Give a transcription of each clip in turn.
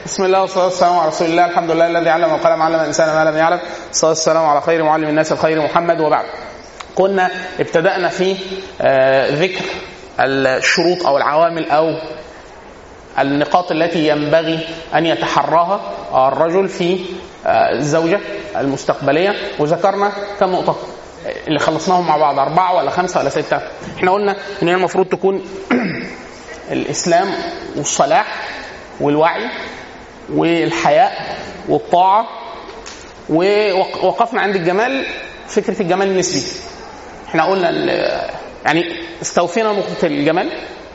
بسم الله والصلاة والسلام على رسول الله. الحمد لله الذي علم القلم علم الإنسان ما لم يعلم. الصلاة والسلام على خير معلم الناس الخير محمد. وبعد، كنا ابتدأنا في ذكر الشروط أو العوامل أو النقاط التي ينبغي أن يتحراها الرجل في الزوجة المستقبلية، وذكرنا كم نقطة اللي خلصناهم مع بعض، 4 ولا 5 ولا 6. احنا قلنا ان المفروض تكون الإسلام والصلاح والوعي والحياء والطاعة، ووقفنا عند الجمال، فكرة الجمال النسبي. احنا قلنا يعني استوفينا نقطة الجمال،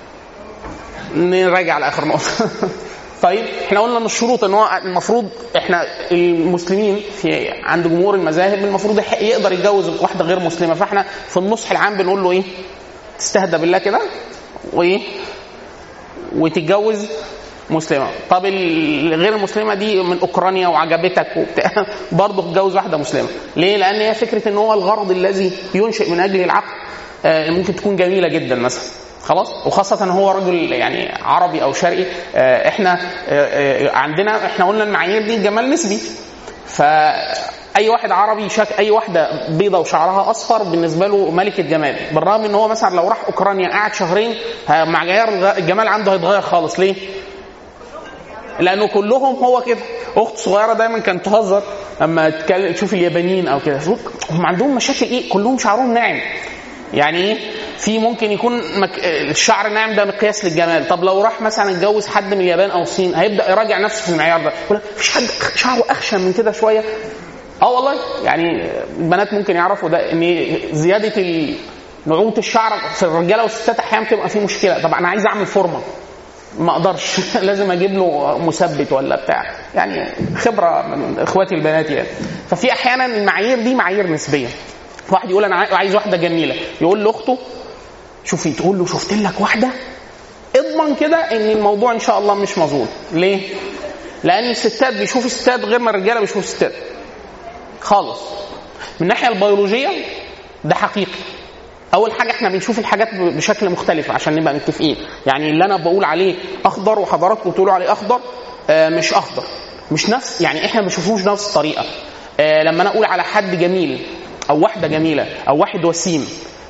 نراجع على آخر نقطة. طيب احنا قلنا ان الشروط ان هو المفروض احنا المسلمين في عند جمهور المذاهب المفروض يقدر يتجوز واحدة غير مسلمة، فاحنا في النصح العام بنقول له ايه؟ تستهدى بالله كده وايه وتتجوز مسلمة. طب الغير المسلمة دي من أوكرانيا وعجبتك وبتاع، برضه تتجوز واحدة مسلمة. ليه؟ لأن هي فكرة ان هو الغرض الذي ينشئ من أجله العقد ممكن تكون جميلة جدا مثلا، خلاص، وخاصة هو رجل يعني عربي أو شرقي. احنا عندنا احنا قلنا المعايير دي جمال نسبي، فأي واحد عربي شاك أي واحدة بيضة وشعرها أصفر بالنسبة له ملكة جمال، بالرغم ان هو مثلا لو راح أوكرانيا قعد شهرين معيار الجمال عنده هيتغير خالص. ليه؟ لأنه كلهم هو كده. أخت صغيرة دايما كانت تهزر لما تشوف اليابانيين أو كده، هم عندهم مشاكل إيه؟ كلهم شعرهم ناعم. يعني إيه؟ في ممكن يكون الشعر ناعم ده مقياس للجمال. طب لو راح مثلا اتجوز حد من اليابان أو الصين هيبدأ يراجع نفسه في المعيار ده، يقول مفيش حد شعره أخشن من كده شوية. والله يعني البنات ممكن يعرفوا ده، إن زيادة نعومة الشعر في الرجالة والستات أحيانا تبقى في مشكلة. طب أنا عايز أعمل فورمة ما اقدرش، لازم اجيب له مثبت ولا بتاع، يعني خبره من اخواتي البنات يعني. ففي احيانا المعايير دي معايير نسبيه. واحد يقول انا عايز واحده جميله، يقول لاخته شوفي، تقول له شفت لك واحده، اضمن كده ان الموضوع ان شاء الله مش مظبوط. ليه؟ لان الستات بيشوفوا الستات غير ما الرجاله بيشوفوا الستات خالص. من الناحيه البيولوجيه ده حقيقي. اول حاجه احنا بنشوف الحاجات بشكل مختلف عشان نبقى متفقين. يعني اللي انا بقول عليه اخضر وحضراتكم بتقولوا عليه اخضر مش اخضر، مش نفس، يعني احنا ما بنشوفوش نفس الطريقه. لما انا اقول على حد جميل او واحده جميله او واحد وسيم،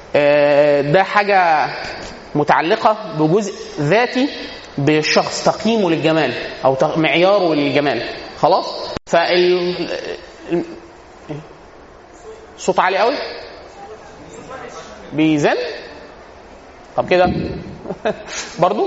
ده حاجه متعلقه بجزء ذاتي بالشخص، تقييمه للجمال او معياره للجمال، خلاص. صوت عالي قوي بيزن. طب كده برضو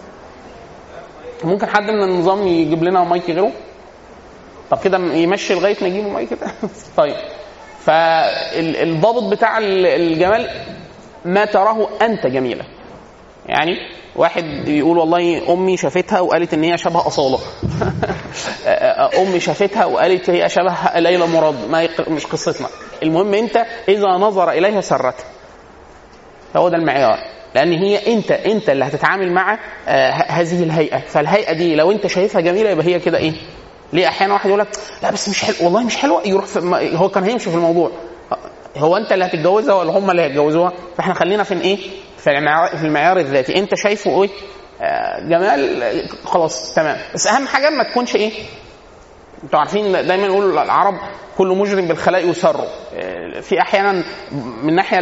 ممكن حد من النظام يجيب لنا مايك غيره؟ طب كده يمشي لغايه ما يجيبوا مايك كده. طيب، فالضابط بتاع الجمال ما تراه انت جميله. يعني واحد يقول والله امي شافتها وقالت ان هي شبه اصاله. امي شافتها وقالت هي شبه ليلى مراد، ما مش قصتنا. المهم انت اذا نظر اليها سرته، فهو ده المعيار. لان هي انت اللي هتتعامل مع هذه الهيئه. فالهيئه دي لو انت شايفها جميله يبقى هي كده ايه. ليه احيانا واحد يقول لك لا بس مش حلو، والله مش حلوه، يروح هو كان هيمشي في الموضوع. هو انت اللي هتتجوزها ولا هم اللي هيتجوزوها؟ فاحنا خلينا في ايه، في المعيار الذاتي. انت شايفه ايه جمال، خلاص تمام. بس اهم حاجه ما تكونش ايه. انتوا عارفين دايما يقولوا العرب كل مجرم بالخلاء يسر. في احيانا من ناحيه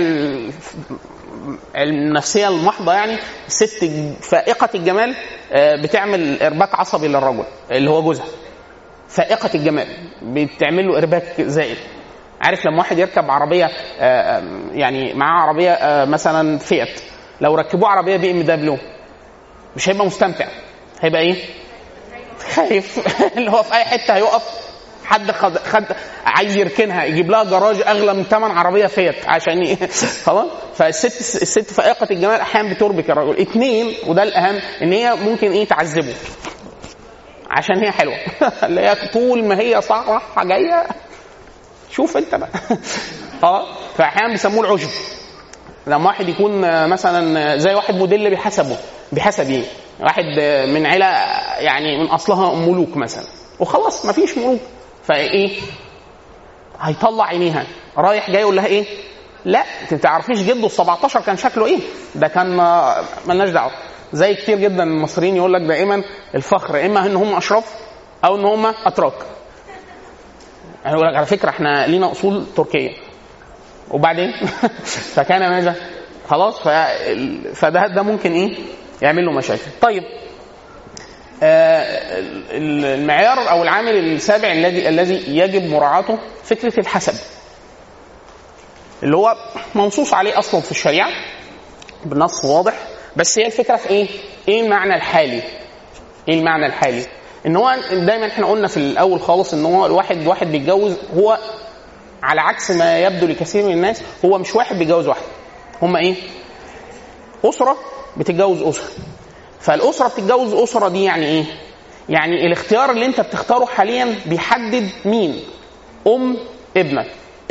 النفسيه المحضه، يعني الست فائقه الجمال بتعمل ارباك عصبي للرجل اللي هو جوزها. فائقه الجمال بتعمل له ارباك زائد. عارف لما واحد يركب عربيه يعني معاه عربيه مثلا فيات، لو ركبوه عربيه بي ام دبليو مش هيبقى مستمتع، هيبقى ايه، خايف. اللي هو في اي حته هيقف، حد خد عايز يركنها يجيب لها جراج اغلى من ثمن عربيه فيات عشان خلاص. فالست فائقه الجمال احيانا بتربك الرجل. 2، وده الاهم، ان هي ممكن ايه تعذبه عشان هي حلوه. اللي هي طول ما هي صراحه جايه شوف انت بقى. فاحيانا بيسموه العجب. لما واحد يكون مثلا زي واحد موديل بحسب ايه، واحد من عيله يعني من اصلها ملوك مثلا، وخلاص ما فيش ملوك، فايه هيطلع عينيها رايح جاي يقول لها ايه، لا انت تعرفيش جده ال17 كان شكله ايه، ده كان ملناش دعوه. زي كتير جدا المصريين يقول لك دائما الفخر اما ان هم اشراف او ان هم اتراك. يعني يقول لك على فكره احنا لينا اصول تركيه، وبعدين فكان ماذا؟ خلاص. فده ممكن ايه يعمل له مشاكل. طيب المعيار او العامل السابع الذي يجب مراعاته فكره الحسب، اللي هو منصوص عليه اصلا في الشريعه بالنص واضح. بس هي الفكره في ايه المعنى الحالي؟ ايه المعنى الحالي؟ ان هو دايما احنا قلنا في الاول خالص ان هو الواحد بيتجوز، هو على عكس ما يبدو لكثير من الناس، هو مش واحد بيتجوز واحد، هم ايه؟ اسره بتتجوز اسره. فالاسره بتتجوز اسره دي يعني ايه؟ يعني الاختيار اللي انت بتختاره حاليا بيحدد مين ابنك،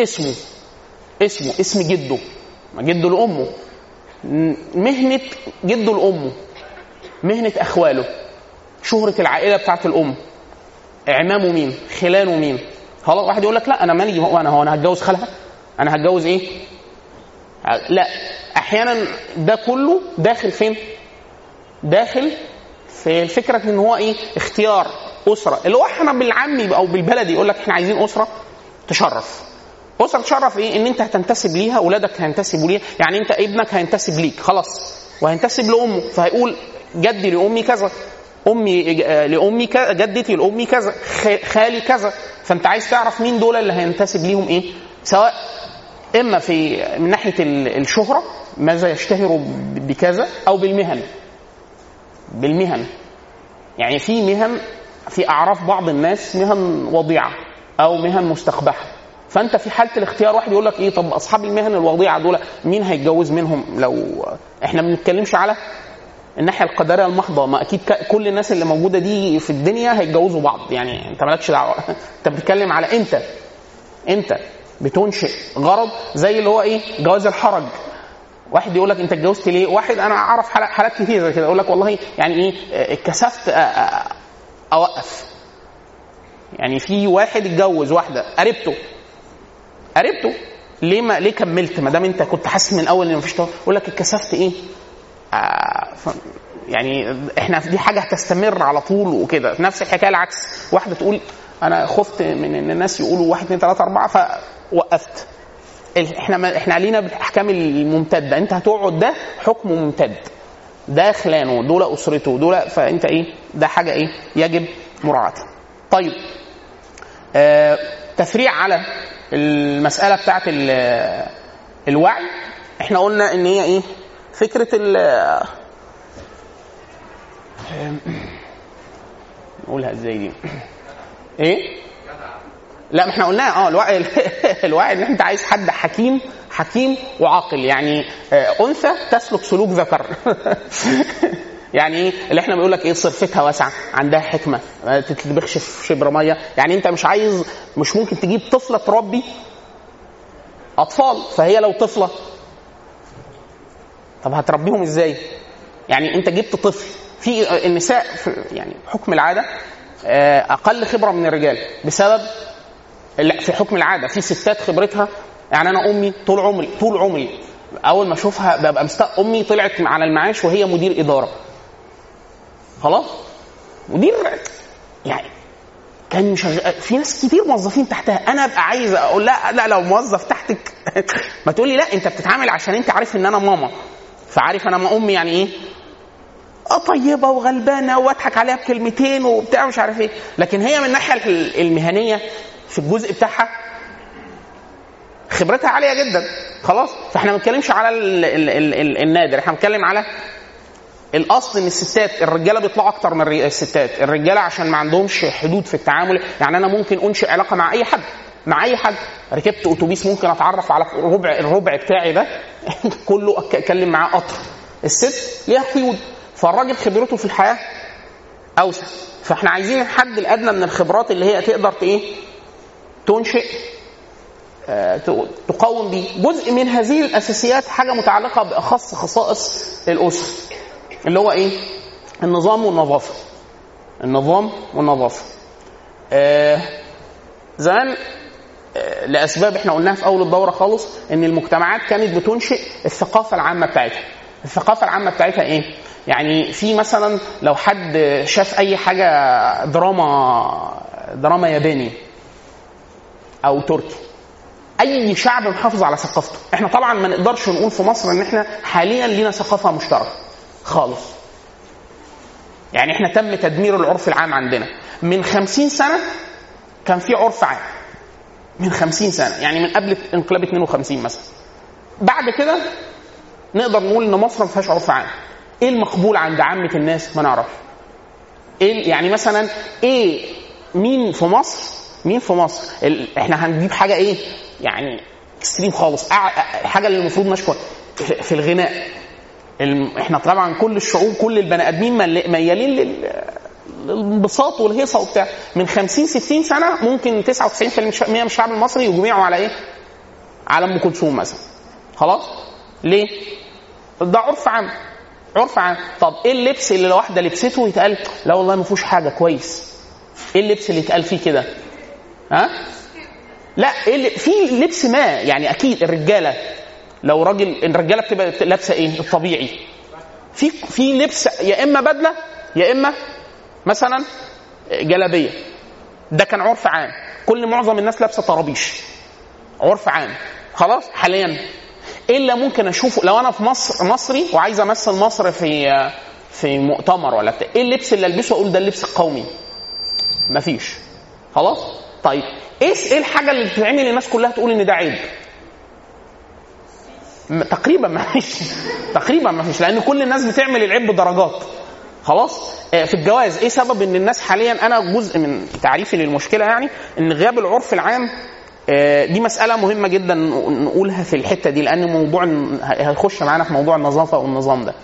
اسم جده لامه، مهنه جده لامه، مهنه اخواله، شهره العائله بتاعت الام، اعمامه مين، خلانه مين. خلاص واحد يقول لك لا انا مالي، انا هتجوز خالها، انا هتجوز ايه؟ لا، احيانا ده كله داخل فين؟ داخل في الفكره ان هو ايه؟ اختيار اسره، اللي هو احنا بالعامي او بالبلدي يقول لك احنا عايزين اسره تشرف. اسره تشرف ايه؟ ان انت هتنتسب ليها، اولادك هينتسبوا ليها، يعني انت ابنك هينتسب ليك خلاص، وهينتسب لامه، فهيقول جدي لامي كذا، امي لامي كذا، جدتي لامي كذا، خالي كذا. فانت عايز تعرف مين دول اللي هينتسب ليهم ايه، سواء اما في من ناحيه الشهره ماذا يشتهروا بكذا، او بالمهن. يعني في مهن، في اعراف بعض الناس مهن وضيعه او مهن مستقبحه، فانت في حاله الاختيار واحد يقول لك ايه، طب اصحاب المهن الوضيعه دول مين هيتجوز منهم؟ لو احنا ما بنتكلمش على الناحيه القدريه المحضه، ما اكيد كل الناس اللي موجوده دي في الدنيا هيتجوزوا بعض، يعني انت مالكش دعوه. انت بتتكلم على انت بتنشئ غرض زي اللي هو ايه، جواز الحرج. واحد يقول لك انت اتجوزت ليه؟ واحد انا اعرف حالات كتير زي كده، يقول لك والله يعني ايه، اتكسفت اوقف. يعني في واحد اتجوز واحده قريبته ليه كملت ما دام انت كنت حاسس من الاول ان مفيش طاقه؟ يقول لك اتكسفت ايه، يعني احنا دي حاجه هتستمر على طول وكده. نفس الحكايه العكس، واحده تقول انا خفت من ان الناس يقولوا 1 2 3 4 فوقفت. احنا علينا بالاحكام الممتده، انت هتقعد ده حكم ممتد، ده خلانه، دول اسرته، دول، فانت ايه، ده حاجه ايه يجب مراعاتها. طيب تفريع على المساله بتاعت الوعي، احنا قلنا ان هي ايه فكره نقولها ازاي دي ايه؟ لا ما احنا قلناها الوعي ان انت عايز حد حكيم وعاقل، يعني انثى تسلك سلوك ذكر. يعني ايه اللي احنا بنقول لك ايه، صرفتها واسعه، عندها حكمه، تتبخش في شبر ميه. يعني انت مش ممكن تجيب طفله تربي اطفال، فهي لو طفله طب هتربيهم ازاي؟ يعني انت جبت طفل، في النساء يعني حكم العاده اقل خبره من الرجال بسبب في حكم العاده. في ستات خبرتها، يعني انا امي طول عمري اول ما اشوفها ببقى امي طلعت على المعاش وهي مدير اداره، خلاص مدير، يعني كان في ناس كتير موظفين تحتها. انا ابقى عايز اقول لا لو موظف تحتك ما تقول لي لا انت بتتعامل عشان انت عارف ان انا ماما، فعارف انا امي يعني ايه، طيبه وغلبانه واضحك عليها بكلمتين وبتاع مش عارف ايه. لكن هي من الناحيه المهنيه في الجزء بتاعها خبرتها عاليه جدا، خلاص. فاحنا ما بنتكلمش على النادر، احنا بنتكلم على الاصل ان الستات، الرجاله بيطلعوا اكتر من الستات. الرجاله عشان ما عندهمش حدود في التعامل، يعني انا ممكن انشئ علاقه مع اي حد، ركبت اتوبيس ممكن اتعرف على الربع بتاعي ده كله اتكلم معاه قطر. الست ليها قيود، فالراجل خبرته في الحياه اوسع. فاحنا عايزين الحد الادنى من الخبرات اللي هي تقدر تنشئ تقوم بيه. جزء من هذه الاساسيات حاجه متعلقه باخص خصائص الاسره، اللي هو ايه، النظام والنظافه. زمان لاسباب احنا قلناها في اول الدوره خالص، ان المجتمعات كانت بتنشئ الثقافه العامه بتاعتها. ايه يعني في مثلا لو حد شاف اي حاجه دراما ياباني او تركي، اي شعب محافظ على ثقافته. احنا طبعا ما نقدرش نقول في مصر ان احنا حاليا لينا ثقافه مشتركه خالص. يعني احنا تم تدمير العرف العام عندنا. من 50 سنه كان في عرف عام، من 50 سنه، يعني من قبل انقلاب 52 مثلا. بعد كده نقدر نقول ان مصر ما فيهاش عرف عام. ايه المقبول عند عامه الناس؟ ما نعرفش. ايه يعني مثلا ايه مين في مصر احنا هنجيب حاجه ايه يعني اكستريم خالص، حاجه اللي المفروض نشكر في الغناء. احنا طبعا كل الشعوب كل البني ادمين ميالين للانبساط والهيصه وبتاع. من 50-60 سنه ممكن 99% من الشعب المصري يجمعوا على ايه؟ على ام كلثوم مثلا. خلاص ليه؟ ده عرف عام. طب ايه اللبس اللي لو واحده لبسته يتقال لا والله ما فيهوش حاجه كويس؟ ايه اللبس اللي يتقال فيه كده؟ لا إيه في لبس ما يعني اكيد الرجاله لو الرجاله بتبقى لابسه ايه الطبيعي؟ في لبس يا اما بدله يا اما مثلا جلابيه. ده كان عرف عام. معظم الناس لابسه طرابيش، عرف عام. خلاص حاليا ايه اللي ممكن اشوفه لو انا في مصري وعايز امثل مصر في مؤتمر ولا بتاع؟ ايه اللبس اللي البسه اقول ده اللبس القومي؟ مفيش. خلاص طيب ايه الحاجه اللي بتتعمل الناس كلها تقول ان ده عيب؟ تقريبا ما فيش لان كل الناس بتعمل العيب بدرجات. خلاص في الجواز ايه سبب ان الناس حاليا، انا جزء من تعريفي للمشكله يعني ان غياب العرف العام. دي مسألة مهمة جدا نقولها في الحتة دي لأن موضوع هيخش معانا في موضوع النظافة والنظام ده.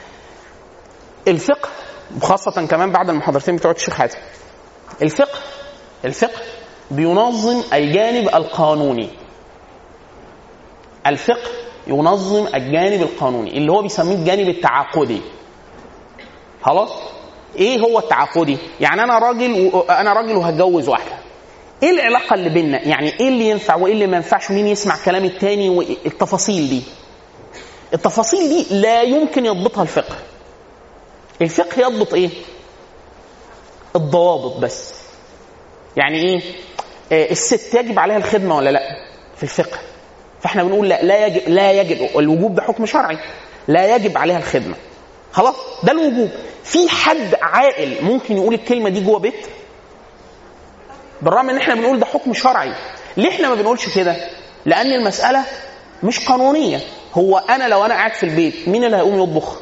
الفقه خاصة كمان بعد المحاضرتين بتوع الشيخ حاتم، الفقه بينظم الجانب القانوني. الفقه ينظم الجانب القانوني اللي هو بيسميه الجانب التعاقدي. خلاص ايه هو التعاقدي؟ يعني انا راجل وهتجوز واحدة، ايه العلاقه اللي بيننا؟ يعني ايه اللي ينفع وايه اللي ما ينفعش، ومين يسمع كلام التاني، والتفاصيل دي لا يمكن يضبطها الفقه. الفقه يضبط ايه؟ الضوابط بس. يعني ايه؟ الست يجب عليها الخدمه ولا لا في الفقه؟ فاحنا بنقول لا يجب. الوجوب ده حكم شرعي، لا يجب عليها الخدمه. خلاص ده الوجوب. في حد عاقل ممكن يقول الكلمه دي جوه بيت؟ بالرغم ان احنا بنقول ده حكم شرعي. ليه احنا ما بنقولش كده؟ لان المسألة مش قانونية. هو انا لو انا قاعد في البيت مين اللي هيقوم يطبخ؟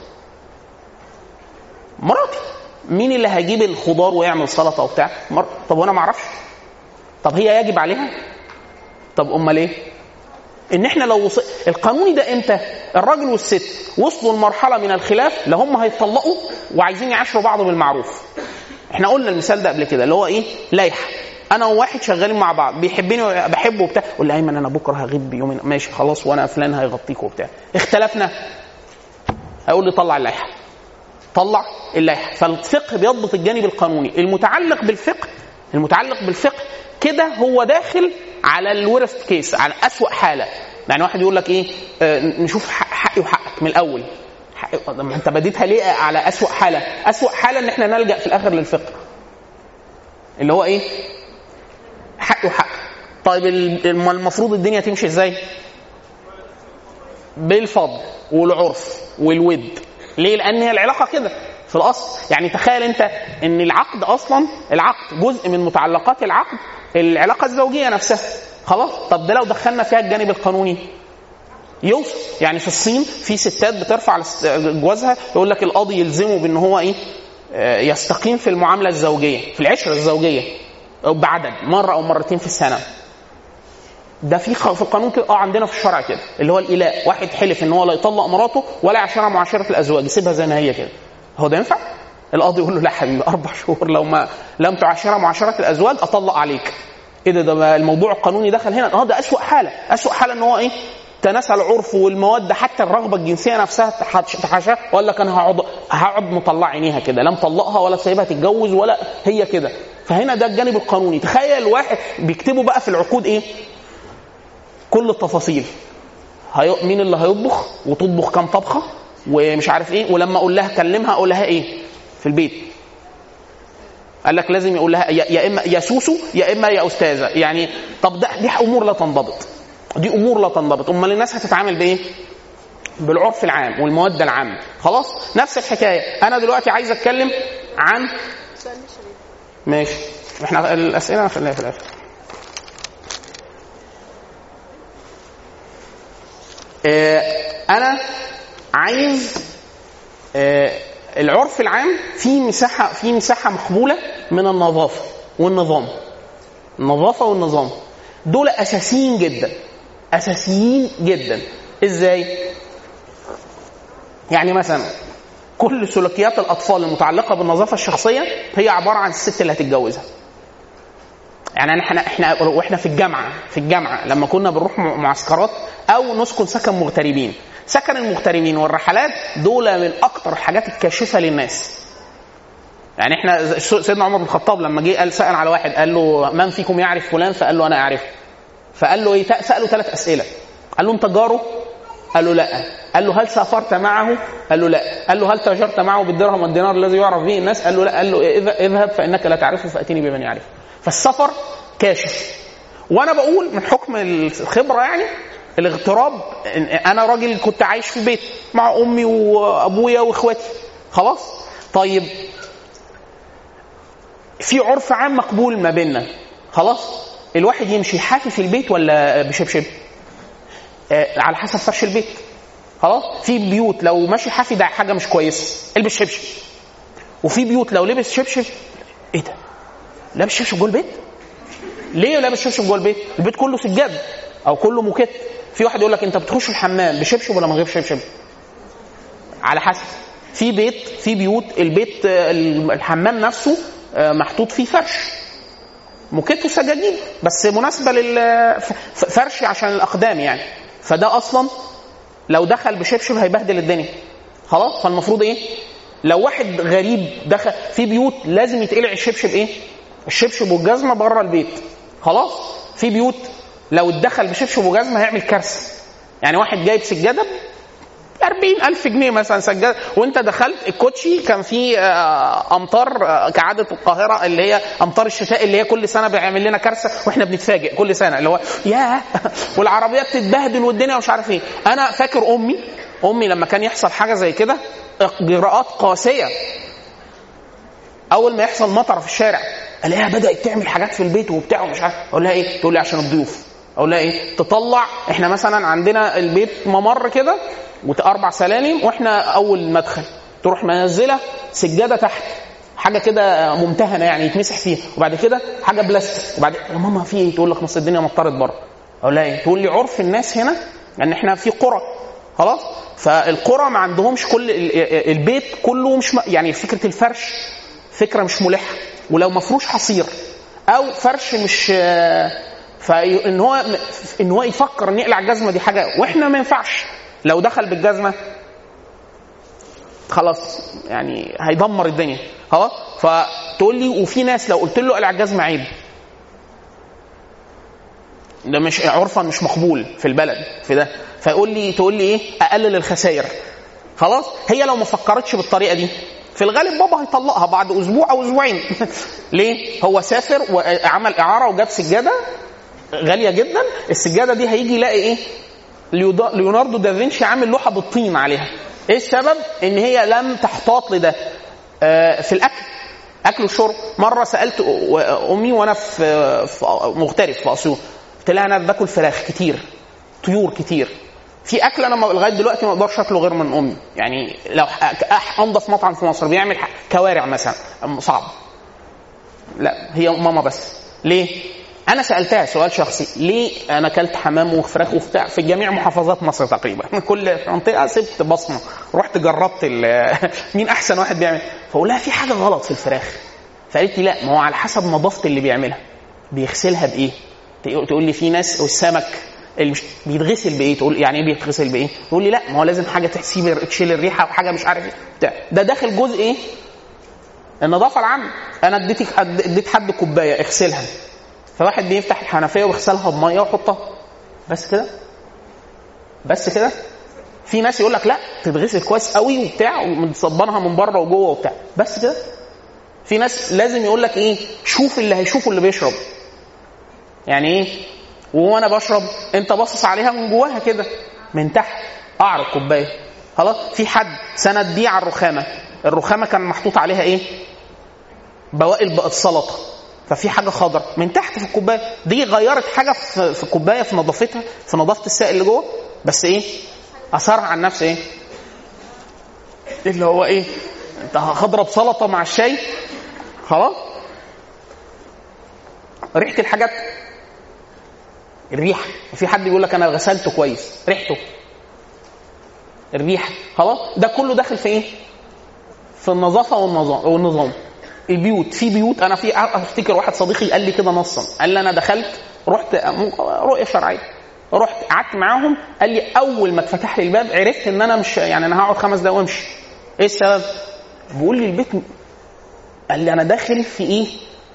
مراتي. مين اللي هيجيب الخضار ويعمل سلطة وبتاع؟ طب وانا ما اعرفش؟ طب هي يجب عليها؟ طب امال ايه؟ ان احنا لو القانوني ده امتى؟ الراجل والست وصلوا لمرحلة من الخلاف لا هم هيتطلقوا وعايزين يعاشروا بعض بالمعروف. احنا قلنا المثال ده قبل كده اللي هو ايه؟ لايحة. انا وواحد شغالين مع بعض بيحبني وبحبه وبتاع، قول لي ايمن انا بكره هغيب بيومين، ماشي خلاص، وانا فلان هيغطيك وبتاع. اختلفنا هيقول لي طلع اللائحه. فالفقه بيضبط الجانب القانوني المتعلق بالفقه كده. هو داخل على الورست كيس، على اسوأ حاله. يعني واحد يقول لك ايه؟ نشوف حقي وحقك من الاول. ما انت بديتها ليه على اسوأ حاله ان احنا نلجأ في الاخر للفقه اللي هو ايه؟ حق وحق. طيب المفروض الدنيا تمشي ازاي؟ بالفضل والعرف والود. ليه؟ لان هي العلاقه كده في الاصل. يعني تخيل انت ان العقد جزء من متعلقات العلاقه الزوجيه نفسها. خلاص طب ده لو دخلنا فيها الجانب القانوني يوصل. يعني في الصين في ستات بترفع جوازها يقول لك القاضي يلزمه بان هو ايه؟ يستقيم في المعامله الزوجيه، في العشره الزوجيه بعدد مرة أو مرتين في السنة. ده في القانون كده. عندنا في الشرع كده اللي هو الإلاء. واحد حلف إن هو لا يطلق مراته ولا يعاشرها معاشرة الأزواج، يسيبها زي ما هي كده. هو ده ينفع؟ القاضي يقول له لا حبيبي 4 شهور لو ما لم تعاشرها معاشرة الأزواج أطلق عليك. إيه ده الموضوع القانوني دخل هنا. ده أسوأ حالة إن هو إيه؟ تناسى العرف والمواد، حتى الرغبة الجنسية نفسها تحاشاه، ولا كان هقعد مطلع عينيها كده، لا مطلقها ولا سايبها تتجوز ولا هي كده. فهنا ده الجانب القانوني. تخيل واحد بيكتبوا بقى في العقود ايه؟ كل التفاصيل. مين اللي هيطبخ وتطبخ كم طبخة ومش عارف ايه، ولما اقول لها كلمها اقول لها ايه في البيت؟ قال لك لازم يقول لها يا اما يا سوسو يا اما يا استاذه. يعني طب دي امور لا تنضبط، دي امور لا تنضبط. امال الناس هتتعامل بايه؟ بالعرف العام والموده العامه. خلاص نفس الحكايه. انا دلوقتي عايز اتكلم عن ماشي، احنا الاسئله خليها في الاخر. انا عايز العرف العام في مساحه مقبوله من النظافه والنظام. النظافه والنظام دول اساسيين جدا، اساسيين جدا. ازاي؟ يعني مثلا كل سلوكيات الاطفال المتعلقه بالنظافه الشخصيه هي عباره عن الست اللي هتتجوزها. يعني احنا واحنا في الجامعه لما كنا بنروح معسكرات او نسكن سكن مغتربين، سكن المغتربين والرحلات دول من اكتر الحاجات الكاشفه للناس. يعني احنا سيدنا عمر بن الخطاب لما جه قال سأل على واحد قال له من فيكم يعرف فلان؟ فقال له انا اعرفه. فقال له ايه؟ سأله 3 اسئله. قال له انت جاره؟ قال له لا. قال له هل سافرت معه؟ قال له لا. قال له هل تاجرت معه بالدرهم والدينار الذي يعرف به الناس؟ قال له لا. قال له اذهب فانك لا تعرفه فاتني بمن يعرفه. فالسفر كاشف. وانا بقول من حكم الخبره يعني الاغتراب، انا راجل كنت عايش في بيت مع امي وابويا واخواتي. خلاص طيب في عرف عام مقبول ما بيننا. خلاص الواحد يمشي حافي في البيت ولا بشبشب؟ على حسب فرش البيت. خلاص في بيوت لو ماشي حافي ده حاجه مش كويسه، البس شبشب. وفي بيوت لو لبس شبشب ايه ده؟ لابس شبشب جوه البيت؟ ليه لابس شبشب جوه البيت؟ البيت كله سجاد او كله موكيت. في واحد يقول لك انت بتخش الحمام بشبشب ولا من غير شبشب؟ على حسب. في بيوت البيت الحمام نفسه محطوط فيه فرش موكيت وسجاجيد بس مناسبه للفرش عشان الاقدام يعني، فده اصلا لو دخل بشبشب هيبهدل الدنيا. خلاص فالمفروض ايه؟ لو واحد غريب دخل في بيوت لازم يتقلع الشبشب ايه؟ الشبشب والجزمه بره البيت. خلاص في بيوت لو اتدخل بشبشب وجزمه هيعمل كارثه. يعني واحد جايب سجاده 40,000 جنيه مثلا سجاده، وانت دخلت الكوتشي كان فيه امطار كعاده القاهره اللي هي امطار الشتاء اللي هي كل سنه بيعمل لنا كارثه واحنا بنتفاجئ كل سنه اللي هو ياه والعربيات تتبهدل والدنيا ومش عارف ايه. انا فاكر امي لما كان يحصل حاجه زي كده اجراءات قاسيه. اول ما يحصل مطر في الشارع الاقيها بدات تعمل حاجات في البيت وبتاع ومش عارف. اقول لها ايه؟ تقول لي عشان الضيوف. اقول لها ايه؟ تطلع احنا مثلا عندنا البيت ممر كده و4 سلالم واحنا اول مدخل، تروح منزله سجاده تحت حاجه كده ممتهنه يعني يتمسح فيها، وبعد كده حاجه بلاستيك، وبعد يا ماما في ايه؟ تقول لك نص الدنيا مطرت بره. اقول لها ايه؟ تقول لي عرف الناس هنا لان احنا في قرى. خلاص فالقرى ما عندهمش كل البيت كله مش يعني فكره الفرش فكره مش ملحه، ولو مفروش حصير او فرش مش فان هو يفكر ان يقلع الجزمه دي حاجه، واحنا ما ينفعش. لو دخل بالجزمه خلاص يعني هيدمر الدنيا. خلاص فتقول لي وفي ناس لو قلت له اقلع الجزمه عيب، ده مش عرفا مش مقبول في البلد في ده. تقول لي ايه؟ اقلل الخسائر. خلاص هي لو ما فكرتش بالطريقه دي في الغالب بابا هيطلقها بعد اسبوع او اسبوعين. ليه؟ هو سافر وعمل اعاره وجاب سجاده غاليه جدا، السجاده دي هيجي يلاقي ايه؟ ليوناردو دافنشي عامل لوحه بالطين عليها. ايه السبب؟ ان هي لم تحتاط لده. في الاكل والشرب. مره سالت امي وانا في مغترب في اسيوط، قلت لها انا باكل فراخ كتير طيور كتير، في اكل انا لغايه دلوقتي ما اقدرش اكله غير من امي. يعني لو انضف مطعم في مصر بيعمل كوارع مثلا صعب، لا هي ماما بس. ليه؟ انا سالتها سؤال شخصي، ليه انا اكلت حمام وفراخ وبتاع في جميع محافظات مصر تقريبا كل منطقه سبت بصمه، رحت جربت مين احسن واحد بيعمل، فاقول لها في حاجه غلط في الفراخ. فقالت لي لا، ما هو على حسب نظافه اللي بيعملها، بيغسلها بايه. تقول لي في ناس والسمك اللي بيتغسل بايه، تقول يعني ايه بيتغسل بايه، تقول لي لا ما هو لازم حاجه تشيل الريحه وحاجه مش عارف ايه. ده داخل جزء ايه؟ النظافه العامه. انا اديت حد كوبايه اغسلها، فواحد بيفتح الحنفيه ويغسلها بميه ويحطها، بس كده في ناس يقول لك لا تتغسل كويس قوي وبتاع ومتصبنها من بره وجوه وبتاع، بس كده. في ناس لازم يقول لك ايه، شوف اللي هيشوفه اللي بيشرب. يعني ايه؟ وانا بشرب انت باصص عليها من جواها كده من تحت قعر الكوبايه، خلاص. في حد سند دي على الرخامه كان محطوط عليها ايه؟ بواقي السلطه، ففي حاجه خضر من تحت في الكوبايه دي، غيرت حاجه في الكوبايه في نظافتها، في نظافه السائل اللي جوه، بس ايه اثرها على النفس ايه؟ اللي هو ايه؟ انت هضرب سلطه مع الشاي خلاص. ريحه الحاجات، الريحه، في حد يقول لك انا غسلته كويس، ريحته، الريحه، خلاص. ده كله داخل في ايه؟ في النظافه والنظام. البيوت، في بيوت انا في افتكر واحد صديقي قال لي كده نصا، قال لي انا دخلت رحت رؤيه شرعيه، رحت قعدت معاهم، قال لي اول ما اتفتح لي الباب عرفت ان انا مش يعني انا هقعد 5 دقايق وامشي. ايه السبب؟ بيقول لي البيت، قال لي انا داخل في ايه؟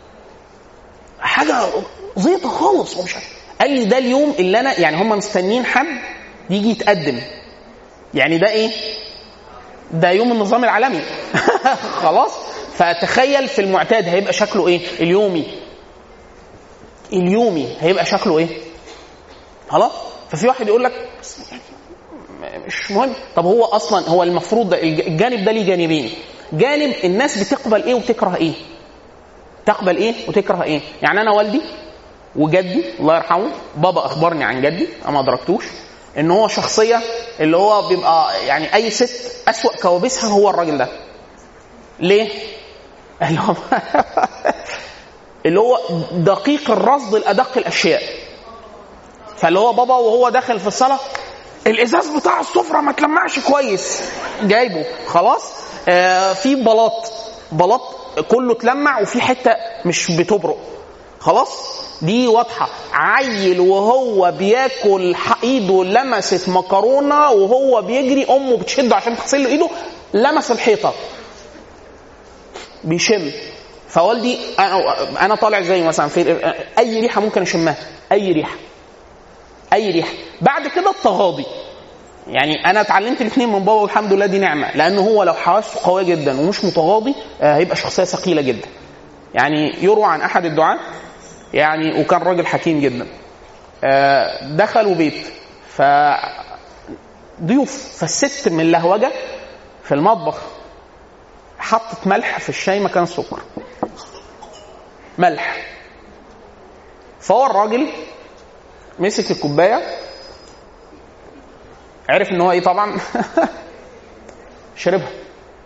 حاجه زيطه خالص ومش عارف. قال لي ده اليوم اللي انا يعني هم مستنيين حد يجي يتقدم، يعني ده ايه؟ ده يوم النظام العالمي خلاص. فتخيل في المعتاد هيبقى شكله ايه؟ اليومي هيبقى شكله ايه؟ خلاص. ففي واحد يقول لك مش مهم. طب هو اصلا هو المفروض ده الجانب ده ليه جانبين، جانب الناس بتقبل ايه وتكره ايه، تقبل ايه وتكره ايه. يعني انا والدي وجدي الله يرحمه، بابا اخبرني عن جدي اما ادركتوش ان هو شخصيه اللي هو بيبقى يعني اي ست اسوأ كوابيسها هو الراجل ده. ليه؟ اللي هو دقيق الرصد الادق الاشياء. فاللي هو بابا وهو داخل في الصلاه الازاز بتاع السفره ما تلمعش كويس، جايبه خلاص. في بلاط كله تلمع وفي حته مش بتبرق، خلاص دي واضحه. عيل وهو بياكل ايده لمست مكرونه وهو بيجري، امه بتشده عشان تغسل له ايده، لمس الحيطه بيشم. فوالدي انا طالع زي مثلا في اي ريحه ممكن اشمها، اي ريحه. بعد كده التغاضي، يعني انا اتعلمت الاثنين من بابا والحمد لله، دي نعمه، لانه هو لو حواسه قويه جدا ومش متغاضي هيبقى شخصيه ثقيله جدا. يعني يروى عن احد الدعاة يعني، وكان راجل حكيم جدا، دخلوا بيت فضيوف، فالست من لهوجه في المطبخ حطت ملح في الشاي مكان السكر، ملح. فهو الراجل مسك الكوبايه، عرف ان هو ايه طبعا شربها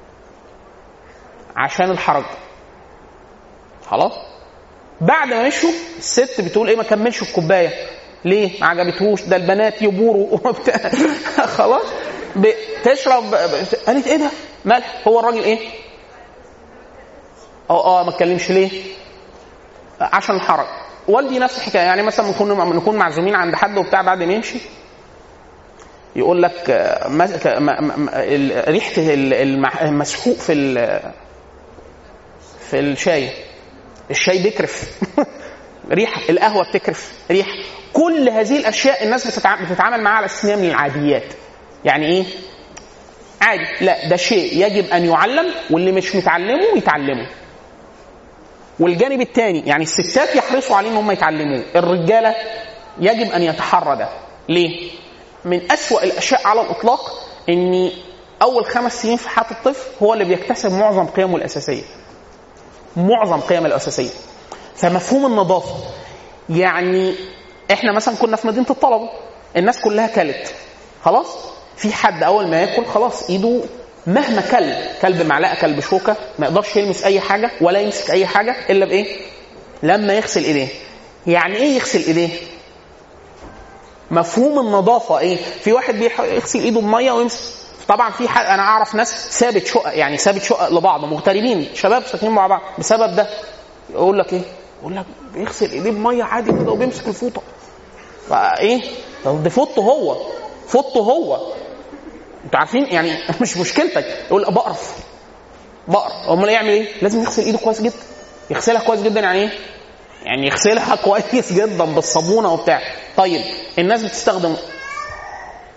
عشان الحرج، خلاص. بعد ما مشوا الست بتقول ايه؟ ما كملش الكوبايه ليه؟ ما عجبتهوش، ده البنات يبوروا خلاص بتشرب. قالت ايه ده؟ ملح. هو الراجل ايه؟ ما اتكلمش ليه؟ عشان الحرج. والدي نفس الحكايه، يعني مثلا نكون معزومين عند حد وبتاع، بعد ما يمشي يقول لك ريحه المسحوق في الشاي بيكرف ريحه القهوه بتكرف ريحه. كل هذه الاشياء الناس بتتعامل معها على اساس من العاديات. يعني ايه عادي؟ لا، ده شيء يجب ان يعلم، واللي مش متعلمه يتعلمه. والجانب الثاني يعني الستات يحرصوا عليه ان هم يتعلموه، الرجاله يجب ان يتحرى ده. ليه؟ من أسوأ الاشياء على الاطلاق ان اول 5 سنين في حياه الطفل هو اللي بيكتسب معظم قيمه الاساسيه. فمفهوم النظافه، يعني احنا مثلا كنا في مدينه الطلبه، الناس كلها كلت خلاص، في حد اول ما ياكل خلاص ايده مهما كلب معلقه كلب شوكه ما يقدرش يلمس اي حاجه ولا يمسك اي حاجه الا بايه؟ لما يغسل ايديه. يعني ايه يغسل ايديه؟ مفهوم النظافه ايه؟ في واحد بيغسل ايده بميه ويمسك. طبعا في حد انا اعرف ناس سابت شقق لبعض، مغتربين شباب ساكنين مع بعض بسبب ده. يقول لك ايه؟ يقول لك بيغسل ايديه بميه عادي كده وبيمسك الفوطه. فايه؟ طب ده فوطه هو انتوا عارفين يعني مش مشكلتك. يقول بقرف امال يعمل ايه؟ لازم يغسل ايده كويس جدا، يغسلها كويس جدا. يعني ايه؟ يعني يغسلها كويس جدا بالصابونه وبتاع. طيب الناس بتستخدم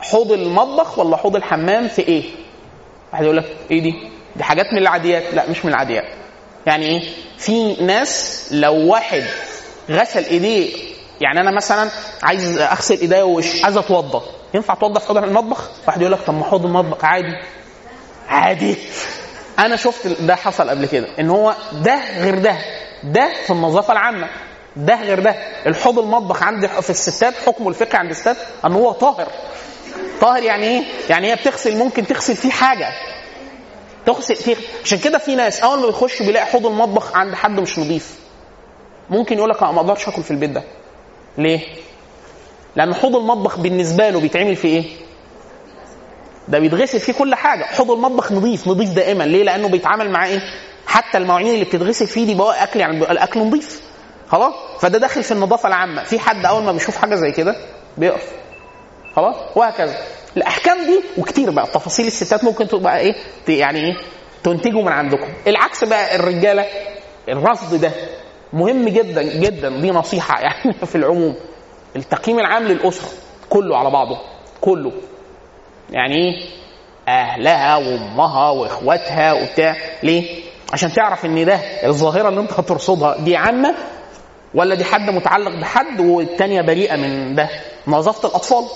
حوض المطبخ ولا حوض الحمام في ايه؟ واحد يقول لك ايه دي حاجات من العاديات. لا مش من العاديات. يعني ايه؟ في ناس لو واحد غسل ايديه، يعني انا مثلا عايز اغسل ايديا ووشي، عايز اتوضى، ينفع اتوضى في حوض المطبخ؟ واحد يقول لك طب ما حوض المطبخ عادي. انا شفت ده حصل قبل كده، ان هو ده غير ده في النظافه العامه، ده غير ده. الحوض المطبخ عند في الستات حكمه الفقهي عند الستات ان هو طاهر. يعني ايه؟ يعني هي بتغسل، ممكن تغسل فيه حاجه، تغسل فيه. عشان كده في ناس اول ما يخش بيلاقي حوض المطبخ عند حد مش نظيف، ممكن يقول لك ما اقدرش اكل في البيت ده. ليه؟ لان حوض المطبخ بالنسبه له بيتعمل فيه ايه؟ ده بيتغسل فيه كل حاجه. حوض المطبخ نظيف دائما. ليه؟ لانه بيتعامل مع ايه؟ حتى المواعين اللي بتتغسل فيه دي بواقي اكل، يعني الاكل نظيف خلاص. فده داخل في النظافه العامه. في حد اول ما بيشوف حاجه زي كده بيقف خلاص، وهكذا. الاحكام دي وكتير بقى تفاصيل الستات ممكن تبقى ايه، يعني ايه، تنتجوا من عندكم. العكس بقى الرجاله، الرصد ده مهم جدا جدا. دي نصيحه يعني في العموم. التقييم العام للاسره كله على بعضه، كله يعني ايه، اهلها وامها واخواتها وبتاع. ليه؟ عشان تعرف ان ده الظاهره اللي انت هترصدها دي عامه ولا دي حد متعلق بحد والتانيه بريئه من ده. نظافه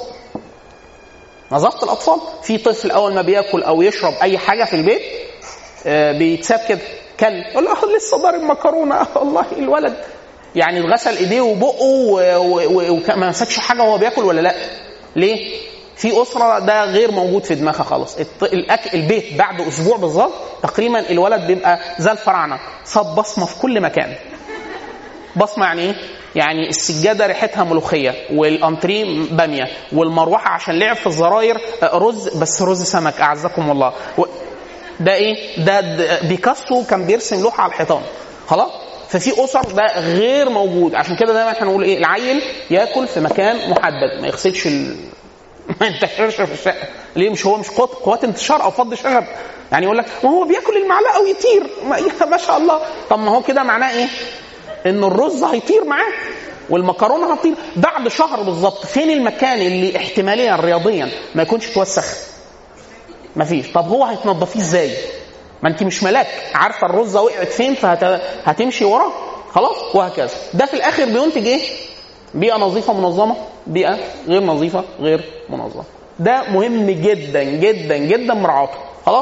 الاطفال، في طفل اول ما بياكل او يشرب اي حاجه في البيت بيتساب كده كل، يقول له لسه ضارب مكرونه. والله الولد يعني غسل ايديه وبقه وما مسكش حاجه وهو بياكل ولا لا. ليه؟ في أسرة ده غير موجود في دماغها خالص. البيت بعد أسبوع بالظبط تقريبا الولد بيبقى زي الفراعنة، صاب بصمة في كل مكان. بصمة يعني إيه؟ يعني السجادة ريحتها ملوخية، والأنتريه بامية، والمروحة عشان لعب في الزراير رز، بس رز سمك أعزكم الله. ده إيه؟ ده بيكاسو كان بيرسم لوحة على الحيطان خلاص. ففي أسر ده غير موجود. عشان كده دايما احنا نقول إيه، العيل يأكل في مكان محدد، ما يغسلش ما ينتشرش في الشقه. ليه؟ مش هو مش قوات انتشار او فض شغب. يعني يقول لك ما هو بياكل المعلقه ويطير، ما شاء الله. طب ما هو كده معناه ايه؟ ان الرز هيطير معاه والمكرونه هتطير بعد شهر بالظبط. فين المكان اللي احتماليا رياضيا ما يكونش توسخ؟ مفيش. طب هو هيتنضفيه ازاي؟ ما انت مش ملاك عارفه الرزه وقعت فين فهتمشي وراه خلاص، وهكذا. ده في الاخر بينتج ايه؟ بيئة نظيفة منظمة، بيئة غير نظيفة غير منظمة. ده مهم جدا جدا جدا مراعاته خلاص.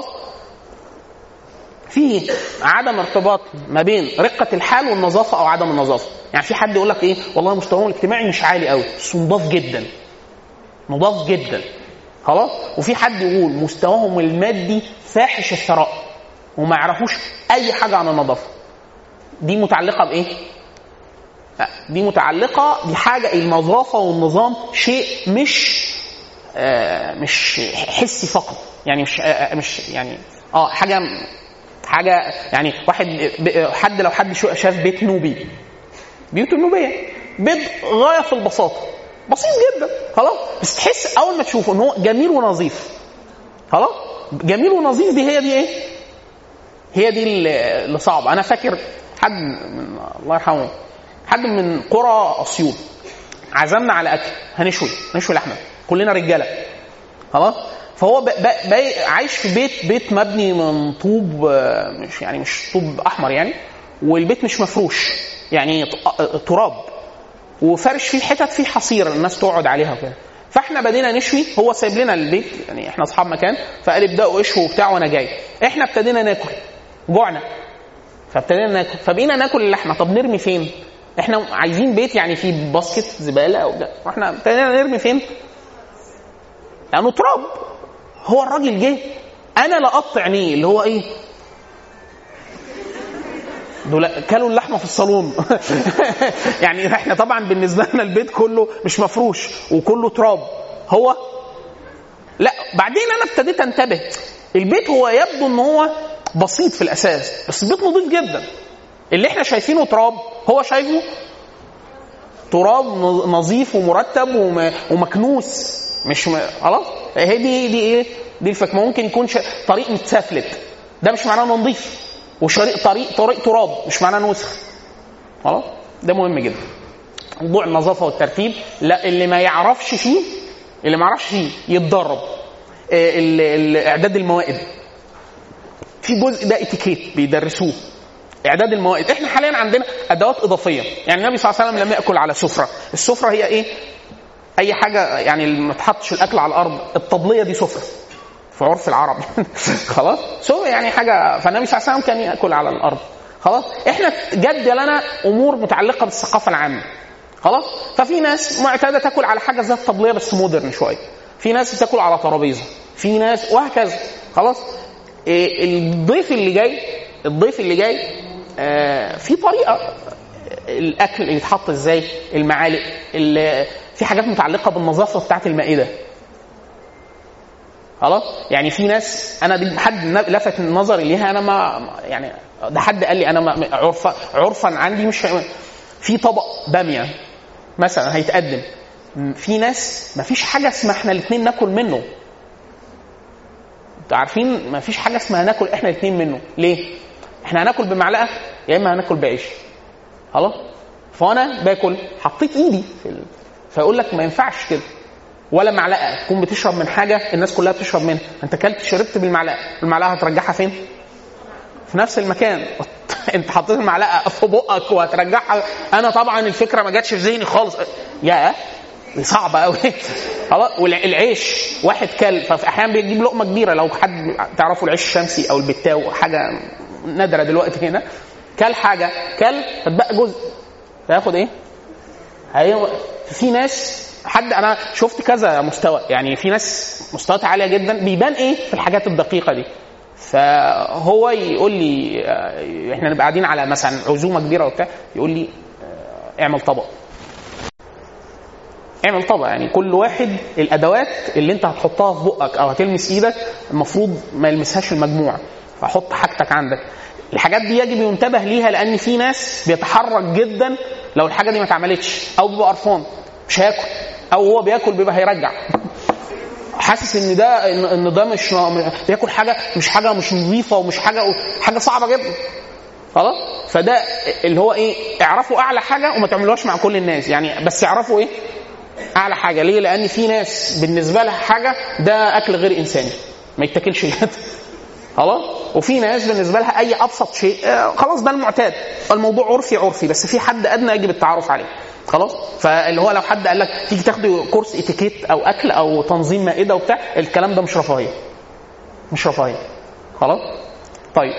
في عدم ارتباط ما بين رقة الحال والنظافة أو عدم النظافة. يعني في حد يقول لك إيه، والله مستواهم الاجتماعي مش عالي قوي بس نضاف جدا خلاص. وفي حد يقول مستواهم المادي فاحش الثراء وما يعرفوش أي حاجة عن النظافة. دي متعلقة بإيه؟ دي متعلقة بحاجة. النظافة والنظام شيء مش حسي فقط، يعني مش يعني حاجة يعني حد لو حد شاف بيت نوبي، بيوت النوبية بيت غاية في البساطة، بسيط جدا خلاص، بس تحس أول ما تشوفه إنه جميل ونظيف خلاص. جميل ونظيف دي هي دي إيه؟ هي دي اللي صعب. أنا فاكر حد من الله يرحمه، حد من قرى أسيوط عزمنا على أكل، هنشوي لحمة كلنا رجالة خلاص. فهو عايش في بيت مبني من طوب، مش طوب أحمر يعني، والبيت مش مفروش يعني تراب، وفرش فيه حتت فيه حصير الناس تقعد عليها وكده. فاحنا بدينا نشوي، هو سايب لنا البيت يعني احنا اصحاب مكان، فقال ابداوا اشوا وبتاع وانا جاي. احنا ابتدينا ناكل، جوعنا فابتدينا ناكل، فبقينا ناكل اللحمه. طب نرمي فين؟ احنا عايزين بيت يعني فيه باسكت زباله او ده، واحنا ابتدينا نرمي فين؟ لانه تراب. هو الراجل جه، انا لا اقطع عينيه اللي هو ايه، دول كلوا اللحمه في الصالون. يعني احنا طبعا بالنسبه لنا البيت كله مش مفروش وكله تراب. هو لا. بعدين انا ابتديت انتبه، البيت هو يبدو ان هو بسيط في الاساس بس البيت نظيف جدا. اللي احنا شايفينه تراب هو شايفه تراب نظيف ومرتب ومكنوس. مش خلاص. هي دي ايه؟ دي الفكره. ممكن يكون طريق متسافلت، ده مش معناه انه نظيف، طريق تراب مش معناه انه وسخ خلاص. ده مهم جدا موضوع النظافه والترتيب. لا اللي ما يعرفش فيه اللي ما يعرفش يتدرب. اعداد الموائد في جزء ده اتيكيت بيدرسوه، اعداد الموائد. احنا حاليا عندنا ادوات اضافيه، يعني النبي صلى الله عليه وسلم لم ياكل على سفره. السفره هي ايه؟ اي حاجه يعني ما تحطش الاكل على الارض. الطبليه دي سفره في عرف العرب. خلاص سفره يعني حاجه، فالنبي صلى الله عليه وسلم كان ياكل على الارض. خلاص احنا جد لنا امور متعلقه بالثقافه العامه. خلاص ففي ناس معتاده تاكل على حاجه زي الطبليه بس مودرن شويه، في ناس بتاكل على ترابيزه، في ناس وهكذا. خلاص الضيف اللي جاي في طريقه الاكل اللي يتحط ازاي، المعالق في حاجات متعلقه بالنظافه بتاعه المائده. خلاص يعني في ناس انا دي حد لفت نظري ليها، انا ما يعني ده حد قال لي انا ما عرفا عندي مش في طبق باميه مثلا هيتقدم، في ناس ما فيش حاجه اسمها احنا الاثنين ناكل منه. انتوا عارفين ما فيش حاجه اسمها ناكل احنا الاثنين منه. ليه؟ احنا هناكل بمعلقه يا اما هناكل بعيش. خلاص فانا باكل حطيت ايدي فيقول لك ما ينفعش كده، ولا معلقه تكون بتشرب من حاجه الناس كلها بتشرب منها، انت كلت شربت بالمعلقه، المعلقه هترجعها فين؟ في نفس المكان. انت حطيت المعلقه في بقك وهترجعها. انا طبعا الفكره ما جاتش في ذهني خالص، يا صعبه قوي. خلاص والعيش واحد كل، ففي احيانا بيجيب لقمه كبيره، لو حد تعرفوا العيش الشمسي او البتاو حاجه نادره دلوقتي هنا، كل حاجه فتبقى جزء فياخد ايه. في ناس حد انا شفت كذا مستوى، يعني في ناس مستويات عاليه جدا بيبان ايه في الحاجات الدقيقه دي. فهو يقول لي احنا نبقى قاعدين على مثلا عزومه كبيره وبتاع، يقول لي اعمل طبق يعني كل واحد الادوات اللي انت هتحطها في بقك او هتلمس ايدك المفروض ما يلمسهاش المجموعه، فحط حاجتك عندك. الحاجات دي يجب ينتبه ليها، لان في ناس بيتحرك جدا لو الحاجه دي ما اتعملتش، او بيبقى قرفان مش هياكل، او هو بياكل بيبقى هيرجع حاسس ان ده مش بياكل حاجه مش نظيفه ومش حاجه صعبه جدا. خلاص فده اللي هو ايه، اعرفوا اعلى حاجه وما تعملوهاش مع كل الناس، يعني بس اعرفوا ايه اعلى حاجه. ليه؟ لان في ناس بالنسبه لها حاجه ده اكل غير انساني ما يتاكلش كده. خلاص وفي ناس بالنسبه لها اي ابسط شيء خلاص ده المعتاد، الموضوع عرفي بس في حد ادنى يجب التعرف عليه. خلاص فاللي هو لو حد قال لك تيجي تاخدي كورس اتيكيت او اكل او تنظيم مائده وبتاع، الكلام ده مش رفاهيه. خلاص طيب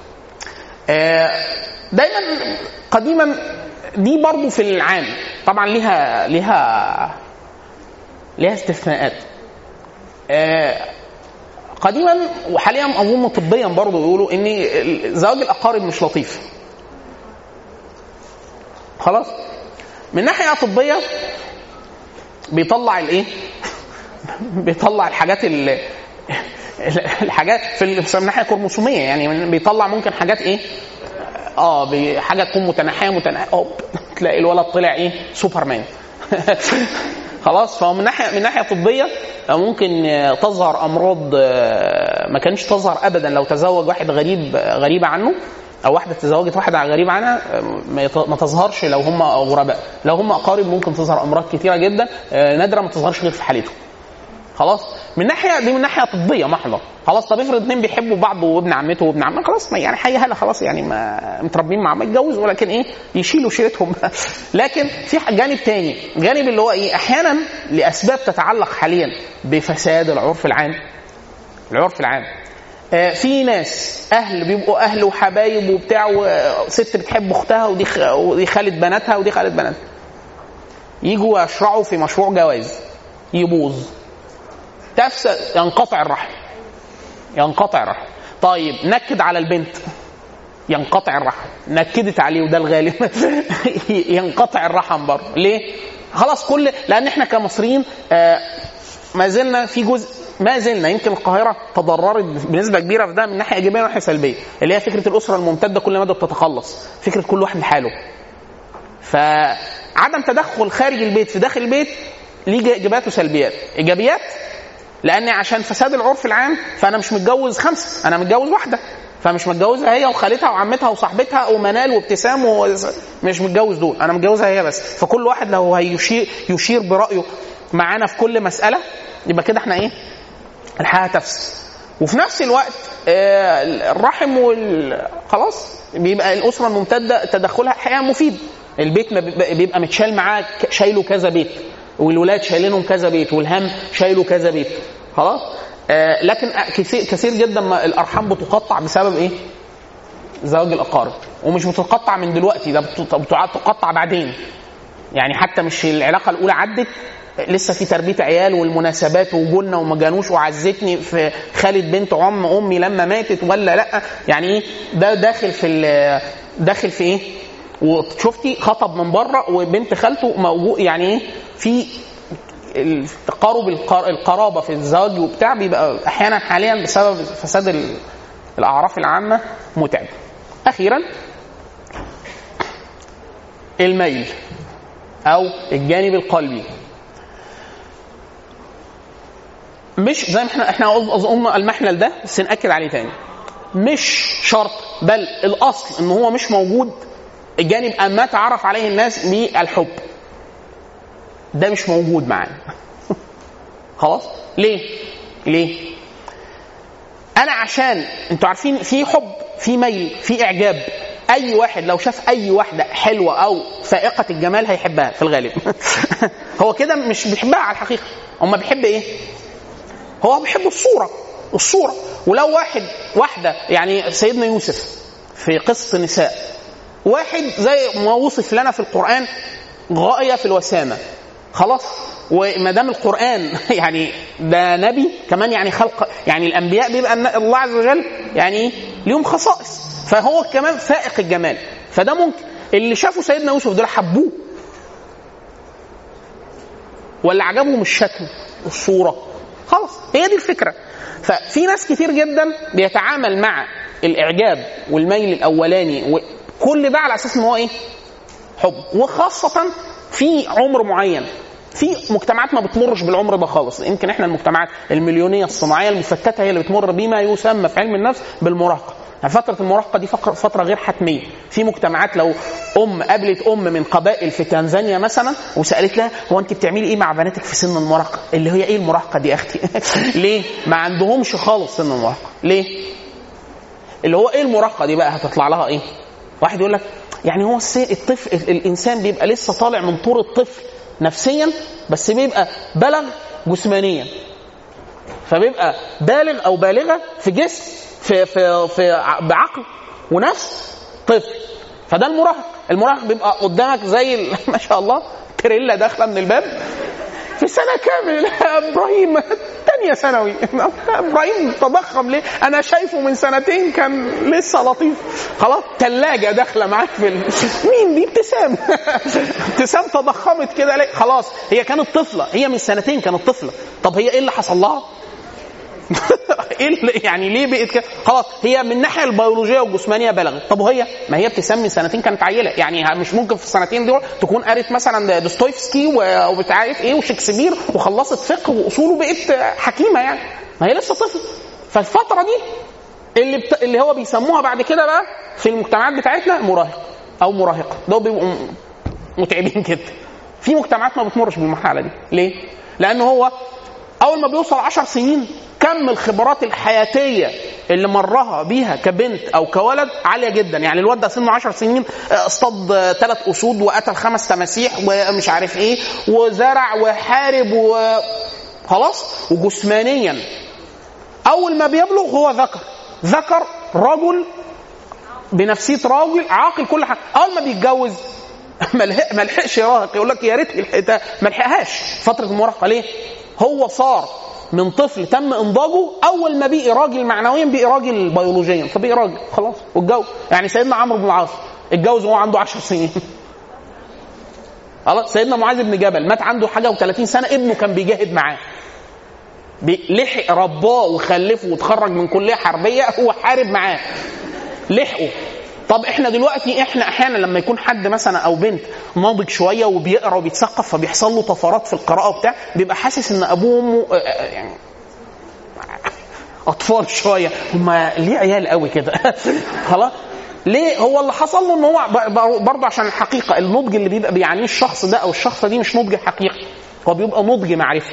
دايما قديما دي برضو في العام طبعا ليها استثناءات. قديما وحاليا اظن طبيا برضو يقولوا ان زواج الاقارب مش لطيف. خلاص من ناحيه طبيه بيطلع الايه بيطلع الحاجات في ناحيه كروموسوميه، يعني بيطلع ممكن حاجات ايه حاجه تكون متناحيه تلاقي الولد طلع ايه سوبرمان. خلاص فهو من ناحيه طبيه ممكن تظهر امراض ما كانش تظهر ابدا لو تزوج واحد غريبه عنه، او واحده تزوجت واحد غريب عنها ما تظهرش لو هم غرباء. لو هم اقارب ممكن تظهر امراض كتيره جدا نادره ما تظهرش غير في حالته. خلاص من ناحيه طبيه محضه. خلاص طب افرض اتنين بيحبوا بعض وابن عمته وابن عمه، خلاص يعني حي هلا خلاص يعني ما متربين مع ما يتجوز، ولكن ايه يشيلوا شيلتهم. لكن في جانب تاني، جانب اللي هو ايه احيانا لاسباب تتعلق حاليا بفساد العرف العام. في ناس بيبقوا اهل وحبايب وبتاع، وست بتحب اختها ودي خالة بناتها ودي خالة بناتها، يجوا يشرعوا في مشروع جواز يبوظ، تفسد، ينقطع الرحم. طيب نكد على البنت، ينقطع الرحم. نكدت عليه وده الغالب ينقطع الرحم برضه. ليه؟ خلاص لان احنا كمصريين ما زلنا في جزء، يمكن القاهره تضررت بنسبه كبيره في ده من ناحيه ايجابيه وناحيه سلبيه، اللي هي فكره الاسره الممتده كل مدى بتتخلص، فكره كل واحد لحاله. فعدم تدخل خارج البيت في داخل البيت ليه ايجابيات وسلبيات. ايجابيات لان عشان فساد العرف العام فانا مش متجوز 5، انا متجوز واحده، فمش متجوزها هي وخالتها وعمتها وصاحبتها ومنال وابتسام مش متجوز دول، انا متجوزها هي بس. فكل واحد لو يشير برايه معانا في كل مساله، يبقى كده احنا ايه؟ الحياه تفسد. وفي نفس الوقت الرحم خلاص بيبقى الاسره الممتده تدخلها حقيقه مفيد. البيت بيبقى متشال معاه، شايله كذا بيت، والولاد شايلينهم كذا بيت، والهم شايله كذا بيت، خلاص. لكن كثير جدا ما الارحام بتقطع بسبب ايه؟ زواج الاقارب. ومش بتقطع من دلوقتي، ده بتقطع بعدين. يعني حتى مش العلاقه الاولى عدت، لسه في تربيه عيال والمناسبات وجولنا وما جانوش وعزتني في خالد بنت امي لما ماتت ولا لا. يعني ايه ده؟ داخل في ايه؟ وشفتي خطب من بره وبنت خالته موجود. يعني ايه؟ في التقارب القرابه في الزواج وبتاع بيبقى احيانا حاليا بسبب فساد الاعراف العامه متعب. اخيرا الميل او الجانب القلبي. مش زي ما احنا اظن المحمل ده، بس نأكد عليه تاني، مش شرط بل الاصل ان هو مش موجود. الجانب اما تعرف عليه الناس بالحب ده مش موجود معانا. خلاص. ليه؟ انا عشان انتوا عارفين في حب، في ميل، في اعجاب. اي واحد لو شاف اي واحده حلوه او فائقه الجمال هيحبها في الغالب. هو كده مش بيحبها على الحقيقه. هما بيحب ايه؟ هو بيحب الصوره. ولو واحده يعني سيدنا يوسف في قصه النساء، واحد زي ما وصف لنا في القرآن غاية في الوسامة، خلاص. وما دام القرآن يعني ده نبي كمان، يعني خلق، يعني الأنبياء بيبقى الله عز وجل يعني ليهم خصائص، فهو كمان فائق الجمال. فده ممكن اللي شافوا سيدنا يوسف دول حبوه، ولا عجبهم الشكل والصورة، خلاص. هي دي الفكرة. ففي ناس كتير جدا بيتعامل مع الإعجاب والميل الأولاني كل ده على اساس ان هو ايه؟ حب. وخاصه في عمر معين. في مجتمعات ما بتمرش بالعمر ده خالص. يمكن احنا المجتمعات المليونيه الصناعيه المفتته هي اللي بتمر بما يسمى في علم النفس بالمراهقه. يعني فتره المراهقه دي فتره غير حتميه. في مجتمعات لو قابلت من قبائل في تنزانيا مثلا وسالت لها هو انت بتعملي ايه مع بناتك في سن المراهقه؟ اللي هي ايه المراهقه دي يا اختي؟ ليه؟ ما عندهمش خالص سن المراهقه. ليه؟ اللي هو ايه المراهقه دي بقى؟ هتطلع لها ايه؟ واحد يقول لك يعني هو الطفل، الانسان بيبقى لسه طالع من طور الطفل نفسيا، بس بيبقى بلغ جسمانيا، فبيبقى بالغ او بالغه في جسم، في بعقل ونفس طفل. فده المراهق بيبقى قدامك زي ما شاء الله تريلا داخله من الباب في سنه كامل. ابراهيم تانية ثانوي، ابراهيم تضخم ليه؟ انا شايفه من سنتين كان لسه لطيف. خلاص. ثلاجه داخله معاك مين دي؟ ابتسام تضخمت كده ليه؟ خلاص. هي كانت طفله، هي من سنتين كانت طفله. طب هي ايه اللي حصل لها؟ ايه يعني ليه بقت كده؟ خلاص. هي من الناحيه البيولوجيه والجسمانيه بلغت. طب وهي ما هي ابتسام من سنتين كانت عيله. يعني مش ممكن في السنتين دول تكون قرت مثلا دوستويفسكي وبتعرف ايه وشكسبير وخلصت فقه واصوله بقت حكيمه. يعني ما هي لسه طفل. فالفتره دي اللي هو بيسموها بعد كده بقى في المجتمعات بتاعتنا مراهق او مراهقه. ده بيبقوا متعبين جدا. في مجتمعات ما بتمرش بالمرحله دي. ليه؟ لانه هو اول ما بيوصل 10 سنين كم الخبرات الحياتيه اللي مرها بيها كبنت او كولد عاليه جدا. يعني الواد ده سنه 10 سنين اصطاد 3 اسود وقتل 5 تماسيح ومش عارف ايه وزرع وحارب وخلاص. وجسمانيا اول ما بيبلغ هو ذكر رجل بنفسيه راجل عاقل كل حاجه. اول ما بيتجوز ما لحقش يراهق، يقول لك يا ريت ما لحقهاش فتره المراهقه. ليه؟ هو صار من طفل تم انضاجه، اول ما بقي راجل معنويا بقي راجل بيولوجيا، فبقي راجل خلاص واتجوز. يعني سيدنا عمرو بن العاص اتجوز وهو عنده 10 سنين. خلاص. سيدنا معاذ بن جبل مات عنده حاجه و30 سنه، ابنه كان بيجاهد معاه، لحق رباه وخلفه وتخرج من كليه حربيه، هو حارب معاه لحقه. طب احنا دلوقتي احيانا لما يكون حد مثلا او بنت ناضج شويه وبيقرا وبيتثقف فبيحصل له طفرات في القراءه وبتاع، بيبقى حاسس ان ابوه وامه يعني اطفال شويه، هم ليه عيال قوي كده؟ خلاص. ليه؟ هو اللي حصل له ان هو برضه عشان الحقيقه النضج اللي بيبقى بيعنيه الشخص ده او الشخصه دي مش نضج حقيقي. هو بيبقى نضج معرفي.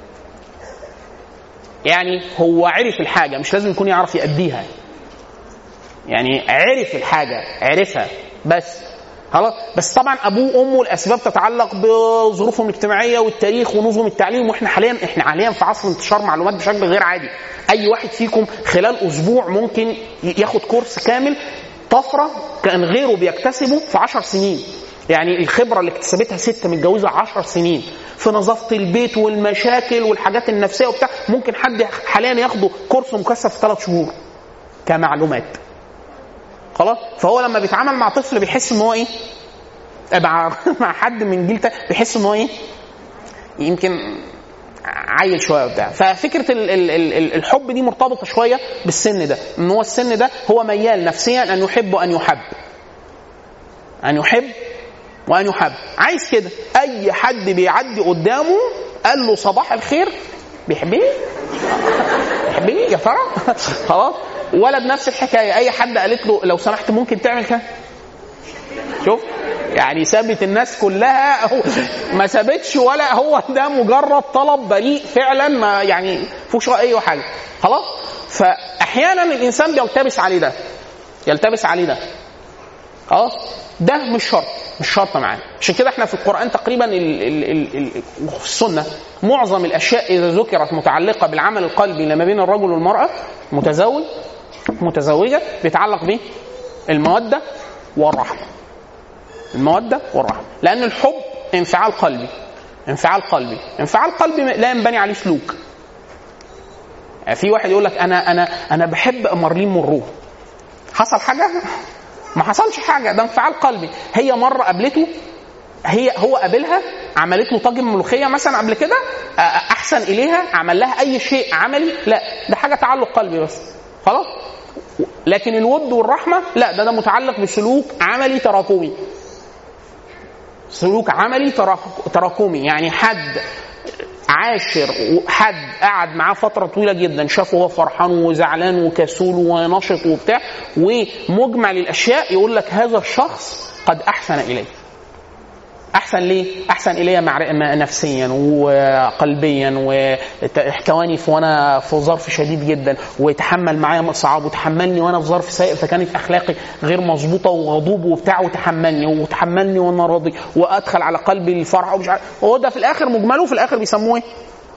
يعني هو عرف الحاجة، مش لازم يكون يعرف يأديها، يعني عرف الحاجة عرفها بس خلاص. بس طبعا ابوه وامه الاسباب تتعلق بظروفهم الاجتماعيه والتاريخ ونظم التعليم، واحنا حاليا في عصر انتشار معلومات بشكل غير عادي. اي واحد فيكم خلال اسبوع ممكن ياخد كورس كامل، طفره كان غيره بيكتسبه في 10 سنين. يعني الخبره اللي اكتسبتها ست متجوزه 10 سنين في نظافه البيت والمشاكل والحاجات النفسيه وبتاع، ممكن حد حاليا ياخده كورس مكثف في 3 شهور كمعلومات خلاص. فهو لما بيتعامل مع طفل بيحس ان هو ايه، مع حد من جيل بيحس ان هو ايه، يمكن عيل شويه وبتاع. ففكره الحب دي مرتبطه شويه بالسن ده، ان هو السن ده هو ميال نفسيا ان يحب وان يحب، ان يحب وان يحب، عايز كده. اي حد بيعدي قدامه قال له صباح الخير بيحبني بيحبني يا ترى خلاص. ولد نفس الحكايه، اي حد قالت له لو سمحت ممكن تعمل كده، شوف يعني سابت الناس كلها، ما سابتش ولا هو ده مجرد طلب بريء فعلا، ما يعني فوش اي حاجه خلاص. فاحيانا الانسان بيلتبس عليه ده، يلتبس عليه ده خلاص. ده مش شرط معاه. عشان كده احنا في القرآن تقريبا وفي السنة معظم الاشياء اذا ذكرت متعلقة بالعمل القلبي لما بين الرجل والمرأة متزوجة بيتعلق به المودة والرحمة. المودة والرحمة، لأن الحب انفعال قلبي لا ينبني عليه سلوك. في واحد يقول لك أنا بحب مارلين مونرو، حصل حاجة؟ ما حصلش حاجة، ده انفعال قلبي. هي مرة قابلته، هو قابلها، عملت له طاجن ملوخية مثلا قبل كده، أحسن إليها، عمل لها أي شيء عملي، لا ده حاجة تعلق قلبي بس خلاص. لكن الود والرحمة لا، ده متعلق بسلوك عملي تراكمي، سلوك عملي تراكمي. يعني حد عاشر وحد قعد معاه فترة طويلة جدا، شافه هو فرحان وزعلان وكسول ونشط وبتاع، ومجمل الأشياء يقول لك هذا الشخص قد أحسن إليه. أحسن ليه؟ أحسن إليه نفسيا وقلبيا، واحتواني وأنا في ظرف شديد جدا، وتحمل معايا صعاب، وتحملني وأنا في ظرف سيء فكانت أخلاقي غير مظبوطة وغضوب وبتاع، وتحملني وأنا راضي، وأدخل على قلبي الفرح ومش عارف. وهو ده في الآخر مجمله في الآخر بيسموه إيه؟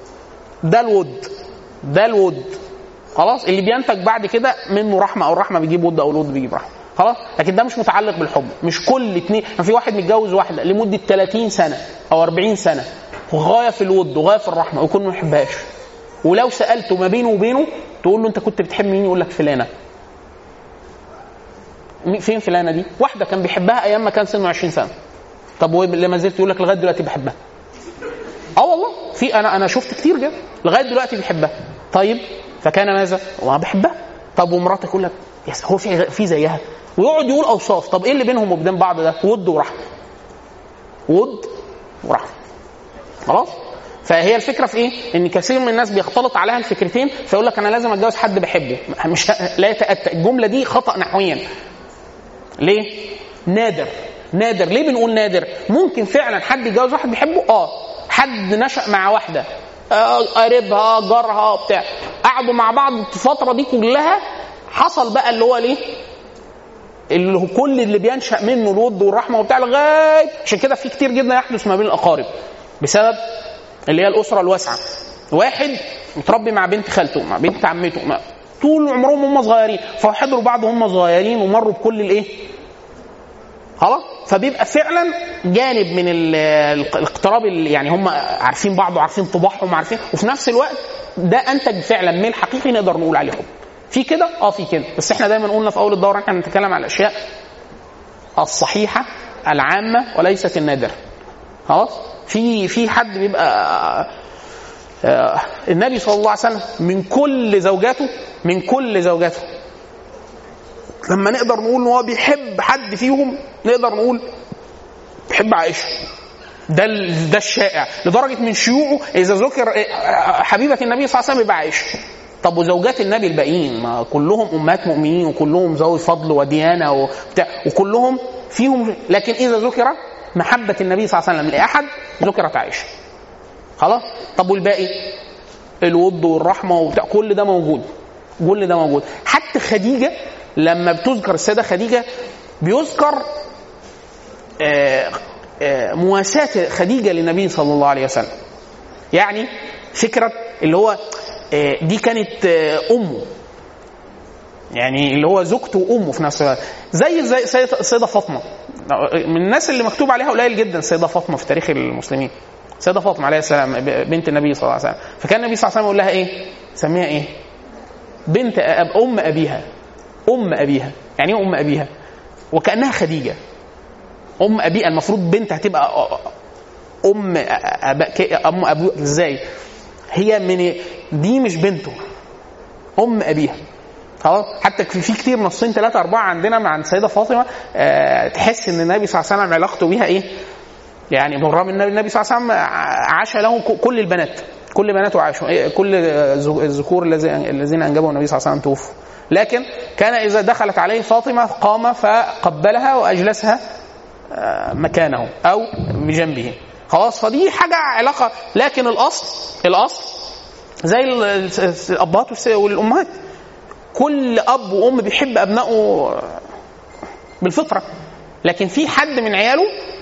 ده الود خلاص، اللي بينتج بعد كده منه رحمة، أو الرحمة بيجيب ود أو الود بيجيب رحمة خلاص. لكن ده مش متعلق بالحب. مش كل اتنين، في واحد متجوز واحدة لمدة 30 سنة أو 40 سنة وغاية في الود وغاية في الرحمة ويكون ما يحبهاش، ولو سألته ما بينه وبينه تقول له أنت كنت بتحب مين؟ يقول لك فلانة. فين فلانة دي؟ واحدة كان بيحبها أيام ما كان سنه 20 سنة. طب ولما زلت يقول لك لغاية دلوقتي بحبها. والله في أنا شفت كتير جدا لغاية دلوقتي بيحبها. طيب فكان ماذا؟ وما بحبها. طب ومراتك يقول لك هو في زيها، ويقعد يقول أوصاف. طب إيه اللي بينهم وبين بعض ده؟ ود ورحمة خلاص. فهي الفكرة في إيه؟ إن كثير من الناس بيختلط عليها الفكرتين، فيقول لك أنا لازم أتجوز حد بحبه. مش لا يتأتى. الجملة دي خطأ نحويا. ليه؟ نادر. ليه بنقول نادر؟ ممكن فعلا حد يتجوز واحد بيحبه، حد نشأ مع واحدة قريبها جارها بتاع، قعدوا مع بعض الفترة دي كلها، حصل بقى اللي هو ليه، اللي هو كل اللي بينشأ منه الود والرحمة وبتاع لغاية. عشان كده في كتير جدا يحدث ما بين الأقارب بسبب اللي هي الأسرة الواسعة. واحد متربي مع بنت خالته مع بنت عمته طول عمرهم هم صغيرين، فحضروا بعض هم صغيرين ومروا بكل الايه خلاص. فبيبقى فعلا جانب من الاقتراب، يعني هم عارفين بعض وعارفين طباعهم عارفين، وفي نفس الوقت ده انتج فعلا ميل حقيقي نقدر نقول عليه حب. في كده في كده. بس احنا دايما قلنا في اول الدوره احنا بنتكلم على الاشياء الصحيحه العامه وليست النادره خلاص. في حد بيبقى النبي صلى الله عليه وسلم من كل زوجاته لما نقدر نقول ان هو بيحب حد فيهم نقدر نقول بيحب عائشه. ده الشائع لدرجه من شيوعه اذا ذكر حبيبه النبي صلى الله عليه وسلم يبقى عائشه. طب وزوجات النبي الباقيين ما كلهم امهات مؤمنين وكلهم ذوي فضل وديانه وبتاع وكلهم فيهم، لكن اذا ذكر محبه النبي صلى الله عليه وسلم لاحد ذكرت عائشه خلاص. طب والباقي الود والرحمه وبتاع كل ده موجود، كل ده موجود. حتى خديجه لما بتذكر السيده خديجه بيذكر مواساة خديجه للنبي صلى الله عليه وسلم. يعني فكره اللي هو دي كانت امه، يعني اللي هو زوجته وامه في نفس الوقت، زي السيده فاطمه. من الناس اللي مكتوب عليها قليل جدا السيده فاطمه في تاريخ المسلمين. السيده فاطمه عليه السلام بنت النبي صلى الله عليه وسلم، فكان النبي صلى الله عليه وسلم يقول لها ايه؟ سميها ايه؟ بنت ام ابيها. ام ابيها يعني ايه ام ابيها؟ وكانها خديجه ام ابيها. المفروض بنت هتبقى ام ابو ازاي؟ هي من دي مش بنته، ام ابيها. خلاص. حتى في كتير نصين 3 4 عندنا مع السيده فاطمه تحس ان النبي صلى الله عليه وسلم علاقته بيها ايه؟ يعني بالرغم ان النبي صلى الله عليه وسلم عاش له كل البنات، كل بناته عاشوا، كل الذكور الذين انجبوا النبي صلى الله عليه وسلم توفوا، لكن كان اذا دخلت عليه فاطمه قام فقبلها واجلسها مكانه او بجنبه. خلاص. فدي حاجه علاقه. لكن الاصل زي الابهات والامهات، كل اب وام بيحب ابنائه بالفطره، لكن في حد من عياله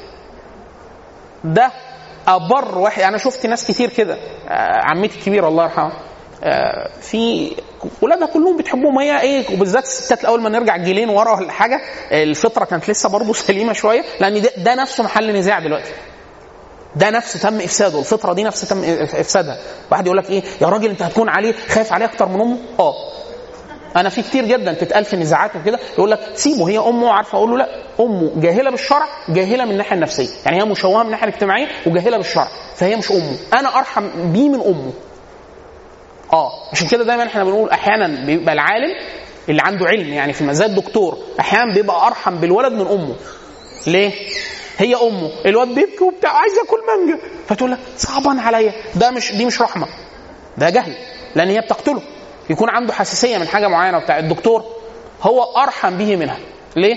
ده أبر واحد. أنا شفت ناس كتير كده، عمتي الكبيرة الله يرحمها في ولادها كلهم بتحبهم هي ايه، وبالذات الستات اول ما نرجع جيلين ورا ولا حاجه الفطره كانت لسه برضه سليمه شويه، لان ده نفسه محل نزاع دلوقتي. ده نفسه تم افساده، الفطره دي نفسه تم افسادها. واحد يقول لك ايه يا راجل انت هتكون عليه خايف عليه اكتر من امه؟ انا في كتير جدا تتقال في نزاعات وكده يقول لك سيبه هي امه عارفه. اقول له لا، امه جاهله بالشرع، جاهله من الناحيه النفسيه، يعني هي مشوهه من الناحيه الاجتماعيه وجاهله بالشرع، فهي مش امه. انا ارحم بيه من امه. عشان كده دايما احنا بنقول احيانا بيبقى العالم اللي عنده علم يعني في زي الدكتور احيانا بيبقى ارحم بالولد من امه. ليه؟ هي امه الواد بيبكي وبتاع عايز ياكل مانجا، فتقول لك صعبان عليا. دي مش رحمه، ده جهل، لان هي بتقتله. يكون عنده حساسيه من حاجه معينه بتاع الدكتور هو ارحم به منها. ليه؟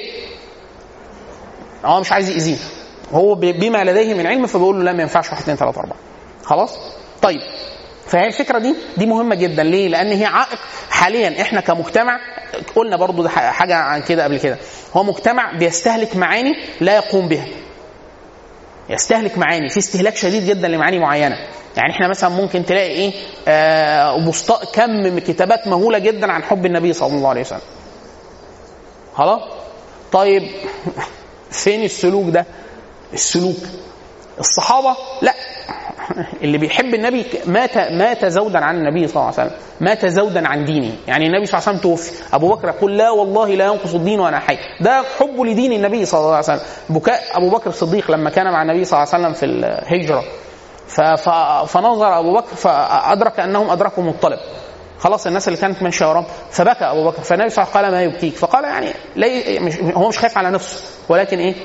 هو مش عايز يأذيه، هو بما لديه من علم فبيقول له لا ما ينفعش 1 2 3 4. خلاص. طيب فهي الفكره دي مهمه جدا. ليه؟ لان هي عائق حاليا. احنا كمجتمع قلنا برضو ده حاجه عن كده قبل كده، هو مجتمع بيستهلك معاني لا يقوم بها، يستهلك معاني في استهلاك شديد جدا لمعاني معينه. يعني احنا مثلا ممكن تلاقي ايه كم من كتابات مهوله جدا عن حب النبي صلى الله عليه وسلم. خلاص. طيب فين السلوك ده؟ السلوك الصحابه لا، اللي بيحب النبي مات زودا عن النبي صلى الله عليه وسلم، مات زودا عن دينه. يعني النبي صلى الله عليه وسلم توفي، ابو بكر يقول لا والله لا ينقص الدين وانا حي. ده حبه لدين النبي صلى الله عليه وسلم. بكاء ابو بكر الصديق لما كان مع النبي صلى الله عليه وسلم في الهجره، فنظر ابو بكر فادرك انهم ادركوا مطلب، خلاص الناس اللي كانت ماشيه وراهم، فبكى ابو بكر. فالنبي صلى الله عليه وسلم قال ما يبكيك؟ فقال يعني هو مش خايف على نفسه، ولكن ايه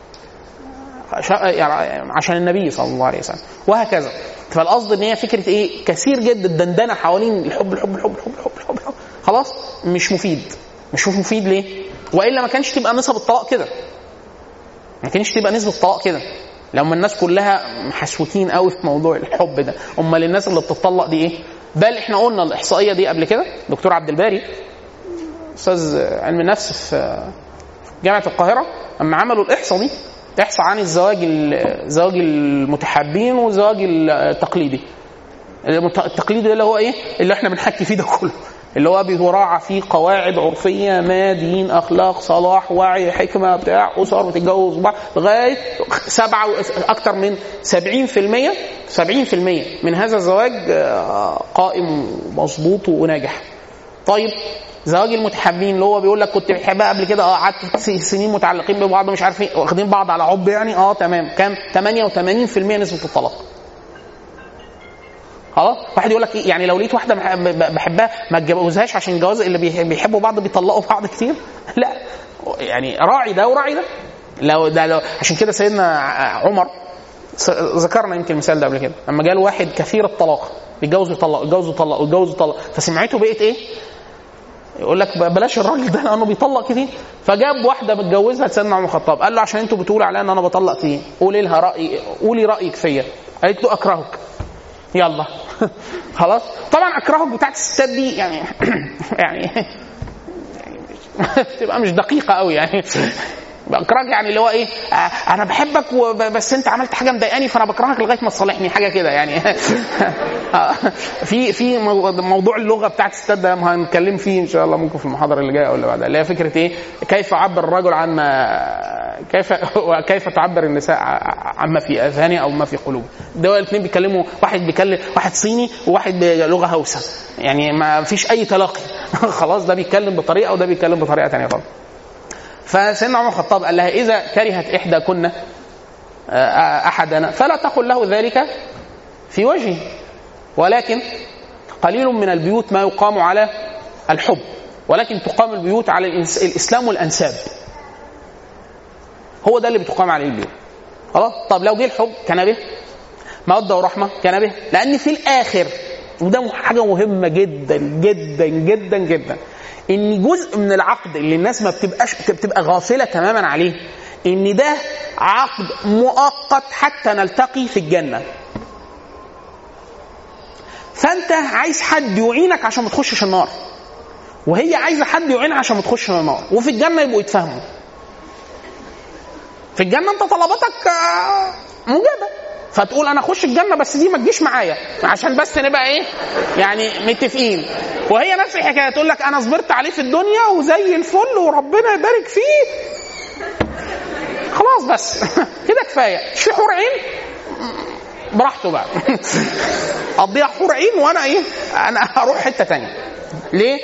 عشان النبي صلى الله عليه وسلم، وهكذا. فالقصد ان هي فكره ايه كثير جدا دندنه حوالين الحب الحب الحب الحب الحب الحب, الحب. خلاص مش مفيد. ليه؟ والا ما كانش تبقى نسب الطلاق كده، ما كانش تبقى نسبه الطلاق كده لما الناس كلها محسوكين قوي في موضوع الحب ده. امال الناس اللي بتطلق دي ايه؟ بل احنا قلنا الاحصائيه دي قبل كده، دكتور عبد الباري استاذ علم النفس في جامعه القاهره اما عملوا الاحصاء دي، احصى عن زواج المتحابين والزواج التقليدي. التقليدي اللي هو ايه؟ اللي احنا بنحكي فيه ده كله، اللي هو بيراعى فيه قواعد عرفيه ما دين اخلاق صلاح وعي حكمه بتاع اسر وتتجوز بعض لغايه 7 اكتر من 70% من هذا الزواج قائم مظبوط وناجح. طيب زواج المتحابين اللي هو بيقول لك كنت بحبها قبل كده قعدت سنين متعلقين ببعض مش عارف ايه واخدين بعض على حب يعني تمام، كام 88% نسبه الطلاق. خلاص. واحد يقول لك إيه؟ يعني لو لقيت واحده بحبها ما اتجوزهاش عشان الجواز اللي بيحبوا بعض بيطلقوا بعض كتير؟ لا، يعني راعي ده وراعي ده. لو عشان كده سيدنا عمر ذكرنا يمكن المثال ده قبل كده، لما جاء واحد كثير الطلاق بيتجوز يطلق فسمعته بقيت ايه؟ يقول لك بلاش الراجل ده لانه بيطلق كتير. فجاب واحده متجوزها سيدنا عمر الخطاب قال له عشان انتوا بتقولوا عليا ان انا بطلق كتير قولي لها رايي، قولي رايك فيا. قالت له اكرهك. يلا خلاص. طبعا اكرهك بتاعت الستات دي يعني يعني تبقى مش دقيقه قوي يعني. بكرهك يعني اللي هو ايه، انا بحبك بس انت عملت حاجه مضايقاني فانا بكرهك لغايه ما تصالحني، حاجه كده يعني. في موضوع اللغه بتاعت الستات ده هنتكلم فيه ان شاء الله ممكن في المحاضره اللي جايه ولا بعدها، اللي هي فكره ايه، كيف يعبر الرجل عن ما كيف تعبر النساء عما في اذهانها او ما في قلوبها. دول الاثنين بيتكلموا، واحد بيتكلم واحد صيني وواحد بلغه هوسه، يعني ما فيش اي تلاقي. خلاص ده بيتكلم بطريقه وده بيتكلم بطريقه ثانيه خالص. فسيدنا عمر الخطاب قال لها إذا كرهت إحدى كنا أحدنا فلا تقل له ذلك في وجهه، ولكن قليل من البيوت ما يقام على الحب، ولكن تقام البيوت على الإسلام والأنساب. هو ده اللي بتقام عليه البيوت. خلاص. طب لو جه الحب كان به، مودة ورحمة كان به، لأن في الآخر وده حاجة مهمة جدا جدا جدا جدا، ان جزء من العقد اللي الناس ما بتبقى غافله تماما عليه، ان ده عقد مؤقت حتى نلتقي في الجنه. فانت عايز حد يعينك عشان ما تخشش النار، وهي عايزه حد يعينها عشان ما تخشش النار، وفي الجنه يبقوا يتفاهموا. في الجنه انت طلباتك مجابه، فتقول انا اخش الجنه بس دي ما تجيش معايا عشان بس نبقى ايه يعني متفقين. وهي نفس الحكايه تقول لك انا صبرت عليه في الدنيا وزي الفل وربنا يبارك فيه، خلاص بس كده كفايه. في حور عين براحته بقى اقضيها حور عين وانا ايه، انا هروح حته ثانيه. ليه؟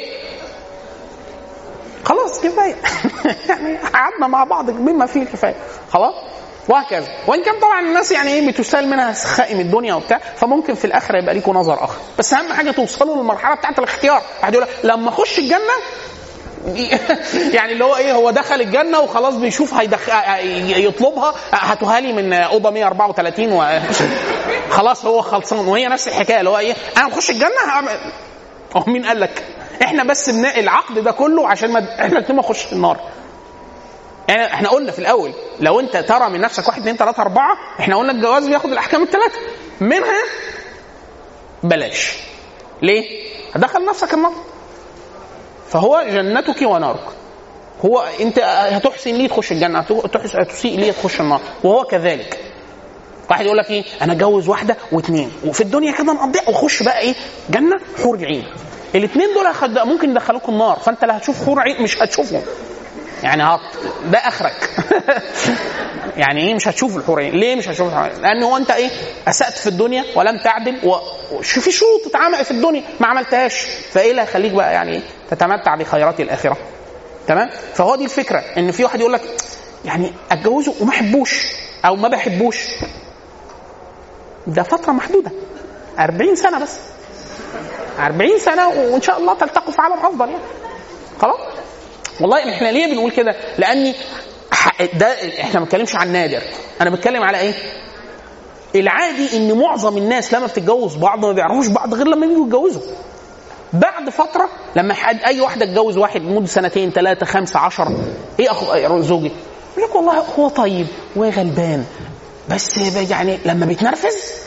خلاص كفايه يعني قعدنا مع بعض بما فيه الكفايه خلاص. وهكذا. وان كان طبعا الناس يعني ايه بتسال منها خائم الدنيا وبتاع، فممكن في الاخره يبقى ليكم نظر اخر، بس اهم حاجه توصلوا للمرحله بتاعه الاختيار. واحد يقول لما اخش الجنه يعني اللي هو ايه، هو دخل الجنه وخلاص بيشوف يطلبها هاتوها لي من اوضه 134 وخلاص هو خلصان. وهي نفس الحكايه اللي هو ايه، انا اخش الجنه مين قال لك؟ احنا بس بناء العقد ده كله عشان ما احنا الاثنين ما نخش النار. يعني احنا قلنا في الاول لو انت ترى من نفسك 1 2 3 4، احنا قلنا الجواز بياخد الاحكام الثلاثه منها بلاش. ليه؟ هدخل نفسك النار، فهو جنتك ونارك. هو انت هتحسن ليه تخش الجنه، هتسيء ليه تخش النار، وهو كذلك. واحد يقول لك ايه، انا اتجوز 1 و2 وفي الدنيا كده نقضيها واخش بقى ايه جنه حور العين. الاثنين دول ممكن يدخلوك النار، فانت لا هتشوف حور عين مش هتشوفهم يعني ده اخرك يعني ايه مش هتشوف الحورين. ليه مش هتشوف الحورين؟ لان هو انت ايه اسأت في الدنيا ولم تعدل، وفي شروط تتعمل في الدنيا ما عملتهاش، فايه اللي هيخليك بقى يعني تتمتع بخيرات الاخره؟ تمام. فهو دي الفكره، ان في واحد يقول لك يعني اتجوزه وما احبوش او ما بحبوش، ده فتره محدوده 40 سنه بس، 40 سنه وان شاء الله تلتقوا في عالم افضل يعني. خلاص. والله احنا ليه بنقول كده؟ لاني ده احنا ما بنتكلمش عن نادر، انا بتكلم على ايه، العادي ان معظم الناس لما بتتجوز بعض ما بيعرفوش بعض غير لما يجوا يتجوزوا. بعد فتره لما اي واحده تتجوز واحد مده 2 3 5 10، ايه اخو زوجي يقول لك والله هو طيب وغلبان بس يعني لما بيتنرفز،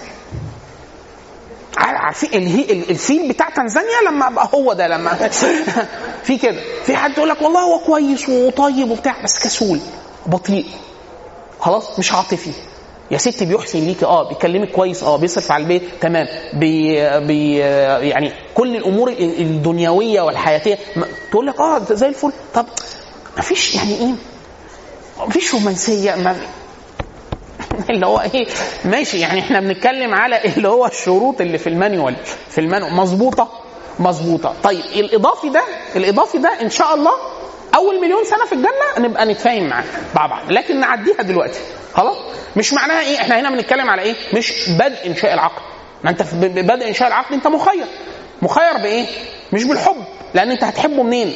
عارفين اللي هي الفيل بتاع تنزانيا لما بقى هو ده لما في كده. في حد يقول لك والله هو كويس وطيب وبتاع بس كسول بطيء، خلاص مش عاطفي. يا ستي بيحسن ليكي بيكلمك كويس بيصرف على البيت تمام، يعني كل الامور الدنيويه والحياتيه تقول لك زي الفل. طب ما فيش يعني ايه، ما فيش رومانسيه اللي هو ايه ماشي يعني. احنا بنتكلم على اللي هو الشروط اللي في المانيوال مظبوطه. طيب الاضافي ده ان شاء الله اول 1,000,000 سنه في الجنه نبقى نتفاهم معاه مع بعض، لكن نعديها دلوقتي خلاص. مش معناها ايه، احنا هنا بنتكلم على ايه، مش بدء انشاء العقد. ما انت في بدء انشاء العقد انت مخير بايه، مش بالحب، لان انت هتحبه منين؟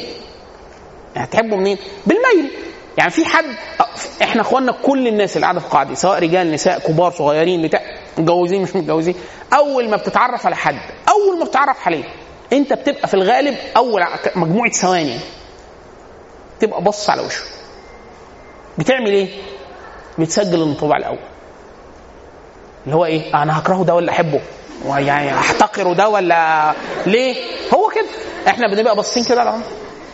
بالميل. يعني في حد، احنا اخواننا كل الناس اللي قاعده في القاعه دي سواء رجال نساء كبار صغيرين متجوزين مش متجوزين، اول ما بتتعرف على حد، اول ما بتتعرف عليه انت بتبقى في الغالب اول مجموعه ثواني تبقى بص على وشه، بتعمل ايه؟ بتسجل الانطباع الاول. اللي هو ايه، انا هكرهه ده ولا احبه، يعني احتقره ده ولا ليه؟ هو كده احنا بنبقى باصين كده على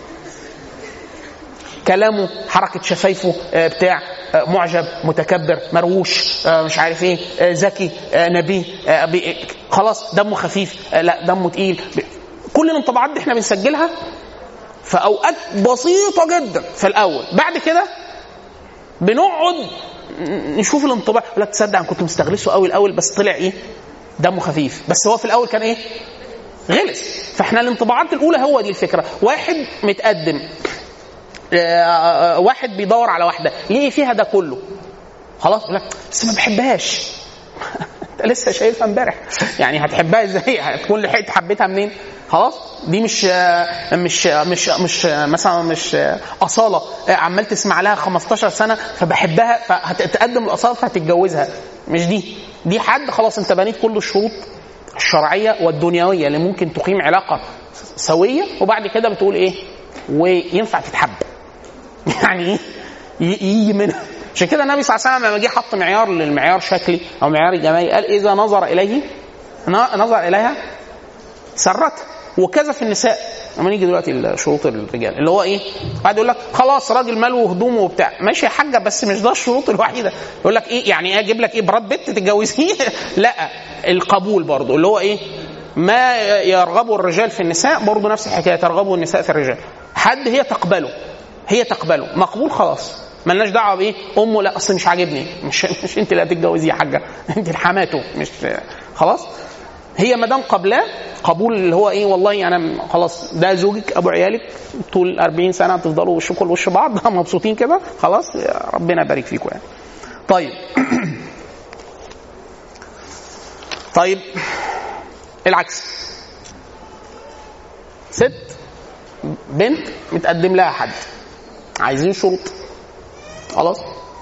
كلامه، حركه شفايفه بتاع معجب، متكبر، مرووش، مش عارف ايه، ذكي، نبيه، خلاص دمه خفيف، لا دمه تقيل. كل الانطباعات دي احنا بنسجلها في اوقات بسيطه جدا في الاول. بعد كده بنقعد نشوف الانطباع، لا تصدق انا كنت مستغلسه قوي الاول بس طلع ايه، دمه خفيف، بس هو في الاول كان ايه، غلس. فاحنا الانطباعات الاولى هو دي الفكره. واحد متقدم، واحد بيدور على واحده ليه فيها ده كله، خلاص لا بس ما بحبهاش انت لسه شايفها امبارح، يعني هتحبها ازاي؟ هتكون لحقت حبيتها منين؟ خلاص دي مش مثلا مش اصاله عمال تسمع لها 15 سنه فبحبها فهتتقدم الاصاله فهتتجوزها، مش دي حد خلاص انت بنيت كل الشروط الشرعيه والدنيويه اللي ممكن تقيم علاقه سويه، وبعد كده بتقول ايه وينفع تتحب يعني يجي منها. عشان كده النبي صلى الله عليه وسلم لما جه حط معيار للمعيار شكلي او معيار جمالي قال اذا نظر اليها سرته. وكذا في النساء. لما نيجي دلوقتي شروط الرجال اللي هو ايه، بعد يقول لك خلاص راجل ماله وهدومه وبتاع، ماشي يا حاجه بس مش ده الشروط الوحيده. يقول لك ايه يعني اجيب لك ايه براد بيت تتجوزيه لا، القبول برضه اللي هو ايه، ما يرغبه الرجال في النساء برضه نفس الحكايه ترغبه النساء في الرجال. حد هي تقبله مقبول خلاص، ملناش دعوه بايه امه، لا اصل مش عاجبني، مش انت اللي هتتجوزيه يا حاجه انت حماته، مش خلاص. هي مدام قبلاه قبول اللي هو ايه، والله انا خلاص ده زوجك ابو عيالك طول 40 سنه هتفضلوا وشكوا وش بعض مبسوطين كده خلاص ربنا يبارك فيكم يعني. طيب العكس، ست بنت متقدم لها حد عايزين شروط، خلاص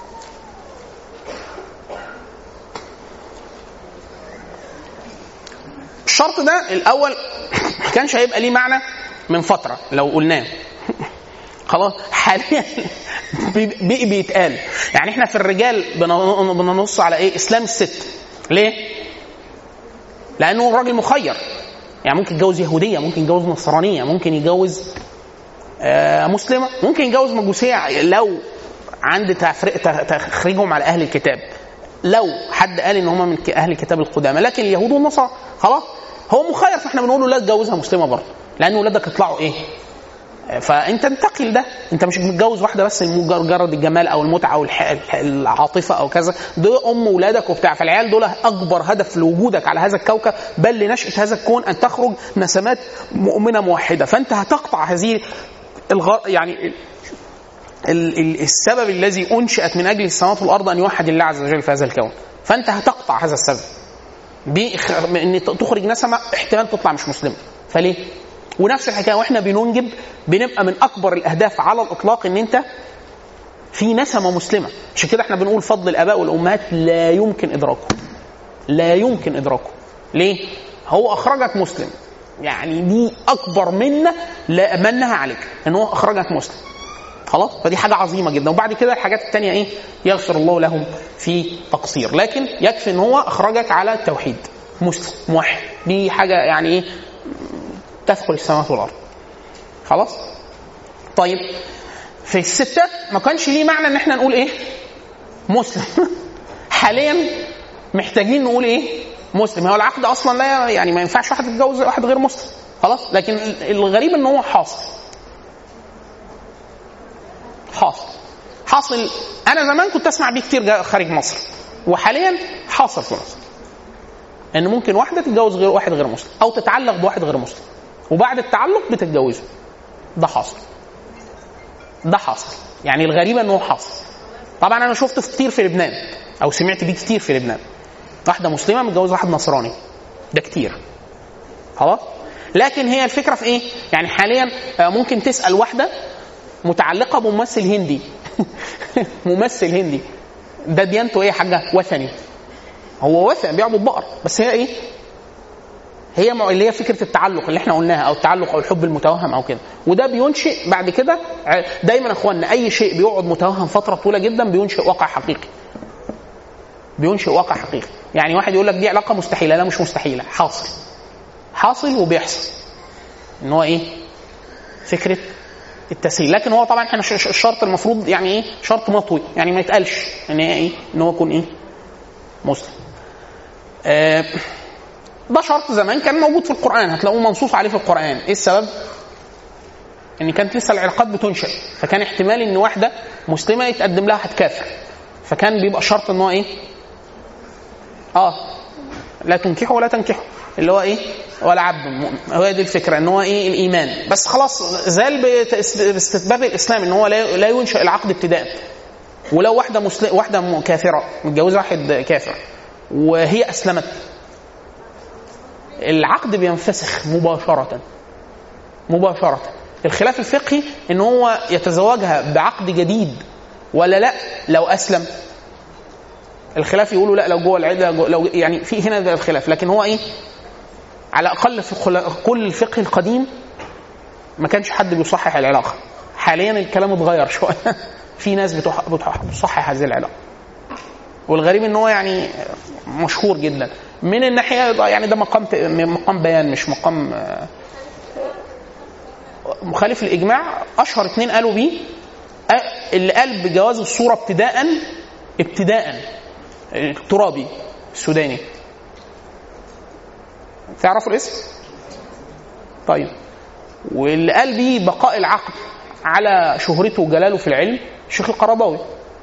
الشرط ده الاول ما كانش هيبقى ليه معنى من فتره لو قلناه خلاص، حاليا بيتقال. يعني احنا في الرجال بننص على ايه، اسلام الست. ليه؟ لانه الراجل مخير، يعني ممكن يتجوز يهوديه، ممكن يتجوز نصرانيه، ممكن يتجوز مسلمه، ممكن يتجوز مجوسيه لو عند تخريجهم على اهل الكتاب، لو حد قال ان هم من اهل الكتاب القدامى. لكن اليهود والنصارى خلاص هو مخير، فاحنا بنقول له لا تتجوزها مسلمه برضه، لان ولادك يطلعوا ايه، فانت انتقل ده، انت مش متجوز واحده بس مجرد الجمال او المتعه او العاطفه او كذا، دول ولادك وبتاع. فالعيال دول اكبر هدف لوجودك على هذا الكوكب بل لنشأة هذا الكون ان تخرج نسمات مؤمنه موحده. فانت هتقطع هذه يعني السبب الذي انشأت من اجل السماوات والارض ان يوحد الله عز وجل في هذا الكون، فانت هتقطع هذا السبب بان تخرج نسمه احتمال تطلع مش مسلمه. فليه؟ ونفس الحكايه واحنا بننجب بنبقى من اكبر الاهداف على الاطلاق ان انت في نسمه مسلمه. عشان كده احنا بنقول فضل الاباء والامهات لا يمكن ادراكه. ليه؟ هو اخرجك مسلم، يعني دي اكبر منه لا منها عليك ان هو اخرجك مسلم، خلاص. فدي حاجه عظيمه جدا. وبعد كده الحاجات التانية ايه، يغفر الله لهم في تقصير، لكن يكفي ان هو اخرجك على التوحيد، مسلم موحد، دي حاجه يعني ايه تدخل السماوات والارض، خلاص. طيب في الستات ما كانش ليه معنى ان احنا نقول ايه مسلم حاليا محتاجين نقول ايه مسلم. هو العقد اصلا لا يعني ما ينفعش واحد يتجوز واحد غير مسلم، خلاص. لكن الغريب ان هو حاصل. انا زمان كنت اسمع بيه كتير خارج مصر، وحاليا حاصل في مصر ان ممكن واحده تتجوز واحد غير مسلم او تتعلق بواحد غير مسلم، وبعد التعلق بتتجوزه. ده حاصل يعني. الغريبه انه حاصل. طبعا انا شفته كتير في لبنان او سمعت بيه كتير في لبنان، واحده مسلمه متجوزه واحد نصراني، ده كتير، خلاص. لكن هي الفكره في ايه، يعني حاليا ممكن تسال واحده متعلقه بممثل هندي ممثل هندي ده ديانته ايه يا حاجه، وثني، هو وثن بيعبد بقر، بس هي ايه، هي اللي هي فكره التعلق اللي احنا قلناها، او التعلق او الحب المتوهم او كده. وده بينشئ بعد كده دايما يا اخواننا اي شيء بيقعد متوهم فتره طويله جدا بينشئ واقع حقيقي. بينشئ واقع حقيقي. يعني واحد يقول لك دي علاقه مستحيله، لا مش مستحيله، حاصل وبيحصل، ان هو ايه فكره التسهيل. لكن هو طبعا احنا الشرط المفروض يعني ايه شرط مطوي، يعني ما يتقالش ان هي ايه ان هو يكون ايه مسلم. ده شرط زمان كان موجود في القرآن، هتلاقوه منصوص عليه في القرآن. ايه السبب؟ ان كانت لسه العلاقات بتنشأ، فكان احتمال ان واحده مسلمه يتقدم لها هتكافر، فكان بيبقى شرط ان هو ايه لا تنكحوا ولا تنكحوا، اللي هو ايه ولا عبد مؤمن. هو دي الفكره، ان هو ايه الايمان. بس خلاص زال باستتباب الاسلام ان هو لا ينشأ العقد ابتداء. ولو واحده كافره متجوزه واحد كافر وهي اسلمت، العقد بينفسخ مباشره. الخلاف الفقهي ان هو يتزوجها بعقد جديد ولا لا لو اسلم. الخلاف يقولوا لا لو جوه العده، لو يعني في هنا ده الخلاف. لكن هو ايه على الاقل في كل الفقه القديم ما كانش حد بيصحح العلاقه. حاليا الكلام اتغير شويه في ناس بتصحح هذه العلاقه، والغريب ان هو يعني مشهور جدا من الناحيه يعني ده مقام بيان مش مقام مخالف للاجماع. اشهر 2 قالوا بيه اللي قال بجواز الصوره ابتداء الترابي السوداني. تعرفوا الاسم؟ طيب. واللي قال بيه بقاء العقد على شهرته وجلاله في العلم الشيخ القرضاوي.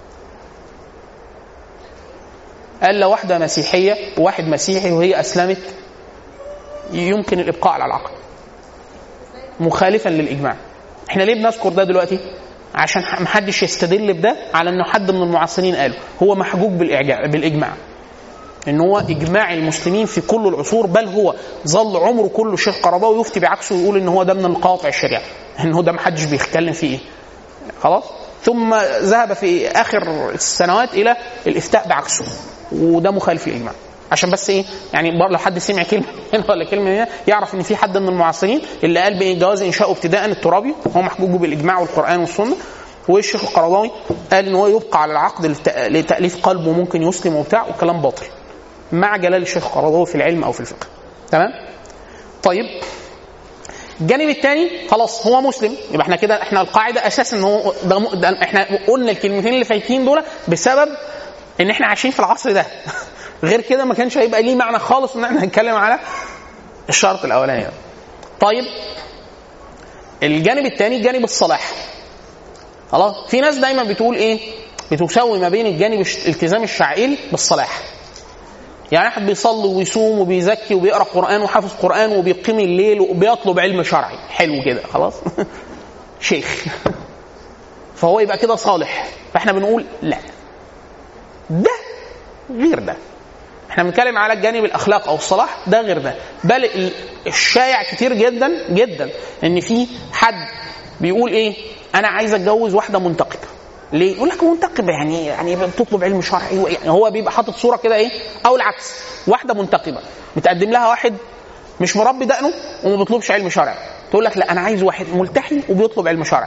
قال لو واحده مسيحيه وواحد مسيحي وهي اسلمت يمكن الابقاء على العقد مخالفا للاجماع. احنا ليه بنذكر ده دلوقتي؟ عشان محدش يستدل بده على انه حد من المعاصرين قاله. هو محجوج بالاجماع، ان هو اجماع المسلمين في كل العصور، بل هو ظل عمره كله الشيخ قرضاوي يفتي بعكسه ويقول ان هو ده من القواطع الشريعه، ان هو ده محدش بيتكلم فيه خلاص. ثم ذهب في اخر السنوات الى الافتاء بعكسه، وده مخالف للاجماع. عشان بس ايه يعني لو حد سمع كلمه هنا ولا كلمه هنا يعرف ان في حد من المعاصرين اللي قال بجواز انشاء ابتداء الترابي هو محجوج بالاجماع والقران والسنه، والشيخ القرضاوي قال ان هو يبقى على العقد لتاليف قلبه ممكن يسلم وبتاع، وكلام باطل مع جلال الشيخ القرضاوي في العلم او في الفقه. تمام. طيب الجانب الثاني خلاص هو مسلم، يبقى احنا كده احنا القاعده اساسا ان هو ده احنا قلنا الكلمتين اللي فايتين دول بسبب ان احنا عايشين في العصر ده غير كده ما كانش هيبقى ليه معنى خالص ان احنا نتكلم على الشرط الاولاني. طيب الجانب الثاني جانب الصلاح. خلاص في ناس دايما بتقول ايه بتساوي ما بين الجانب الالتزام الشعائري بالصلاح. يعني واحد بيصلي ويصوم وبيزكي وبيقرا قران وحافظ قران وبيقيم الليل وبيطلب علم شرعي حلو كده خلاص شيخ فهو يبقى كده صالح. فاحنا بنقول لا، ده غير ده. احنا بنتكلم على الجانب الاخلاق او الصلاح، ده غير ده. بل الشائع كتير جدا جدا ان في حد بيقول ايه انا عايز اتجوز واحده منتقبه. ليه؟ يقول لك منتقبه يعني بتطلب علم شرعي، يعني هو بيبقى حاطط صوره كده ايه. او العكس، واحده منتقبه متقدم لها واحد مش مربي دقنه وما بيطلبش علم شرعي، تقول لك لا انا عايز واحد ملتحي وبيطلب علم شرعي.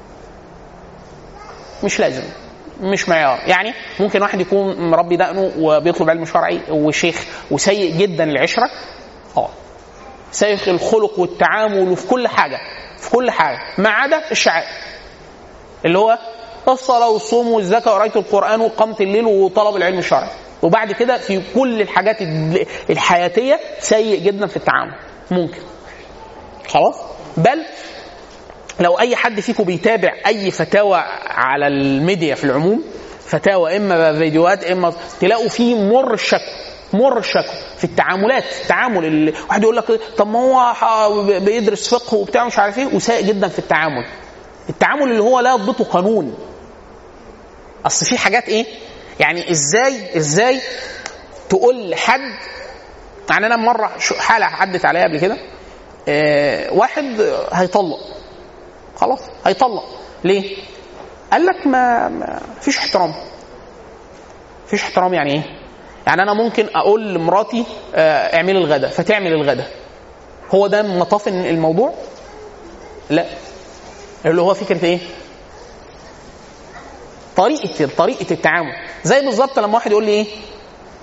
مش لازم، مش معيار. يعني ممكن واحد يكون مربي دقنه وبيطلب علم شرعي وشيخ وسيء جدا العشره، سيء الخلق والتعامل وفي كل حاجه ما عدا الشعائر اللي هو الصلاه والصوم والزكاه وقراءه القران وقامه الليل وطلب العلم الشرعي. وبعد كده في كل الحاجات الحياتيه سيء جدا في التعامل ممكن. خلاص. بل لو اي حد فيكم بيتابع اي فتاوى على الميديا في العموم، فتاوى اما فيديوهات اما تلاقوا فيه مر الشكوى في التعاملات. التعامل اللي واحد يقول لك طب ما هو بيدرس فقه وبتاع مش عارف ايه وسيء جدا في التعامل اللي هو لا يضبطه قانون. اصل في حاجات ايه يعني ازاي تقول لحد. يعني انا مره حاله عدت عليا قبل كده، واحد هيطلق خلاص هيطلق. ليه؟ قال لك ما فيش احترام. فيش احترام يعني ايه؟ يعني انا ممكن اقول لمراتي اعملي الغداء فتعمل الغداء، هو ده مطاف الموضوع؟ لا. اللي هو فكره ايه؟ طريقه التعامل. زي بالظبط لما واحد يقول لي ايه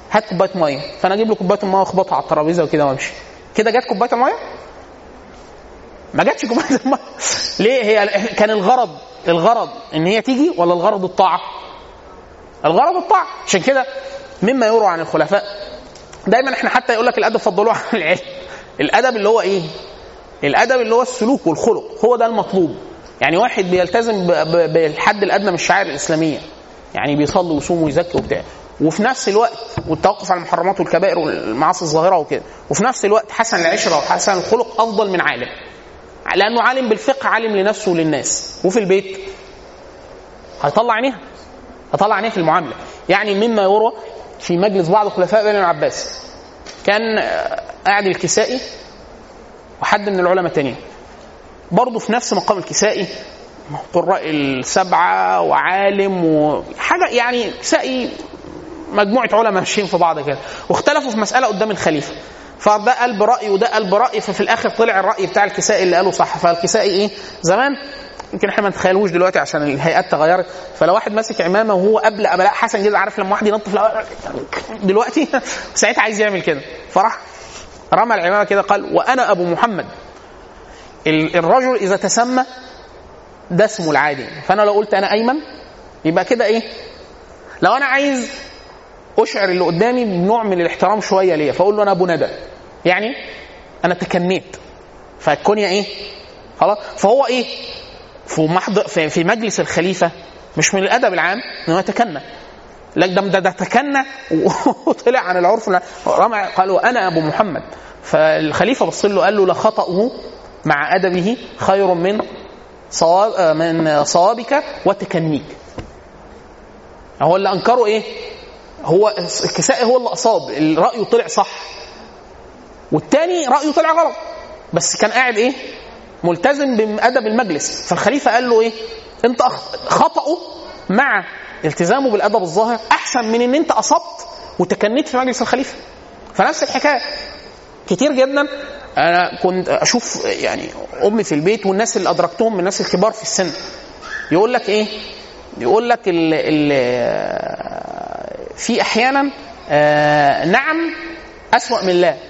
هات كوبايه ميه، فانا اجيب له كوبايه الميه واخبطها على الترابيزه وكده وامشي. كده جت كوبايه الميه؟ ما جاتش كوبايه الميه. ليه؟ هي كان الغرض ان هي تيجي، ولا الغرض الطاعه؟ الغرض الطاعه. عشان كده مما يروى عن الخلفاء دايما احنا حتى يقول لك الادب فضلوه عن العلم. الادب اللي هو ايه؟ الادب اللي هو السلوك والخلق، هو ده المطلوب. يعني واحد بيلتزم بالحد الادنى من الشعائر الاسلاميه، يعني بيصلي ويصوم ويزكي وبتاع، وفي نفس الوقت والتوقف عن المحرمات والكبائر والمعاصي الظاهره وكده، وفي نفس الوقت حسن العشره وحسن الخلق افضل من عالم، لانه عالم بالفقه، عالم لنفسه وللناس، وفي البيت هيطلع عينيها، هيطلع عينيها في المعامله. يعني مما يروى في مجلس بعض الخلفاء بني العباس، كان قاعد الكسائي وحد من العلماء التانيين برضه في نفس مقام الكسائي، قراء السبعه وعالم وحاجه، يعني كسائي مجموعه علماء ماشيين في بعض كده، واختلفوا في مساله قدام الخليفه، فده قال برأي وده قال برأي، ففي الاخر طلع الرأي بتاع الكسائي اللي قاله صح. فالكسائي ايه زمان يمكن احنا ما نتخيلوش دلوقتي عشان الهيئات تغيرت، فلو واحد ماسك عمامه وهو قبل ابلاء حسن جدا، عارف لما واحد ينطف دلوقتي ساعتها عايز يعمل كده، فرح رمى العمامه كده قال وانا ابو محمد. الرجل اذا تسمى ده اسمه العادي، فانا لو قلت انا ايمن يبقى كده ايه؟ لو انا عايز اشعر اللي قدامي بنوع من الاحترام شويه ليا، فاقول له انا ابو ندى، يعني انا تكنيت، فالكونيا ايه؟ خلاص. فهو ايه في مجلس الخليفه مش من الادب العام انه يتكنى، لك ده تكنى وطلع عن العرف، رمى قالوا انا ابو محمد. فالخليفه بص له قال له لخطأه مع ادبه خير من صوابك وتكنيك. هو اللي انكره ايه؟ هو الكسائي هو اللي اصاب، الراي طلع صح والتاني رايه طلع غلط، بس كان قاعد ايه؟ ملتزم بادب المجلس. فالخليفه قال له ايه؟ انت خطأه مع التزامه بالادب الظاهر احسن من ان انت اصبت وتكنيت في مجلس الخليفه. فنفس الحكايه كتير جدا. انا كنت اشوف يعني امي في البيت والناس اللي ادركتهم من الناس الكبار في السن، يقول لك ايه؟ يقول لك في احيانا نعم اسوأ من لا،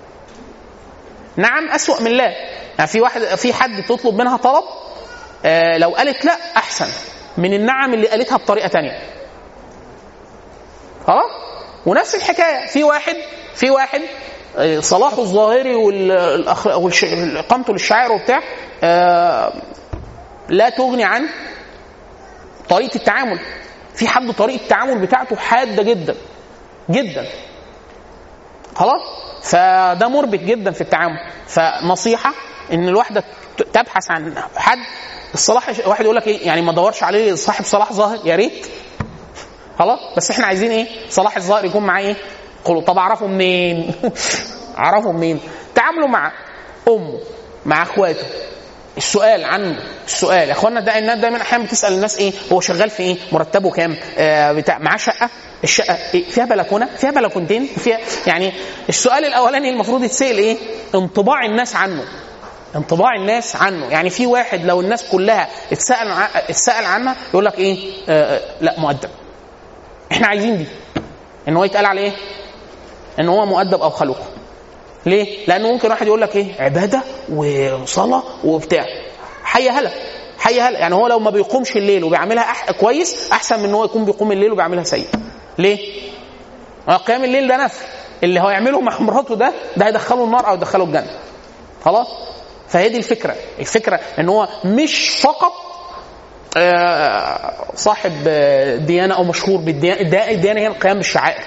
نعم اسوأ من لا. يعني في حد تطلب منها طلب لو قالت لا احسن من النعم اللي قالتها بطريقه تانية. خلاص. ونفس الحكايه في واحد صلاحه الظاهري واقامته للشعائر وبتاع لا تغني عن طريقه التعامل. في حد طريقه التعامل بتاعته حاده جدا جدا، خلاص، فده مربك جدا في التعامل. فنصيحه ان الواحده تبحث عن حد الصلاح. واحد يقول لك ايه يعني ما دورش عليه صاحب صلاح ظاهر، يا ريت، خلاص، بس احنا عايزين ايه؟ صلاح الظاهر يكون معاه ايه؟ قولوا طب اعرفه منين؟ اعرفه منين؟ تعاملوا مع امه، مع اخواته، السؤال عنه، السؤال يا اخوانا. ده الناس دايما احيانا بتسال الناس ايه هو شغال في ايه، مرتبه كام، بتاع معاه شقه، الشقه إيه؟ فيها بلكونه، فيها بلكونتين، فيها يعني السؤال الاولاني المفروض يتسال ايه؟ انطباع الناس عنه، انطباع الناس عنه. يعني في واحد لو الناس كلها اتسال عنها يقول لك ايه؟ لا مؤدب. احنا عايزين دي ان هو يتقال عليه ايه؟ ان هو مؤدب او خلوق. ليه؟ لانه ممكن واحد يقول لك ايه؟ عباده وصلاه وبتاع، حي هلا حي هلا. يعني هو لو ما بيقومش الليل وبيعملها كويس احسن من ان هو يكون بيقوم الليل وبيعملها سيء. ليه؟ قيام الليل ده نفل، اللي هو يعمله مع مراته ده هيدخله النار او يدخله الجنه. خلاص. فهي دي الفكره ان هو مش فقط صاحب ديانه او مشهور بالديانه، الديانه هي القيام بالشعائر.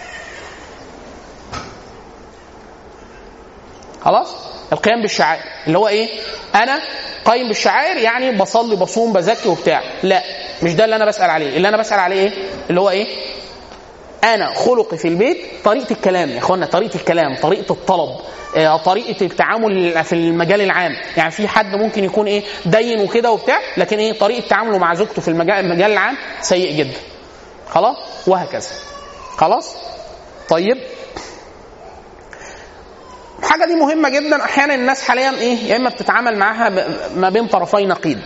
خلاص. القيام بالشعائر اللي هو ايه؟ انا قايم بالشعائر يعني بصلي بصوم بزكي وبتاع، لا مش ده اللي انا بسأل عليه. اللي انا بسأل عليه ايه؟ اللي هو ايه؟ انا خلقي في البيت طريقه الكلام يا اخوانا، طريقه الكلام، طريقه الطلب، طريقه التعامل في المجال العام. يعني في حد ممكن يكون ايه؟ دين وكده وبتاع، لكن ايه؟ طريقه تعامله مع زوجته في المجال العام سيء جدا. خلاص. وهكذا. خلاص. طيب، الحاجه دي مهمه جدا. احيانا الناس حاليا ايه؟ يا اما بتتعامل معاها ما بين طرفي نقيض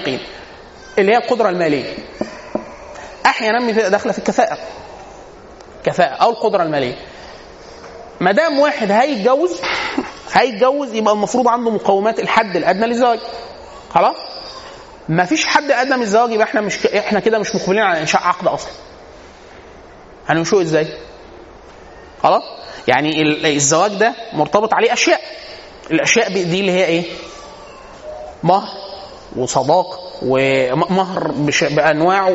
اللي هي القدره الماليه. احيانا بتبقى داخله في الكفاءه، كفاءه او القدره الماليه. ما دام واحد هيتجوز يبقى المفروض عنده مقومات الحد الادنى للزواج. خلاص ما فيش حد ادنى من الزواج، يبقى احنا كده مش مقبلين على انشاء عقد اصلا. هننشئه ازاي؟ خلاص يعني الزواج ده مرتبط عليه اشياء. الاشياء دي اللي هي ايه؟ مهر وصداق ومهر بانواعه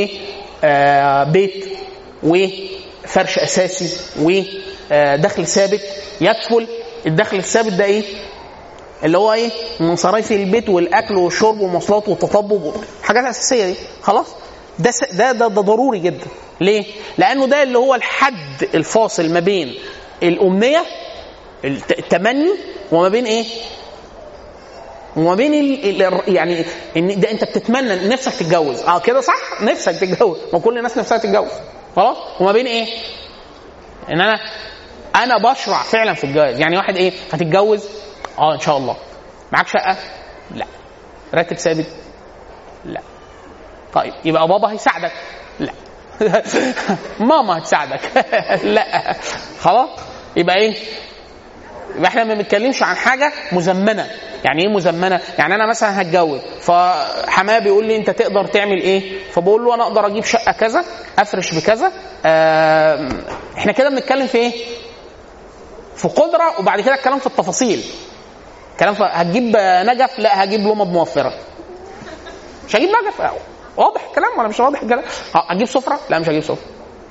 وبيت وفرش اساسي ودخل ثابت يكفل. الدخل الثابت ده ايه؟ اللي هو ايه؟ من مصاريف البيت والاكل والشرب والمواصلات والتطبب، حاجات اساسيه دي. خلاص ده ضروري جدا. ليه؟ لانه ده اللي هو الحد الفاصل ما بين الامنيه التمني وما بين ايه؟ وما بين يعني ان ده انت بتتمنى نفسك تتجوز كده صح؟ نفسك تتجوز، ما كل الناس نفسها تتجوز. خلاص وما بين ايه؟ ان انا بشرع فعلا في الجواز. يعني واحد ايه؟ هتتجوز ان شاء الله. معاك شقه؟ لا. راتب ثابت؟ لا. طيب يبقى بابا هيساعدك؟ لا. ماما هتساعدك؟ لا. خلاص يبقى ايه؟ يبقى احنا ما بنتكلمش عن حاجه مزمنه. يعني ايه مزمنه؟ يعني انا مثلا هتجوز، فحماه بيقول لي انت تقدر تعمل ايه؟ فبقول له انا اقدر اجيب شقه كذا، افرش بكذا. احنا كده بنتكلم في ايه؟ في قدره. وبعد كده الكلام في التفاصيل. كلام هتجيب نجف؟ لا هجيب لمض موفره. مش هجيب نجف. واضح الكلام ولا مش واضح الكلام؟ هجيب سفره؟ لا مش هجيب سفره.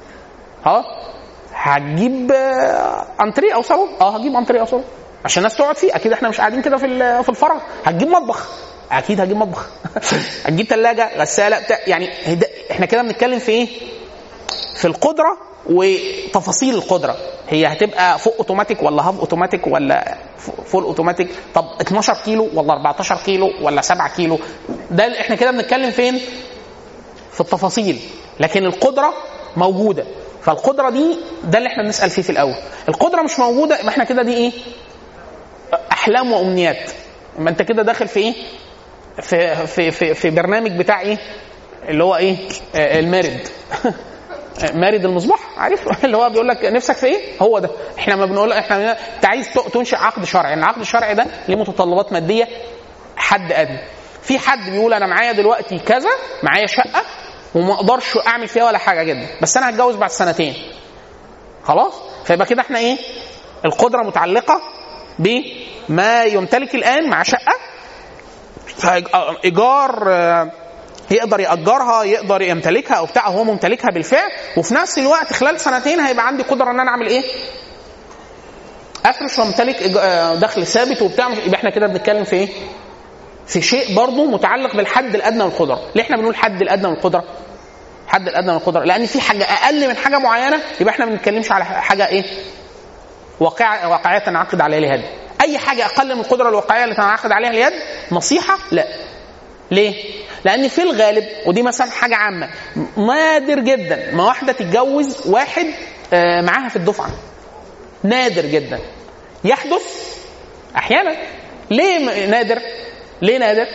هتجيب انتريه او صالون؟ هجيب انتريه او صالون عشان الناس تقعد فيه. اكيد احنا مش قاعدين كده في الفرح. هتجيب مطبخ؟ اكيد هجيب مطبخ. هتجيب ثلاجه، غساله، يعني احنا كده بنتكلم في ايه؟ في القدره وتفاصيل القدره. هي هتبقى فوق اوتوماتيك ولا هاف اوتوماتيك ولا فول اوتوماتيك؟ طب 12 كيلو ولا 14 كيلو ولا 7 كيلو؟ ده احنا كده بنتكلم فين؟ في التفاصيل. لكن القدره موجوده. فالقدره دي ده اللي احنا بنسال فيه في الاول. القدره مش موجوده يبقى احنا كده دي ايه؟ احلام وامنيات. ما انت كده داخل في ايه؟ في برنامج بتاع ايه اللي هو ايه؟ المارد. مارد المصباح، عارف اللي هو بيقول لك نفسك في ايه؟ هو ده. احنا ما بنقول احنا انت عايز تنشئ عقد شرعي. العقد الشرعي ده ليه متطلبات ماديه حد ادنى. في حد بيقول انا معايا دلوقتي كذا، معايا شقه وما اقدرش اعمل فيها ولا حاجه جدا، بس انا هتجوز بعد سنتين. خلاص فيبقى كده احنا ايه؟ القدره متعلقه بما يمتلك الان مع شقه ايجار، يقدر يأجرها، يقدر يمتلكها او بتاع، هو ممتلكها بالفعل. وفي نفس الوقت خلال سنتين هيبقى عندي قدره ان انا اعمل ايه؟ افرش وامتلك دخل ثابت وبتاع. يبقى احنا كده بنتكلم في ايه؟ في شيء برضه متعلق بالحد الادنى والقدره. ليه احنا بنقول حد الادنى والقدره؟ حد الادنى والقدره لان في حاجه اقل من حاجه معينه، يبقى احنا ما بنتكلمش على حاجه ايه؟ واقعيه تنعقد عليها اليد. اي حاجه اقل من القدره الواقعيه اللي تنعقد عليها اليد نصيحه لا. ليه؟ لان في الغالب، ودي مثلا حاجه عامه، نادر جدا ما واحده تتجوز واحد معاها في الدفعه. نادر جدا. يحدث احيانا. ليه نادر؟ ليه نادر؟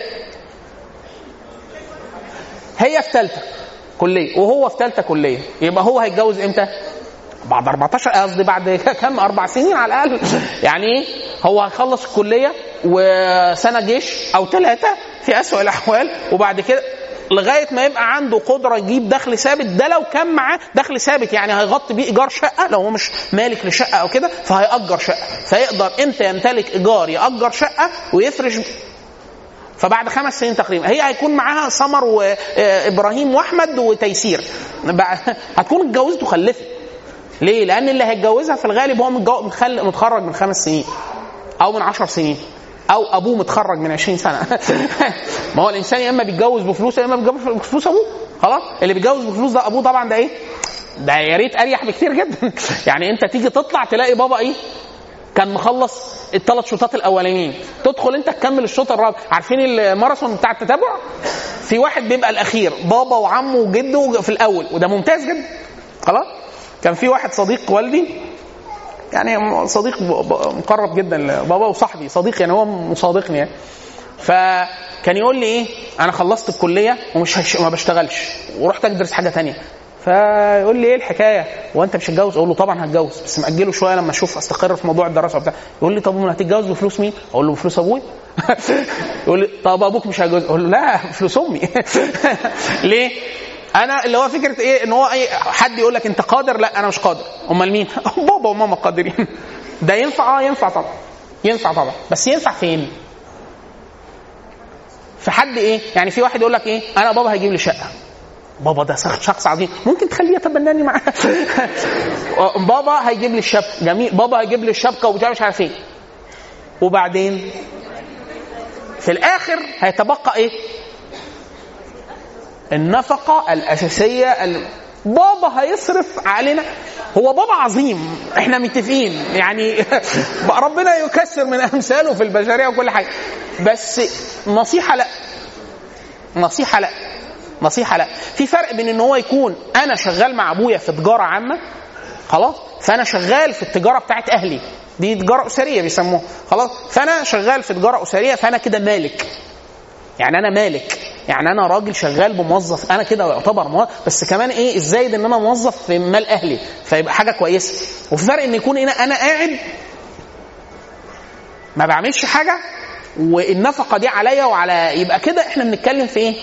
هي في ثالثه كليه وهو في ثالثه كليه، يبقى هو هيتجوز امتى؟ بعد 14 قصدي بعد كم 4 سنين على الاقل. يعني ايه؟ هو هيخلص الكليه وسنه جيش او 3 في اسوأ الاحوال، وبعد كده لغايه ما يبقى عنده قدره يجيب دخل ثابت. ده لو كان معاه دخل ثابت يعني هيغطي بيه ايجار شقه، لو هو مش مالك لشقه او كده فهيأجر شقه، فيقدر امتى يمتلك ايجار يأجر شقه ويفرش. فبعد 5 سنين تقريبا هي هيكون معاها سمر وابراهيم واحمد وتيسير، هتكون اتجوزت وخلفت. ليه؟ لان اللي هيتجوزها في الغالب هو متخرج من 5 سنين او من 10 سنين، او ابوه متخرج من 20 سنه. ما هو الانسان يا اما بيتجوز بفلوسه يا اما بيتجوز بفلوس ابوه. خلاص اللي بيتجوز بفلوس ده ابوه طبعا، ده ايه؟ ده يا ريت اريح بكتير جدا. يعني انت تيجي تطلع تلاقي بابا ايه؟ كان مخلص ال3 شوطات الاولانيين، تدخل انت تكمل الشوط الرابع. عارفين الماراثون بتاع التتابع؟ في واحد بيبقى الاخير، بابا وعمه وجده في الاول، وده ممتاز جدا. خلاص كان في واحد صديق والدي، يعني صديق مقرب جدا لبابا وصاحبي، صديق يعني هو مصادقني يعني. فكان يقول لي ايه؟ انا خلصت الكليه ومش ما بشتغلش ورحت ادرس حاجه تانية. فيقول لي ايه الحكايه وانت مش هتجوز؟ اقول له طبعا هتجوز بس ماجله شويه لما اشوف استقر في موضوع الدراسه وبتاع. يقول لي طب ما هتتجوز بفلوس مين؟ اقول له بفلوس ابوي. يقول لي طب ابوك مش هيجوز؟ اقول له لا بفلوس امي. ليه؟ انا اللي هو فكره ايه ان هو اي حد يقول لك انت قادر، لا انا مش قادر. امال مين؟ بابا وماما قادرين. ده ينفع؟ ينفع طبعا، ينفع طبعا، بس ينفع فين؟ في حد ايه يعني؟ في واحد يقول لك ايه انا بابا هيجيب لي شقه. بابا ده شخص عظيم، ممكن تخليه يتبناني معاه. بابا هيجيب لي الشبكه، جميل، بابا هيجيب لي الشبكه وبتاع مش عارف ايه. وبعدين في الاخر هيتبقى ايه؟ النفقه الاساسيه. بابا هيصرف علينا. هو بابا عظيم، احنا متفقين يعني. ربنا يكسر من امثاله في البشريه وكل حاجه، بس نصيحه لا، نصيحه لا، نصيحه لا. في فرق بين ان هو يكون انا شغال مع ابويا في تجاره عامه خلاص، فانا شغال في التجاره بتاعت اهلي، دي تجاره اسريه بيسموها خلاص، فانا شغال في تجاره اسريه، فانا كده مالك. يعني انا مالك، يعني انا راجل شغال بموظف، انا كده يعتبر موظف، بس كمان ايه الزايد ان انا موظف في مال اهلي، فيبقى حاجه كويسه. وفي فرق ان يكون انا قاعد ما بعملش حاجه والنفقه دي عليا وعلى، يبقى كده احنا بنتكلم في ايه؟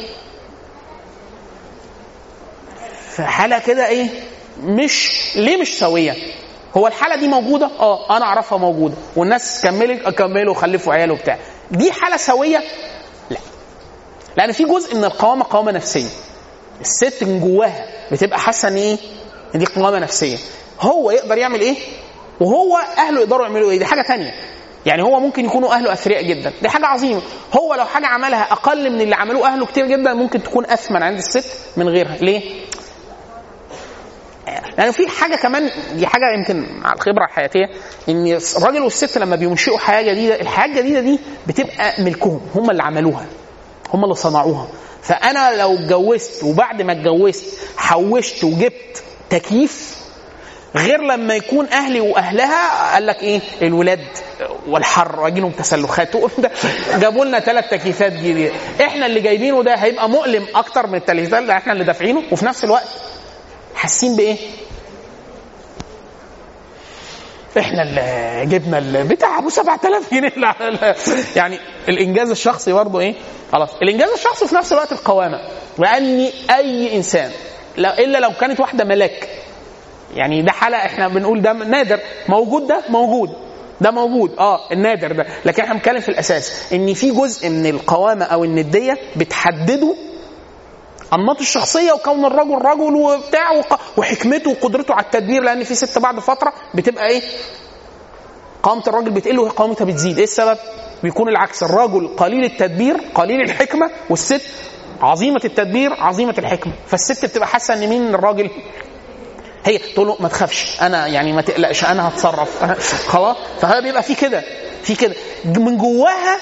في حاله كده ايه مش ليه مش سويه. هو الحاله دي موجوده، انا اعرفها موجوده، والناس كملوا وخلفوا عيال وبتاع، دي حاله سويه؟ لا، لان في جزء من القوامه قوامه نفسيه. الست من جواها بتبقى حاسه ان ايه؟ دي قوامه نفسيه. هو يقدر يعمل ايه وهو اهله يقدروا يعملوا ايه، دي حاجه تانية. يعني هو ممكن يكونوا اهله اثرياء جدا، دي حاجه عظيمه. هو لو حاجه عملها اقل من اللي عملوه اهله كتير جدا ممكن تكون اثمن عند الست من غيرها. ليه؟ لأن في حاجة كمان، دي حاجة يمكن على الخبرة الحياتية، إن الراجل والست لما بينشئوا حياة جديدة، الحياة الجديدة دي بتبقى ملكهم، هم اللي عملوها، هم اللي صنعوها. فأنا لو اتجوزت وبعد ما اتجوزت حوشت وجبت تكييف، غير لما يكون أهلي وأهلها قال لك إيه الولاد والحر واجيلهم تسلخات جابوا لنا 3 تكييفات جديدة، إحنا اللي جايبينه ده هيبقى مؤلم أكتر من التكييفات اللي إحنا اللي دافعينه، وفي نفس الوقت حاسين بايه؟ احنا اللي جبنا البتاع ابو 7000 جنيه. يعني الانجاز الشخصي برضه ايه؟ خلاص الانجاز الشخصي في نفس الوقت القوامه. لان اي انسان الا لو كانت واحده ملاك، يعني ده حاله احنا بنقول ده نادر، موجود، ده موجود، ده موجود النادر ده، لكن احنا بنتكلم في الاساس ان في جزء من القوامه او النديه بتحدده أنماط الشخصية وكون الرجل رجل وبتاع وحكمته وقدرته على التدبير. لأن في ست بعد فترة بتبقى إيه؟ قامة الرجل بتقل وقامتها بتزيد. إيه السبب؟ بيكون العكس، الرجل قليل التدبير قليل الحكمة، والست عظيمة التدبير عظيمة الحكمة. فالست بتبقى حاسة إن مين الراجل؟ هي تقول له ما تخافش، أنا يعني ما تقلقش، أنا هتصرف خلاص. فهي بيبقى في كده من جواها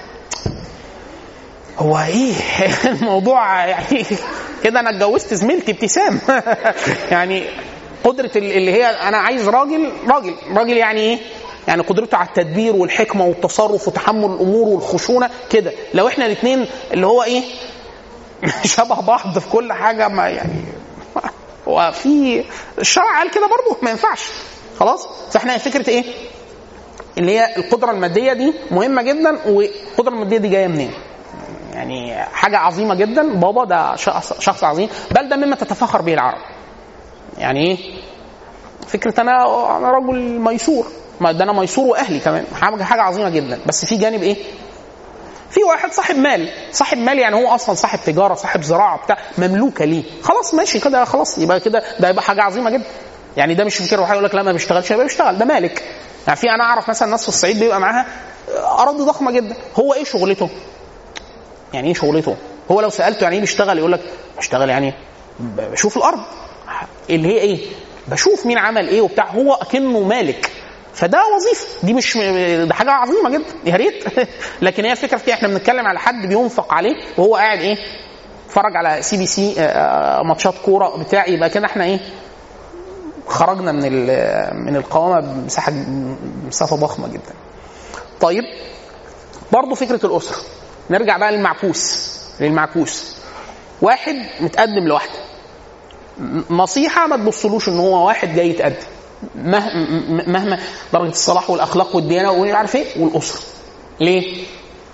هو ايه الموضوع يعني كده. انا اتجوزت زميلتي ابتسام. يعني قدرة اللي هي انا عايز راجل يعني ايه؟ يعني قدرته على التدبير والحكمة والتصرف وتحمل الامور والخشونة كده. لو احنا الاثنين اللي هو ايه شبه بعض في كل حاجة، ما يعني وفي الشرع قال كده برضو ما ينفعش خلاص. فاحنا فكرة ايه اللي هي القدرة المادية دي مهمة جدا. والقدرة المادية دي جاية منين؟ يعني حاجة عظيمة جدا. بابا ده شخص عظيم، بل ده مما تتفخر به العرب. يعني ايه فكرة انا رجل ميسور، ما ده انا ميسور واهلي كمان، حاجة عظيمة جدا. بس في جانب ايه؟ في واحد صاحب مال يعني هو اصلا صاحب تجارة صاحب زراعة بتاع مملوكة ليه، خلاص ماشي كده خلاص، يبقى كده ده يبقى حاجة عظيمة جدا. يعني ده مش فكرة واحد يقول لك لا ما بيشتغلش، يبقى بيشتغل، ده مالك. يعني في انا اعرف مثلا ناس في الصعيد بيبقى معاها اراضي ضخمة جدا. هو ايه شغلته؟ يعني ايه شغلته؟ هو لو سألته يعني ايه بيشتغل يقول لك بيشتغل يعني بشوف الارض اللي هي ايه، بشوف مين عمل ايه وبتاع، هو اكنه مالك. فده وظيفه، دي مش ده حاجه عظيمه جدا يا ريت. لكن هي الفكره في انا بنتكلم على حد بينفق عليه وهو قاعد ايه اتفرج على CBC ماتشات كوره بتاع، يبقى كده احنا ايه خرجنا من القوامه بمسافه ضخمه جدا. طيب برضو فكره الاسره، نرجع بقى للمعكوس. واحد متقدم لواحده نصيحه ما تبصلوش ان هو واحد جاي يتقدم، مهما درجه الصلاح والاخلاق والديانه وعارف ايه والاسره. ليه؟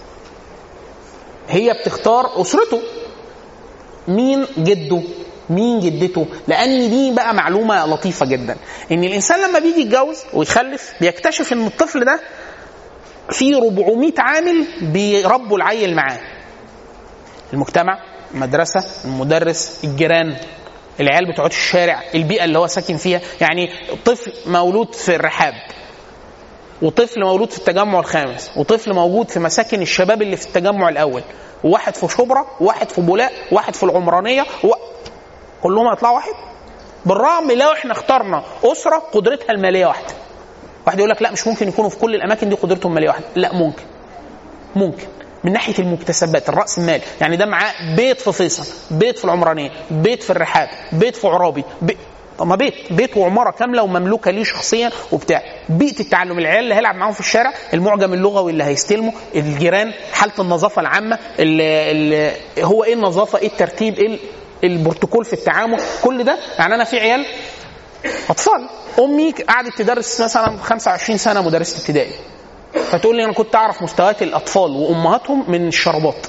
هي بتختار اسرته، مين جده مين جدته، لان دي بقى معلومه لطيفه جدا، ان الانسان لما بيجي يتجوز ويخلف بيكتشف ان الطفل ده فيه 400 عامل بيربوا العيل معاه. المجتمع، المدرسه، المدرس، الجيران، العيال بتوع الشارع، البيئه اللي هو ساكن فيها. يعني طفل مولود في الرحاب، وطفل مولود في التجمع الخامس، وطفل موجود في مساكن الشباب اللي في التجمع الاول، وواحد في شبرا، وواحد في بولاق، وواحد في العمرانيه، كلهم هيطلعوا واحد. بالرغم لو احنا اخترنا اسره قدرتها الماليه واحده. واحد يقول لك لا مش ممكن يكونوا في كل الاماكن دي قدرتهم الماليه واحده. لا ممكن من ناحيه المكتسبات، الراس المال. يعني ده معاه بيت في فيصل، بيت في العمرانيه، بيت في الرحاب، بيت في عرابي، طب ما بيت وعماره كامله ومملوكه ليه شخصيا وبتاع. بيئه التعلم، العيال اللي هيلعب معاهم في الشارع، المعجم اللغوي اللي هيستلمه، الجيران، حاله النظافه العامه، هو ايه النظافه، ايه الترتيب، ايه البروتوكول في التعامل، كل ده. يعني انا في عيال اطفال، امي قعدت تدرس مثلا 25 سنه مدرسه ابتدائي، فتقول لي انا كنت اعرف مستويات الاطفال وامهاتهم من الشربات.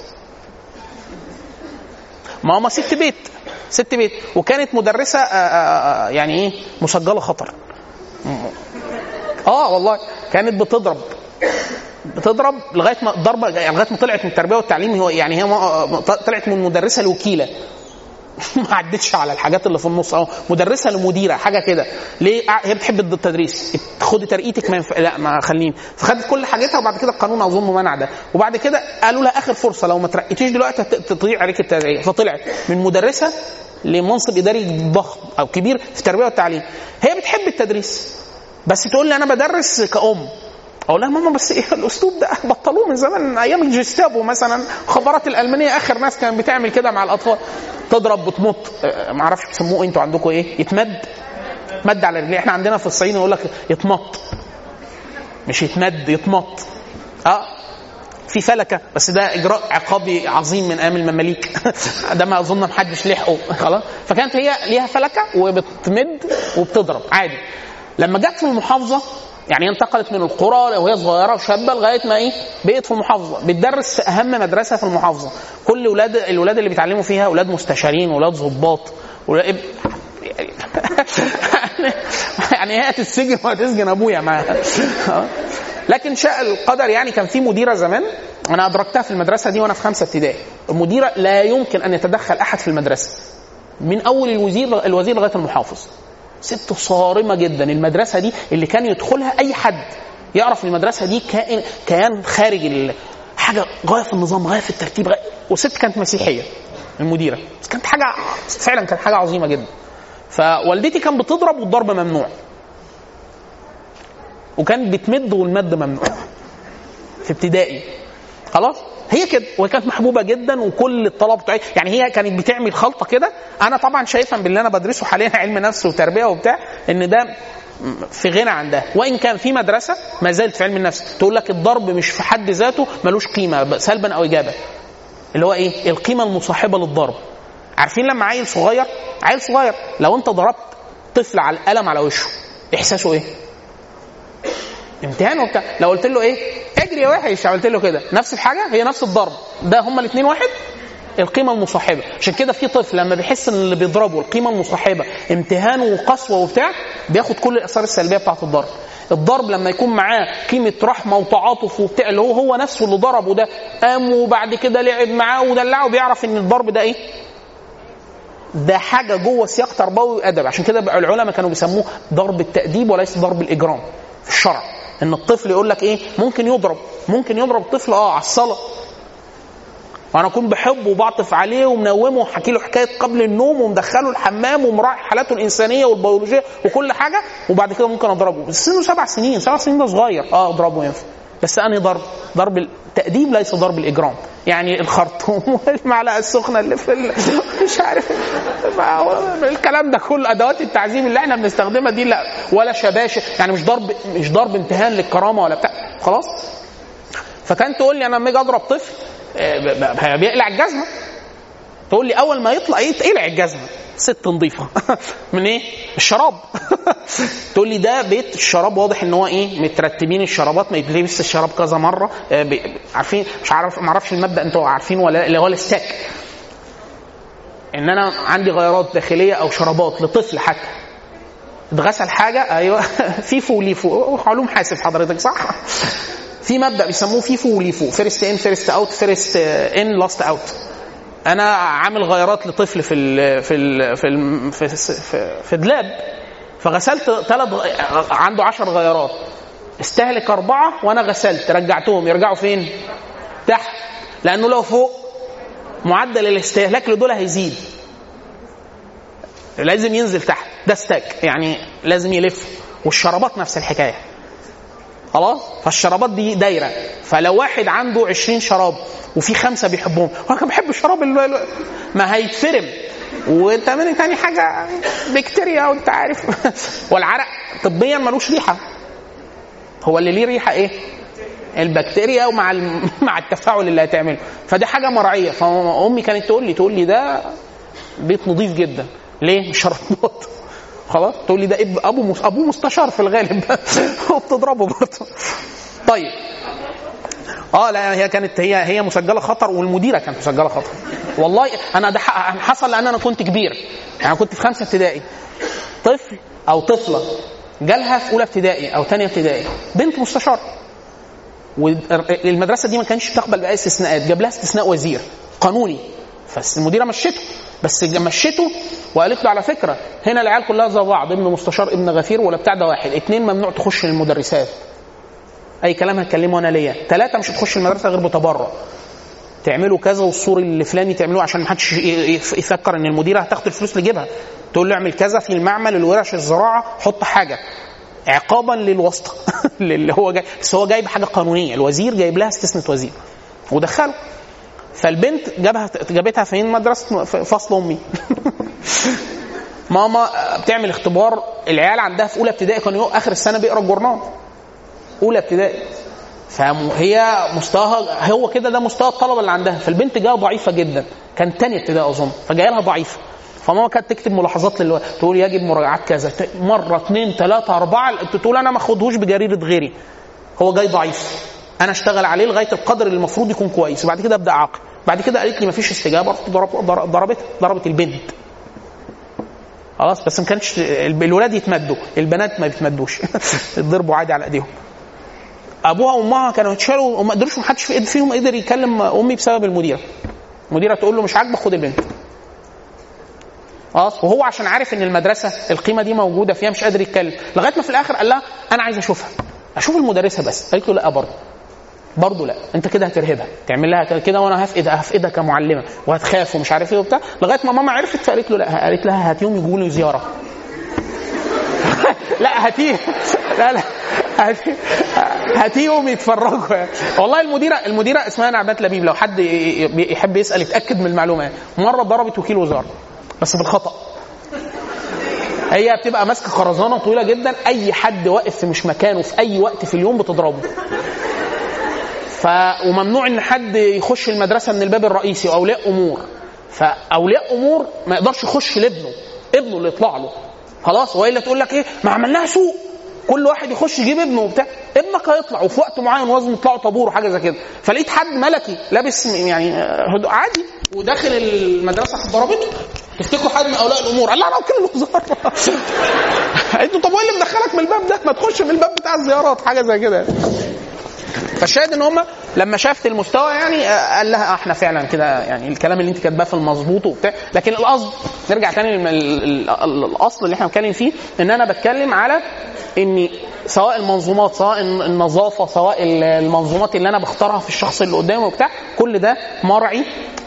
ماما ست بيت وكانت مدرسه يعني ايه مسجله خطر. والله كانت بتضرب لغايه ما ضربه، لغايه ما طلعت من التربيه والتعليم. هي طلعت من مدرسه لوكيله ما عدتش على الحاجات اللي في النص، مدرسه لمديره حاجه كده. ليه؟ هي بتحب التدريس، خدي ترقيتك لا ما خليني، فخدت كل حاجتها. وبعد كده القانون اظن منع ده، وبعد كده قالوا لها اخر فرصه، لو ما ترقيتيش دلوقتي تضيع عليك الترقيه. فطلعت من مدرسه لمنصب اداري ضخم او كبير في التربيه والتعليم. هي بتحب التدريس، بس تقول لي انا بدرس كأم. اقول لها ماما بس ايه الاسلوب ده بطلوه من زمان، ايام الجستابو مثلا، خبرات الالمانيه اخر ناس كانت بتعمل كده مع الاطفال. تضرب، بتمط، ما اعرفش بتسموه انتوا عندكم ايه، يتمد على رجليه. احنا عندنا في الصعيد يقول لك يتمط، مش يتمد، يتمط. في فلكه، بس ده اجراء عقابي عظيم من ايام المماليك ده ما اظن محدش لحقه خلاص. فكانت هي ليها فلكه وبتمد وبتضرب عادي. لما جت في المحافظه، يعني انتقلت من القرى وهي صغيره وشابه لغايه ما بقت في المحافظه، بتدرس في اهم مدرسه في المحافظه. كل الولاد اللي بيتعلموا فيها اولاد مستشارين، اولاد ضباط، يعني هي هتسجن وهتسجن ابويا معاها لكن شاء القدر. يعني كان في مديره زمان انا ادركتها في المدرسه دي وانا في 5 ابتدائي. المديره لا يمكن ان يتدخل احد في المدرسه، من اول الوزير لغايه المحافظ. ست صارمه جدا. المدرسه دي اللي كان يدخلها اي حد يعرف المدرسه دي كيان خارج حاجه غايه في النظام، غايه في الترتيب، وست كانت مسيحيه المديره، بس كانت حاجه فعلا، كانت حاجه عظيمه جدا. فوالدتي كان بتضرب والضرب ممنوع، وكان بتمد والمد ممنوع في ابتدائي. خلاص هي كده، وكانت محبوبه جدا وكل الطلبه بتوعي. يعني هي كانت بتعمل خلطه كده. انا طبعا شايفا باللي انا بدرسه حاليا علم نفس وتربيه وبتاع ان ده في غنى عن ده. وان كان في مدرسه ما زالت في علم النفس تقول لك الضرب مش في حد ذاته ملوش قيمه سلبا او ايجابا، اللي هو ايه القيمه المصاحبه للضرب. عارفين لما عيل صغير لو انت ضربت طفل على القلم على وشه احساسه ايه؟ امتحان وبتاع. لو قلت له ايه اجري يا وحش، عملت له كده، نفس الحاجه، هي نفس الضرب ده، هما الاثنين واحد، القيمه المصاحبه. عشان كده في طفل لما بيحس ان اللي بيضربه القيمه المصاحبه امتهان وقسوه وبتاع بياخد كل الاثار السلبيه بتاعه الضرب. الضرب لما يكون معاه قيمه رحمه وتعاطف وبتاع، اللي هو نفسه اللي ضربه ده قام وبعد كده لعب معاه ودلعه، بيعرف ان الضرب ده ايه، ده حاجه جوه سياق تربوي وادب. عشان كده العلماء كانوا بيسموه ضرب التأديب وليس ضرب الاجرام في الشرع. ان الطفل يقول لك ايه ممكن يضرب الطفل على الصلاه، وانا اكون بحبه وبعطف عليه ومنومه وحكي له حكايه قبل النوم ومدخله الحمام ومراعي حالاته الانسانيه والبيولوجيه وكل حاجه، وبعد كده ممكن اضربه. بس سنه 7 سنين ده صغير، اضربه ينفع. بس اني ضرب التأديب ليس ضرب الاجرام. يعني الخرطوم والمعلقه السخنه اللي في مش عارف الكلام ده كله ادوات التعذيب اللي احنا بنستخدمها دي، لا، ولا شباشه. يعني مش ضرب امتهان للكرامه ولا بتاع. خلاص. فكان تقول لي انا لما اجي اضرب طفل بيقلع الجزمه، تقول لي اول ما يطلع يقلع الجزمه، ست نظيفه من ايه؟ الشراب. تقول لي ده بيت الشراب واضح ان هو ايه، مترتبين الشرابات، ما يتلبس الشراب كذا مره، عارفين مش عارف، ما اعرفش المبدا انتوا عارفين ولا، اللي هو الستاك، ان انا عندي غيارات داخليه او شرابات لطفل حتى اتغسل حاجه، ايوه فيفو وليفو، علوم حاسب حضرتك صح؟ في مبدا بيسموه فيفو وليفو، فيرست ان فيرست اوت، فيرست ان لاست اوت. انا عامل غيارات لطفل في دلاب، فغسلت عنده 10 غيارات، استهلك 4 وانا غسلت، رجعتهم، يرجعوا فين؟ تحت، لانه لو فوق معدل الاستهلاك لدول هيزيد، لازم ينزل تحت، ده ستاك يعني لازم يلف. والشرابات نفس الحكايه، خلاص. فالشرابات دي دايره، فلو واحد عنده 20 شراب وفي 5 بيحبهم، هو كان بيحب الشراب ما هيتفرم. وانت من تاني حاجه بكتيريا وانت عارف. والعرق طبيا ملوش ريحه، هو اللي ليه ريحه ايه؟ البكتيريا، ومع مع التفاعل اللي هتعمله، فدي حاجه مرعيه. فامي كانت تقول لي ده بيت نظيف جدا، ليه؟ مش شرابات، خلاص. تقول لي ده ابو مستشار في الغالب وبتضربه برضه. طيب لا هي كانت هي مسجله خطر، والمديره كانت مسجله خطر والله. انا ده حصل لان انا كنت كبير، يعني كنت في 5 ابتدائي، طفل او طفله جالها في اولى ابتدائي او ثانيه ابتدائي بنت مستشار، والمدرسه دي ما كانش تقبل باي استثناءات، جاب لها استثناء وزير قانوني، فالمديره مشته، بس مشته وقالت له على فكره هنا العيال كلها زي بعض، ابن مستشار ابن غفير ولا بتاع، ده واحد. 2 ممنوع تخش للمدرسات، اي كلام هتكلمه انا ليا. 3 مش هتخش المدرسه غير بتبرع، تعملوا كذا والصور اللي فلاني تعملوه عشان ما حدش يفكر ان المديره هتاخد الفلوس لجيبها، تقول له اعمل كذا في المعمل الورش الزراعه، حط حاجه عقابا للواسطه اللي هو جاي، بس هو جايب حاجه قانونيه، الوزير جايب لها استثناء وزير ودخله. فالبنت جابتها فين؟ مدرسه فصل امي. ماما بتعمل اختبار، العيال عندها في اولى ابتدائي كانوا اخر السنه بيقرا الجورنال، اولى ابتدائي، فهي مستواها هو كده، ده مستوى الطلبه اللي عندها. فالبنت جايه ضعيفه جدا، كان ثانيه ابتدائي اظن، فجايه لها ضعيفه. فماما كانت تكتب ملاحظات تقول يجب مراجعات كذا، مره 2 3 4، تقول انا ما اخدهوش بجريره غيري، هو جاي ضعيف، انا اشتغل عليه لغايه القدر اللي المفروض يكون كويس، وبعد كده ابدا اعاقب. بعد كده قالت لي ما فيش استجابه، ضربت البنت، خلاص. بس ما كانش الولاد يتمدوا، البنات ما بيتمدوش يضربوا عادي على ايديهم. ابوها وامها كانوا يتشالوا وما قدروش، ما حدش فيهم قدر يكلم امي بسبب المديره تقول له مش عاجبك خد البنت، خلاص. وهو عشان عارف ان المدرسه القيمه دي موجوده فيها مش قادر يتكلم، لغايه ما في الاخر قال لها انا عايز اشوف المدرسه بس. قالت له لا، برضه لا، انت كده هترهبها، تعمل لها كده وانا هفقدها كمعلمه وهتخاف ومش عارف ايه وبتاع، لغايه ما ماما عرفت فقالت له لا، قالت لها هاتيهم يجوا لي زياره. لا هاتيه، لا هاتيهم يتفرجوا. والله المديره اسمها نعمات لبيب، لو حد يحب يسال يتاكد من المعلومه، مره ضربت وكيل وزاره بس بالخطا. هي بتبقى ماسكه خرزانه طويله جدا، اي حد واقف في مش مكانه في اي وقت في اليوم بتضربه. وممنوع ان حد يخش المدرسه من الباب الرئيسي، واولياء امور، فاولياء امور ما يقدرش يخش لابنه اللي يطلع له، خلاص. والا تقول لك ايه، ما عملناها سوق، كل واحد يخش يجيب ابنه وبتاع، ابنك هيطلع وفي وقت معين لازم يطلعوا طابور وحاجه زي كده. فلقيت حد ملكي لابس يعني عادي وداخل المدرسه ضربته. تفتكروا حد من اولياء الامور قال لا انا وكيل الوزاره؟ انتوا طب وايه اللي مدخلك من الباب ده؟ ما تخش من الباب بتاع الزيارات، حاجه زي كده. فالشاهد ان هم لما شافت المستوى يعني قال لها احنا فعلا كده، يعني الكلام اللي انت كاتباه في المظبوط وبتاع. لكن القصد نرجع تاني الاصل اللي احنا بنتكلم فيه، ان انا بتكلم على ان سواء المنظومات، سواء النظافه، سواء المنظومات اللي انا بختارها في الشخص اللي قدامي وبتاع، كل ده مرعي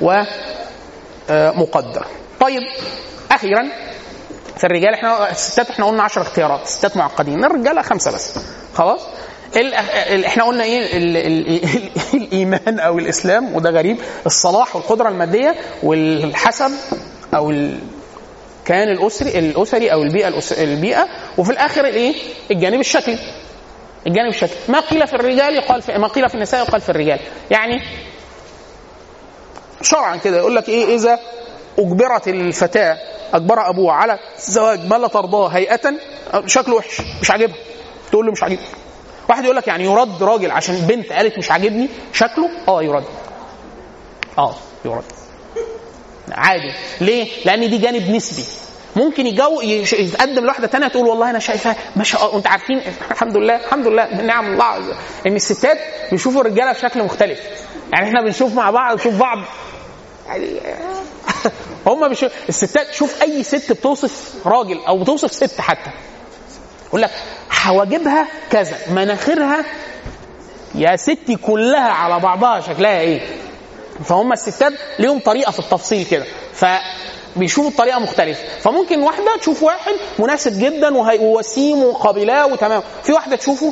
ومقدر. طيب اخيرا في الرجال، الستات احنا قلنا 10 اختيارات، الستات معقدين، الرجاله 5 بس، خلاص. احنا قلنا ايه؟ الايمان او الاسلام، وده غريب، الصلاح والقدره الماديه والحسب او الكيان الاسري او البيئه، وفي الاخر الايه؟ الجانب الشكلي. ما قيل في الرجال يقال ما قيل في النساء يقال في الرجال. يعني شرعا كده يقول لك ايه؟ اذا اجبرت الفتاه اجبرها ابوها على الزواج ما لا ترضاه هيئه، شكله وحش مش عاجبها، تقول له مش عاجبني. واحد يقول لك يعني يرد راجل عشان بنت قالت مش عاجبني شكله؟ يرد، يرد عادي. ليه؟ لان دي جانب نسبي. ممكن يتقدم لواحده تانية تقول والله انا شايفها ما شاء الله. وانت عارفين الحمد لله من نعم الله ان الستات بيشوفوا الرجاله بشكل مختلف. يعني احنا بنشوف مع بعض، نشوف بعض يعني هم الستات شوف اي ست بتوصف راجل او بتوصف ست حتى يقول لك حواجبها كذا، مناخيرها يا ستي كلها على بعضها شكلها ايه. فهم الستات ليهم طريقه في التفصيل كده، فبيشوفوا الطريقه مختلفه. فممكن واحده تشوف واحد مناسب جدا ووسيم وقابلاه وتمام، في واحده تشوفه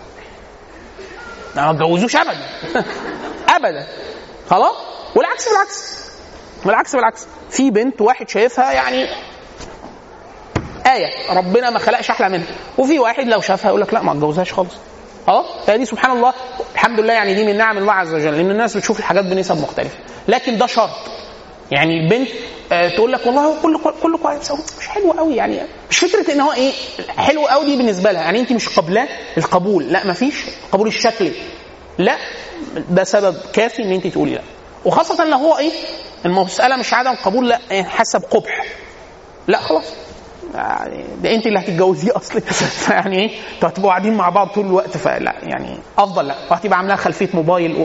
ما اتجوزوش ابدا ابدا خلاص. بالعكس في بنت واحد شايفها يعني آية ربنا ما خلقش أحلى منها، وفي واحد لو شافها يقول لك لا ما اتجوزهاش خالص. فدي سبحان الله الحمد لله يعني دي من نعم الله عز وجل، لأن الناس بتشوف الحاجات بنسب مختلفة. لكن ده شرط. يعني البنت تقول لك والله كله كويس مش حلو قوي، يعني مش فكرة ان هو ايه حلو قوي دي بالنسبة لها، يعني انت مش قابلاه القبول، لا ما فيش قبول الشكلي، لا ده سبب كافي ان انت تقولي لا. وخاصة لو هو ايه المسألة مش عدم قبول، لا حسب قبح، لا خلاص يعني ده انت اللي هتتجوزيه اصلا يعني ايه انتوا هتبقوا قاعدين مع بعض طول الوقت، فلا يعني افضل لا وهتبقى عاملها خلفيه موبايل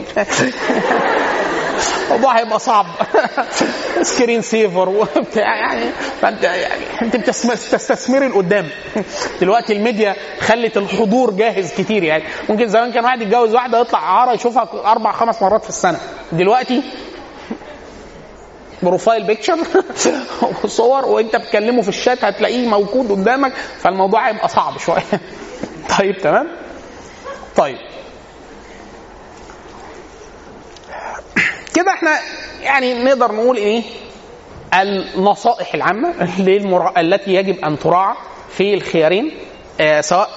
الموضوع هيبقى صعب سكرين سيفر وبتاع يعني. فانت يعني انت بتستثمري القدام دلوقتي. الميديا خلت الحضور جاهز كتير، يعني ممكن زمان كان واحد يتجوز واحده يطلع عاره يشوفها 4-5 مرات في السنه، دلوقتي بروفايل بيكتشر وصور وانت بتكلمه في الشات هتلاقيه موجود قدامك، فالموضوع هيبقى صعب شويه طيب تمام. طيب كده احنا يعني نقدر نقول ايه النصائح العامه التي يجب ان تراعى في الخيارين، سواء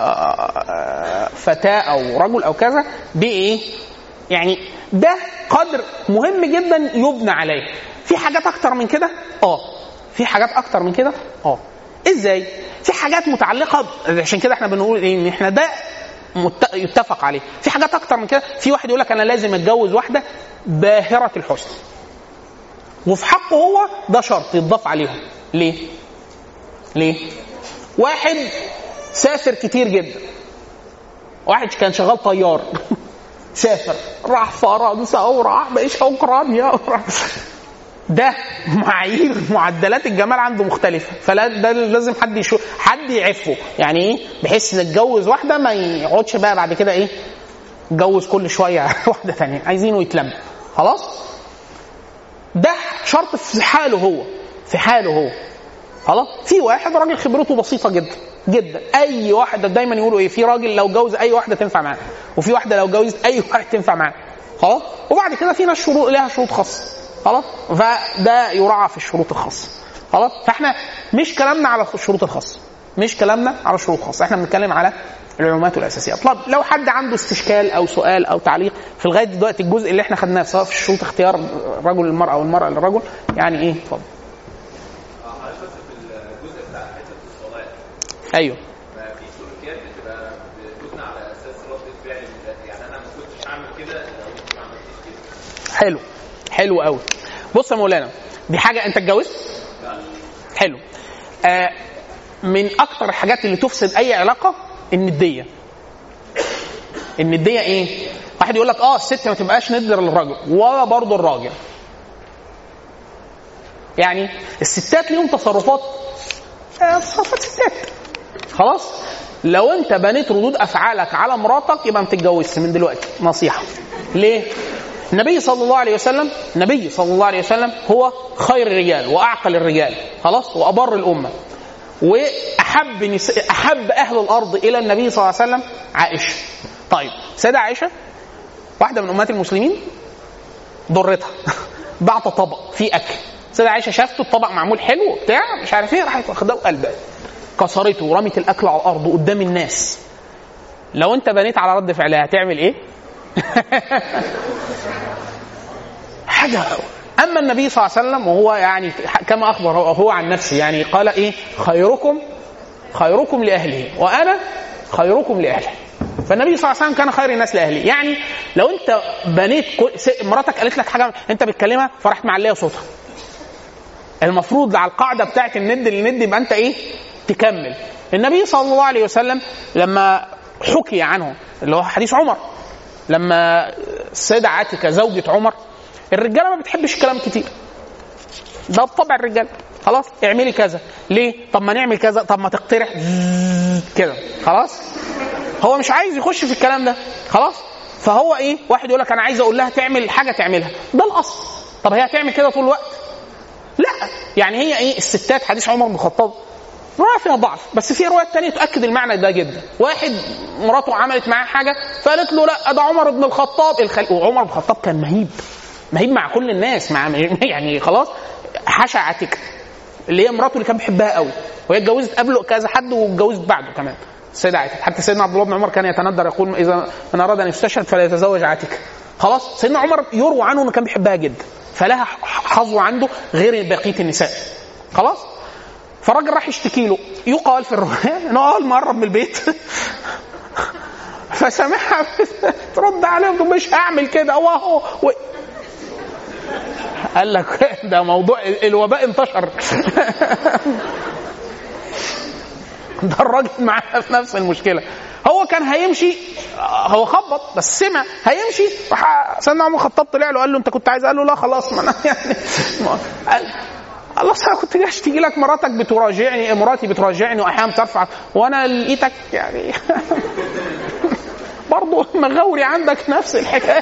فتاه او رجل او كذا، بايه يعني ده قدر مهم جدا يبنى عليه. في حاجات اكتر من كده في حاجات اكتر من كده ازاي؟ في حاجات متعلقه، عشان كده احنا بنقول ايه ان احنا ده يتفق عليه. في حاجات اكتر من كده، في واحد يقول لك انا لازم اتجوز واحده باهره الحسن، وفي حقه هو ده شرط يتضاف عليهم. ليه واحد سافر كتير جدا، واحد كان شغال طيار سافر راح فرنسا وراح بقيش اوكرانيا ده معايير معدلات الجمال عنده مختلفه، فلا ده لازم حد يعفه يعني ايه، بحيث ان اتجوز واحده ما يقعدش بقى بعد كده ايه اتجوز كل شويه واحده ثانيه، عايزينه يتلم خلاص. ده شرط في حاله هو خلاص. في واحد راجل خبرته بسيطه جدا اي واحده دايما يقولوا ايه، في راجل لو جوز اي واحده تنفع معاه، وفي واحده لو جوزت اي واحد تنفع معاه خلاص. وبعد كده في ناس شروط لها شروط خاصه خلاص، فده يراعى في الشروط الخاصه خلاص. فاحنا مش كلامنا على الشروط الخاصه، احنا بنتكلم على العلومات والاساسيات. طب لو حد عنده استشكال او سؤال او تعليق في لغايه دلوقتي الجزء اللي احنا خدناه سواء في شروط اختيار الرجل للمراه او المراه للرجل، يعني ايه اتفضل. ايوه في سلوكيات بتبقى بتبنى على اساس رد الفعل، يعني انا ما كنتش هعمل كده لو انت ما عملتيش كده. حلو قوي. بص يا مولانا، دي حاجه انت اتجوزت حلو. من اكتر الحاجات اللي تفسد اي علاقه النديه ايه؟ واحد يقول لك الست ما تبقاش ندر للراجل ولا برضه الراجل. يعني الستات ليهم تصرفات ستات خلاص. لو انت بنيت ردود افعالك على مراتك يبقى ما تتجوزش من دلوقتي، نصيحه. ليه؟ النبي صلى الله عليه وسلم هو خير الرجال واعقل الرجال خلاص، وابر الامه، واحب اهل الارض الى النبي صلى الله عليه وسلم عائشه. طيب سيدة عائشه واحده من امهات المسلمين ضرتها بعت طبق فيه اكل، سيدة عائشه شافته الطبق معمول حلو بتاع مش عارف ايه، راحت واخداه وقلبها كسرته ورمت الاكل على الارض قدام الناس. لو انت بنيت على رد فعلها هتعمل ايه؟ اما النبي صلى الله عليه وسلم وهو يعني كما اخبر هو عن نفسه يعني قال ايه خيركم لاهله وانا خيركم لاهله. فالنبي صلى الله عليه وسلم كان خير الناس لاهله. يعني لو انت بنيت مراتك قالت لك حاجه انت بتكلمها فرحت معليه صوتها، المفروض على القاعده بتاعت الند للند يبقى انت ايه تكمل. النبي صلى الله عليه وسلم لما حكي عنه اللي هو حديث عمر، لما السيده عاتكه زوجة عمر، الرجاله ما بتحبش الكلام كتير، ده بطبع الرجال. خلاص اعملي كذا، ليه؟ طب ما نعمل كذا، طب ما تقترح كده، خلاص هو مش عايز يخش في الكلام ده. خلاص فهو ايه، واحد يقول لك انا عايز اقول لها تعمل حاجه تعملها، ده الاصل. طب هي هتعمل كده طول الوقت؟ لا. يعني هي ايه، الستات حديث عمر بن الخطاب رواية فيها ضعف، بس في رواية تانية تؤكد المعنى ده جدا. واحد مراته عملت معاه حاجة فقالت له لا ده عمر بن الخطاب وعمر بن الخطاب كان مهيب مع كل الناس، يعني خلاص حاشا عاتكة اللي هي مراته اللي كان بيحبها قوي، وهي اتجوزت قبله كذا حد واتجوزت بعده كمان السيدة عاتكة. حتى سيدنا عبد الله بن عمر كان يتندر يقول اذا من اراد ان يستشهد فلا يتزوج عاتكة. خلاص سيدنا عمر يروى عنه انه كان بيحبها جدا، فلها حظوة عنده غير بقية النساء. خلاص فالراجل راح يشتكي له، يقال في الرواية انه اول ما قرب من البيت فسمعها ترد عليه مش هعمل كده هو قال لك ده موضوع الوباء انتشر. ده الراجل معاه في نفس المشكلة، هو كان هيمشي، هو خبط بس سمع هيمشي، راح سيدنا عمر الخطاب طلع له قال له انت كنت عايز؟ قال له لا خلاص ما انا يعني الله صح كنت جاي اشتكي لك مراتك بتراجعني، مراتي بتراجعني واحيانا ترفع وانا لقيتك يعني برضه مغاوري عندك نفس الحكايه.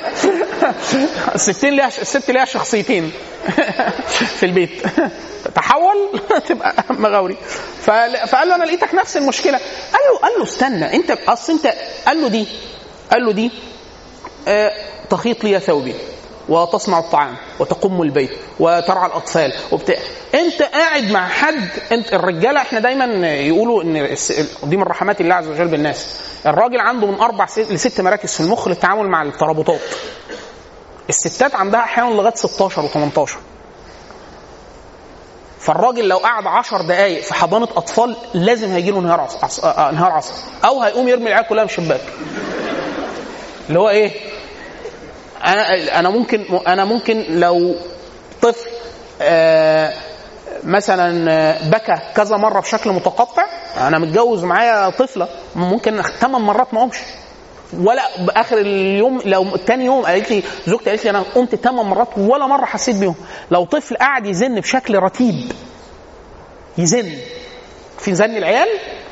الست ليها شخصيتين في البيت، تحول تبقى مغاوري. فقال له انا لقيتك نفس المشكله. قال له استنى انت اصل انت قال له دي تخيط لي ثوبي وتصنع الطعام وتقوم البيت وترعى الأطفال وبتاع. انت قاعد مع حد، انت الرجالة احنا دايما يقولوا ان دي من رحمات الله عز وجل بالناس، الراجل عنده من 4 ل 6 مراكز في المخ للتعامل مع الترابطات، الستات عندها احيانا لغاية 16 و18. فالراجل لو قعد 10 دقايق في حضانة أطفال لازم هيجيله انهار عصب أو هيقوم يرمي العيال كلها من الشباك. اللي هو ايه، انا ممكن لو طفل مثلا بكى كذا مره بشكل متقطع، انا متجوز معايا طفله ممكن 8 مرات ما قومش، ولا باخر اليوم لو تاني يوم زوجتي قالت لي انا قمت 8 مرات ولا مره حسيت بيهم. لو طفل قاعد يزن بشكل رتيب، يزن في زن العيال،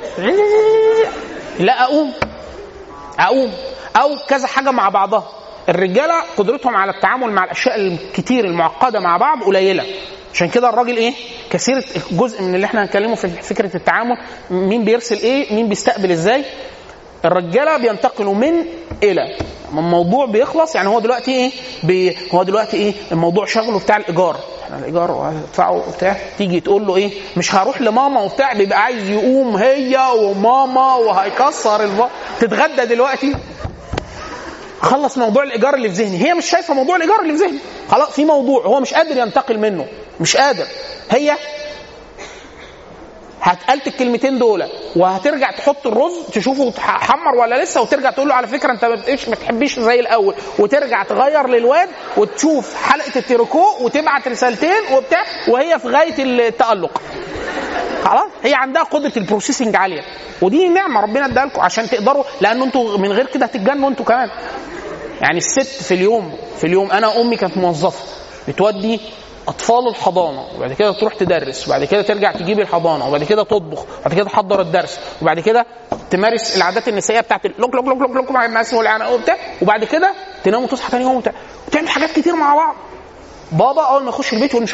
لا اقوم او كذا حاجه مع بعضها. الرجاله قدرتهم على التعامل مع الاشياء الكتير المعقده مع بعض قليله، عشان كده الراجل ايه كثير جزء من اللي احنا هنكلمه في فكره التعامل، مين بيرسل ايه، مين بيستقبل ازاي. الرجاله بينتقلوا من الى الموضوع بيخلص. يعني هو دلوقتي ايه الموضوع شغله بتاع الايجار، احنا الايجار وهدفعه وبتاع، تيجي تقول له ايه مش هروح لماما وبتاع، بيبقى عايز يقوم هي وماما وهيكسر تتغدى دلوقتي. خلص موضوع الايجار اللي في ذهني، هي مش شايفه موضوع الايجار اللي في ذهني، خلاص في موضوع هو مش قادر ينتقل منه، مش قادر. هي هتقلت الكلمتين دول وهترجع تحط الرز تشوفه حمر ولا لسه، وترجع تقول له على فكره انت ما تحبيش زي الاول، وترجع تغير للواد وتشوف حلقه التريكو وتبعت رسالتين وبتاع، وهي في غايه التالق. خلاص هي عندها قدره البروسيسنج عاليه، ودي نعمه ربنا اداها لكم عشان تقدروا، لان انتوا من غير كده هتتجنوا انتوا كمان. يعني الست في اليوم انا امي كانت موظفه بتودي اطفال الحضانه، وبعد كده تروح تدرس، وبعد كده ترجع تجيب الحضانه، وبعد كده تطبخ، وبعد كده تحضر الدرس، وبعد كده تمارس العادات النسائيه بتاعت لوك لوك لوك لوك مع الناس والعناء وبتاع، وبعد كده تنام وتصحى ثاني يوم وبتاع، وتعمل حاجات كتير مع بعض. بابا اول ما يخش البيت يقول مش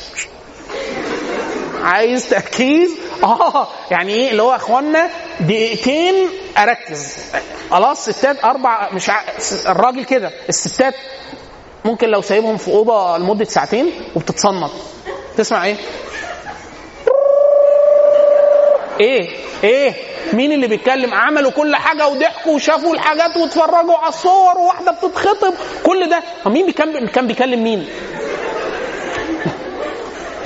عايز تركيز، يعني ايه اللي هو اخوانا دقيقتين اركز. خلاص ستات 4 مش الراجل كده، الستات ممكن لو سايبهم في اوضه لمده 2 ساعة وبتتصنط تسمع ايه مين اللي بيتكلم، عملوا كل حاجه وضحكوا وشافوا الحاجات واتفرجوا على الصور وواحده بتتخطب، كل ده مين كان بيكلم مين؟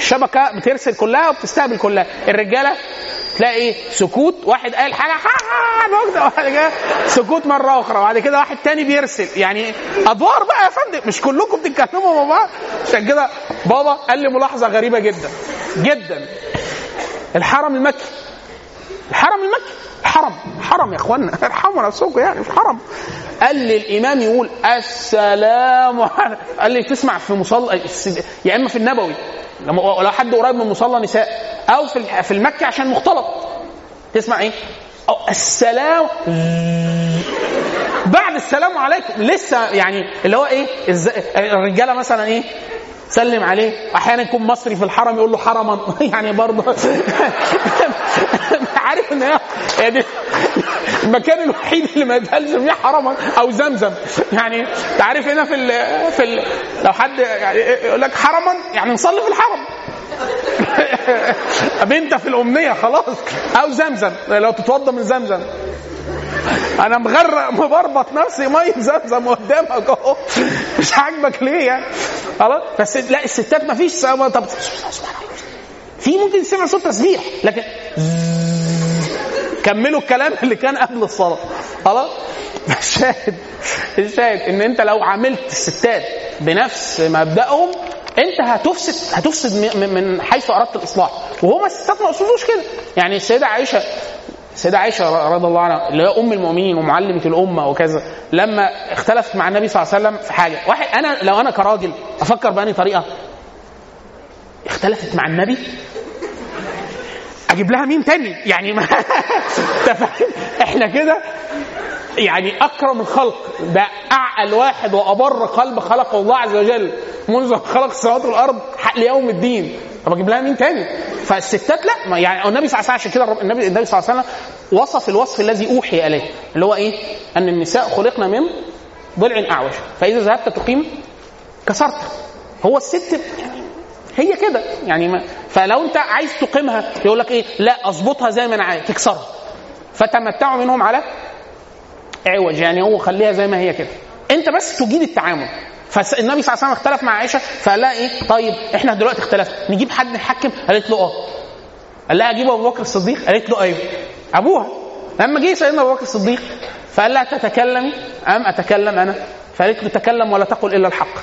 الشبكه بترسل كلها وبتستقبل كلها. الرجاله تلاقي ايه؟ سكوت، واحد قال حاجه واحد جاء سكوت مره اخرى، وبعد كده واحد تاني بيرسل. يعني ادوار بقى يا فندم، مش كلكم بتتكلموا مع بعض. عشان كده بابا قال لي ملاحظه غريبه جدا جدا. الحرم المكي حرم يا اخوانا، ارحموا نفسكم يعني، مش حرم. قال لي الامام يقول السلام عليكم، قال لي تسمع في مصلى يا اما في النبوي لو حد قريب من مصلى نساء، او في المكي عشان مختلط تسمع ايه؟ أو السلام بعد السلام عليكم لسه، يعني اللي هو ايه؟ الرجاله مثلا ايه؟ سلم عليه. احيانا يكون مصري في الحرم يقول له حرما يعني برضه عارف ان هي المكان الوحيد اللي ما يتقالش فيه حرما او زمزم. يعني انت عارف هنا في لو حد يعني يقول لك حرما يعني نصلي في الحرم انت في الامنيه خلاص. او زمزم لو تتوضى من زمزم. انا مغرق مبربط نفسي ميه زمزم قدامك اهو، مش عاجبك ليه يعني؟ خلاص. بس لا الستات ما فيش. طب في ممكن تسمع صوت تسبيح، لكن كملوا الكلام اللي كان قبل الصلاه. خلاص. الشاهد ان انت لو عملت الستات بنفس مبدأهم انت هتفسد من حيث اردت الاصلاح. وهما الستات ما قصدوش كده. يعني السيده عائشه رضي الله عنها اللي هي ام المؤمنين ومعلمه الامه وكذا، لما اختلفت مع النبي صلى الله عليه وسلم في حاجه، لو انا كراجل افكر بأني طريقه اختلفت مع النبي اجيب لها مين تاني يعني؟ ما احنا كده يعني اكرم الخلق، ده اعقل واحد وابر قلب خلقه الله عز وجل منذ خلق السماوات والارض ليوم الدين. طب اجيب لها مين تاني؟ فالستات لا، يعني النبي صلى الله عليه وسلم كده، النبي صلى الله عليه وسلم وصف الوصف الذي اوحي اليه اللي هو ايه؟ ان النساء خلقنا من ضلع اعوج فاذا ذهبت تقيم كسرت. هو الست هي كده يعني فلو انت عايز تقيمها يقول لك ايه؟ لا اظبطها زي ما انا عايز تكسرها، فتمتعوا منهم على عوج. يعني هو خليها زي ما هي كده، انت بس تجيد التعامل. فالنبي صلى الله عليه وسلم اختلف مع عائشه فقال لها ايه؟ طيب احنا دلوقتي اختلفنا، نجيب حد نحكم؟ قالت له قال لها اجيب ابو بكر الصديق؟ قالت له ايوه. ابوها لما جه سيدنا ابو بكر الصديق فقال لها تتكلمي ام اتكلم انا؟ فقالت له تكلم ولا تقل الا الحق.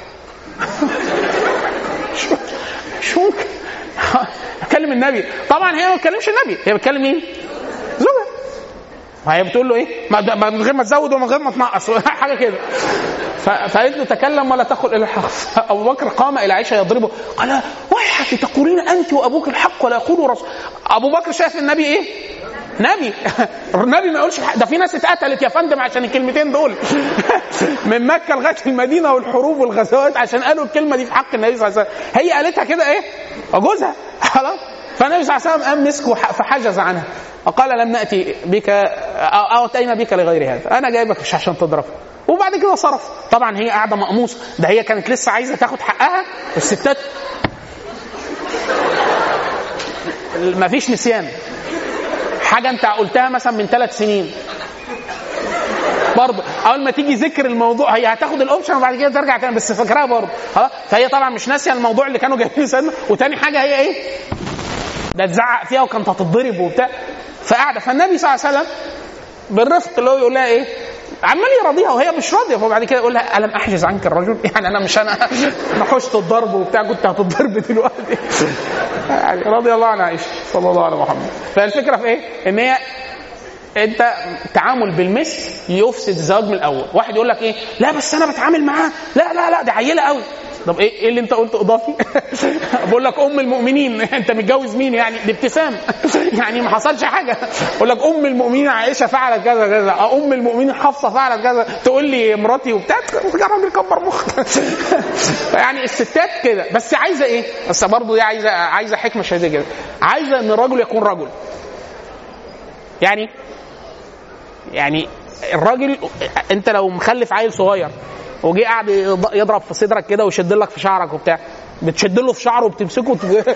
شو ممكن اكلم النبي؟ طبعا هي ما بتكلمش النبي، هي بتكلم مين؟ زوجها. وهي بتقول له ايه؟ من غير ما تزود ومن غير ما تنقص حاجه كده. فقالت له تكلم ولا تقل الا الحق. ابو بكر قام الى عائشه يضربه قال ويحك تقولين انت وابوك الحق ولا يقول رسول. ابو بكر شايف النبي ايه؟ نبي. النبي ما يقولش الحق. ده في ناس اتقتلت يا فندم عشان الكلمتين دول من مكه لغايه المدينه والحروب والغزوات عشان قالوا الكلمه دي في حق النبي صلى الله عليه وسلم. هي قالتها كده ايه؟ جوزها. خلاص. فالنبي صلى الله عليه وسلم قام مسكه فحجز عنها وقال لم ناتي بك او اتينا بك لغير هذا، انا جايبك مش عشان تضرب. وبعد كده صرف. طبعا هي قاعده مقموصه، ده هي كانت لسه عايزه تاخد حقها. الستات ما فيش نسيان، حاجه انت قلتها مثلا من 3 سنين برضه اول ما تيجي ذكر الموضوع هي هتاخد الاوبشن وبعد كده ترجع تاني بس فاكرها برضه. خلاص. فهي طبعا مش ناسيه الموضوع اللي كانوا جايبين سنه. وتاني حاجه هي ايه؟ ده تزعق فيها وكانت هتتضرب وبتاع. فقاعده. فالنبي صلى الله عليه وسلم بالرفق اللي هو يقول لها ايه؟ عمال يراضيها وهي مش راضيه. فبعد كده يقول لها الم احجز عنك الرجل؟ يعني انا مش انا حشت الضرب وبتاع كنت هتضرب دلوقتي. يعني رضي الله عن عائشه صلى الله عليه محمد. فالفكره في ايه؟ ان هي انت تعامل بالمثل يفسد الزواج من الاول. واحد يقول لك ايه؟ لا بس انا بتعامل معاه لا دي عيله قوي. طب ايه اللي انت قلت اضافي؟ بقول لك ام المؤمنين. انت متجوز مين يعني؟ دي ابتسام يعني ما حصلش حاجه. بقول لك ام المؤمنين عائشه فعلت كذا كذا، ام المؤمنين حفصه فعلت كذا، تقول لي مراتي وبتاع راجل كبر مخ. يعني الستات كده. بس عايزه ايه؟ بس برضه دي عايزه حكمه شديده جدا. عايزه ان الرجل يكون رجل. يعني الراجل انت لو مخلف عيل صغير وجي قاعد يضرب في صدرك كده ويشد لك في شعرك وبتاع، بتشد له في شعره وبتمسكه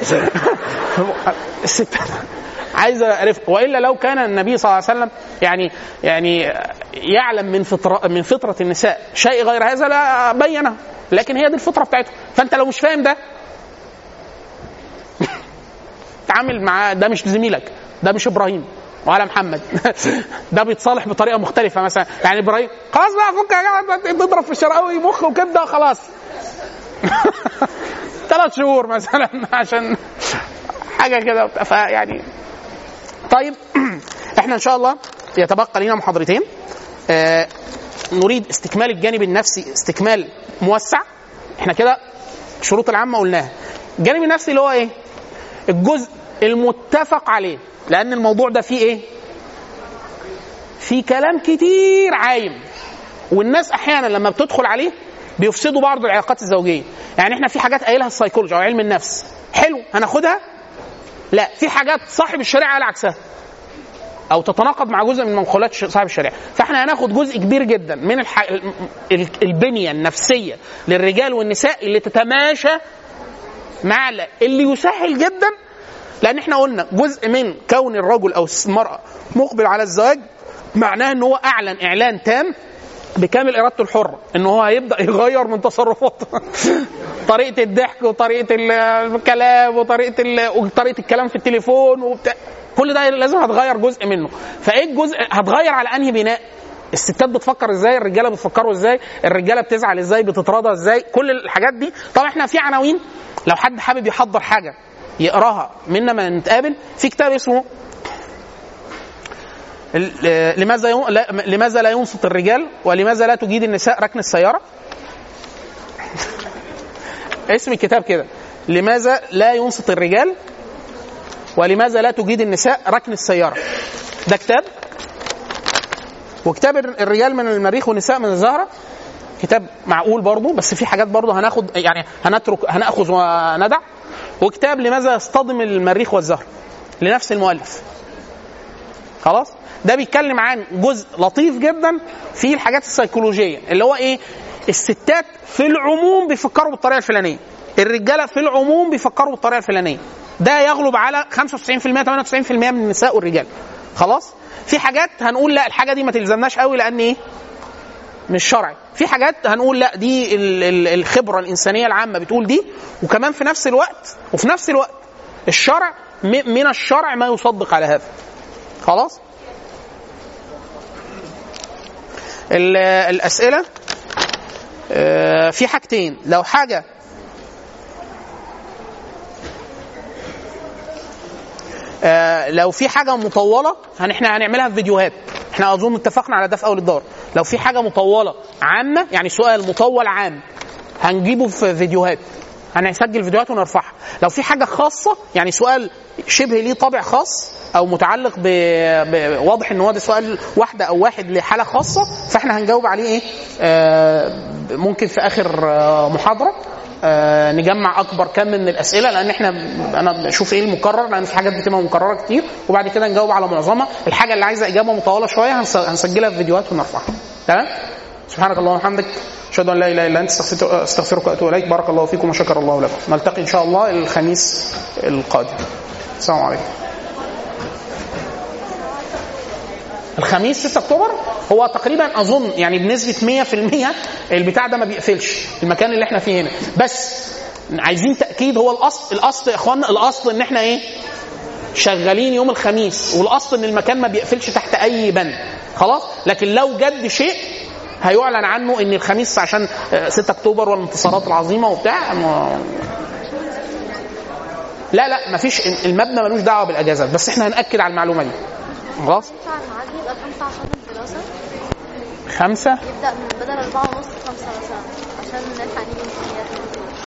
الست عايزه رفق. والا لو كان النبي صلى الله عليه وسلم يعني يعلم من فطره النساء شيء غير هذا لا بينه، لكن هي دي الفطره بتاعته. فانت لو مش فاهم ده بتتعامل مع ده مش زميلك، ده مش ابراهيم ولا محمد ده بيتصالح بطريقه مختلفه مثلا. يعني ابراهيم خلاص بقى فك يا جماعه، تضرب في الشرقاوي مخ وكبده خلاص 3 شهور مثلا عشان حاجه كده. فيعني طيب احنا ان شاء الله يتبقى لنا محاضرتين. نريد استكمال الجانب النفسي استكمال موسع. احنا كده الشروط العامه قلناها. الجانب النفسي اللي هو ايه؟ الجزء المتفق عليه، لان الموضوع ده فيه ايه؟ في كلام كتير عايم، والناس احيانا لما بتدخل عليه بيفسدوا بعض العلاقات الزوجيه. يعني احنا في حاجات قايلها السيكولوجي او علم النفس حلو هناخدها، لا في حاجات صاحب الشريعه قال عكسها او تتناقض مع جزء من منقولات صاحب الشريعه. فاحنا هناخد جزء كبير جدا من البنيه النفسيه للرجال والنساء اللي تتماشى مع اللي يسهل جدا. لان احنا قلنا جزء من كون الرجل او المراه مقبل على الزواج معناه ان هو اعلن اعلان تام بكامل ارادته الحره ان هو هيبدا يغير من تصرفاته طريقه الضحك وطريقه الكلام وطريقه الكلام في التليفون وبتاع، كل ده لازم هتغير جزء منه. فايه الجزء هتغير على انهي بناء؟ الستات بتفكر ازاي، الرجاله بتفكروا ازاي، الرجاله بتزعل ازاي، بتتراضى ازاي، كل الحاجات دي. طبعا احنا في عناوين لو حد حابب يحضر حاجه يقراها منا ما نتقابل في كتاب اسمه لماذا لا ينصت الرجال ولماذا لا تجيد النساء ركن السياره. اسم الكتاب كده، لماذا لا ينصت الرجال ولماذا لا تجيد النساء ركن السياره. ده كتاب. وكتاب الرجال من المريخ والنساء من الزهره، كتاب معقول برضو بس في حاجات برضو هناخد يعني هناخذ وندع. وكتاب لماذا يصطدم المريخ والزهر لنفس المؤلف. خلاص ده بيتكلم عن جزء لطيف جدا في الحاجات السيكولوجيه اللي هو ايه؟ الستات في العموم بيفكروا بالطريقه الفلانيه، الرجاله في العموم بيفكروا بالطريقه الفلانيه. ده يغلب على 95% 98% من النساء والرجال. خلاص في حاجات هنقول لا الحاجه دي ما تلزمناش قوي لان ايه؟ مش شرعي. في حاجات هنقول لا دي الخبره الانسانيه العامه بتقول دي، وكمان في نفس الوقت الشرع من الشرع ما يصدق على هذا. خلاص الاسئله في حاجتين. لو حاجه لو في حاجه مطوله احنا هنعملها في فيديوهات. احنا اظن اتفقنا على ده في اول الدور. لو في حاجه مطوله عامه يعني سؤال مطول عام هنجيبه في فيديوهات، هنسجل فيديوهات ونرفعها. لو في حاجه خاصه يعني سؤال شبه ليه طابع خاص او متعلق بواضح ان هو ده سؤال واحده او واحد لحاله خاصه، فاحنا هنجاوب عليه ايه ممكن في اخر محاضره نجمع اكبر كم من الاسئله، لان انا بشوف ايه المكرر، لان في حاجات بتبقى مكرره كتير وبعد كده نجاوب على معظمها. الحاجه اللي عايزه اجابه مطوله شويه هنسجلها في فيديوهات ونرفعها. تمام. سبحانك اللهم وبحمدك اشهد ان لا اله الا انت استغفرك واتوب اليك. بارك الله فيكم وشكر الله لكم. نلتقي ان شاء الله الخميس القادم. السلام عليكم. الخميس 6 اكتوبر هو تقريبا اظن يعني بنسبه 100% البتاع ده ما بيقفلش المكان اللي احنا فيه هنا، بس عايزين تاكيد. هو الاصل يا اخوانا، الاصل ان احنا ايه شغالين يوم الخميس، والاصل ان المكان ما بيقفلش تحت اي بند. خلاص لكن لو جد شيء هيعلن عنه ان الخميس عشان 6 اكتوبر والانتصارات العظيمه وبتاع. لا مفيش، المبنى ملوش دعوه بالاجازات، بس احنا هنأكد على المعلومه دي. خلاص الميعاد يبقى 5 عشان الدراسة 5 يبدأ من بدل 4:30 5 مثلا عشان نلحق نيجي امتحانات.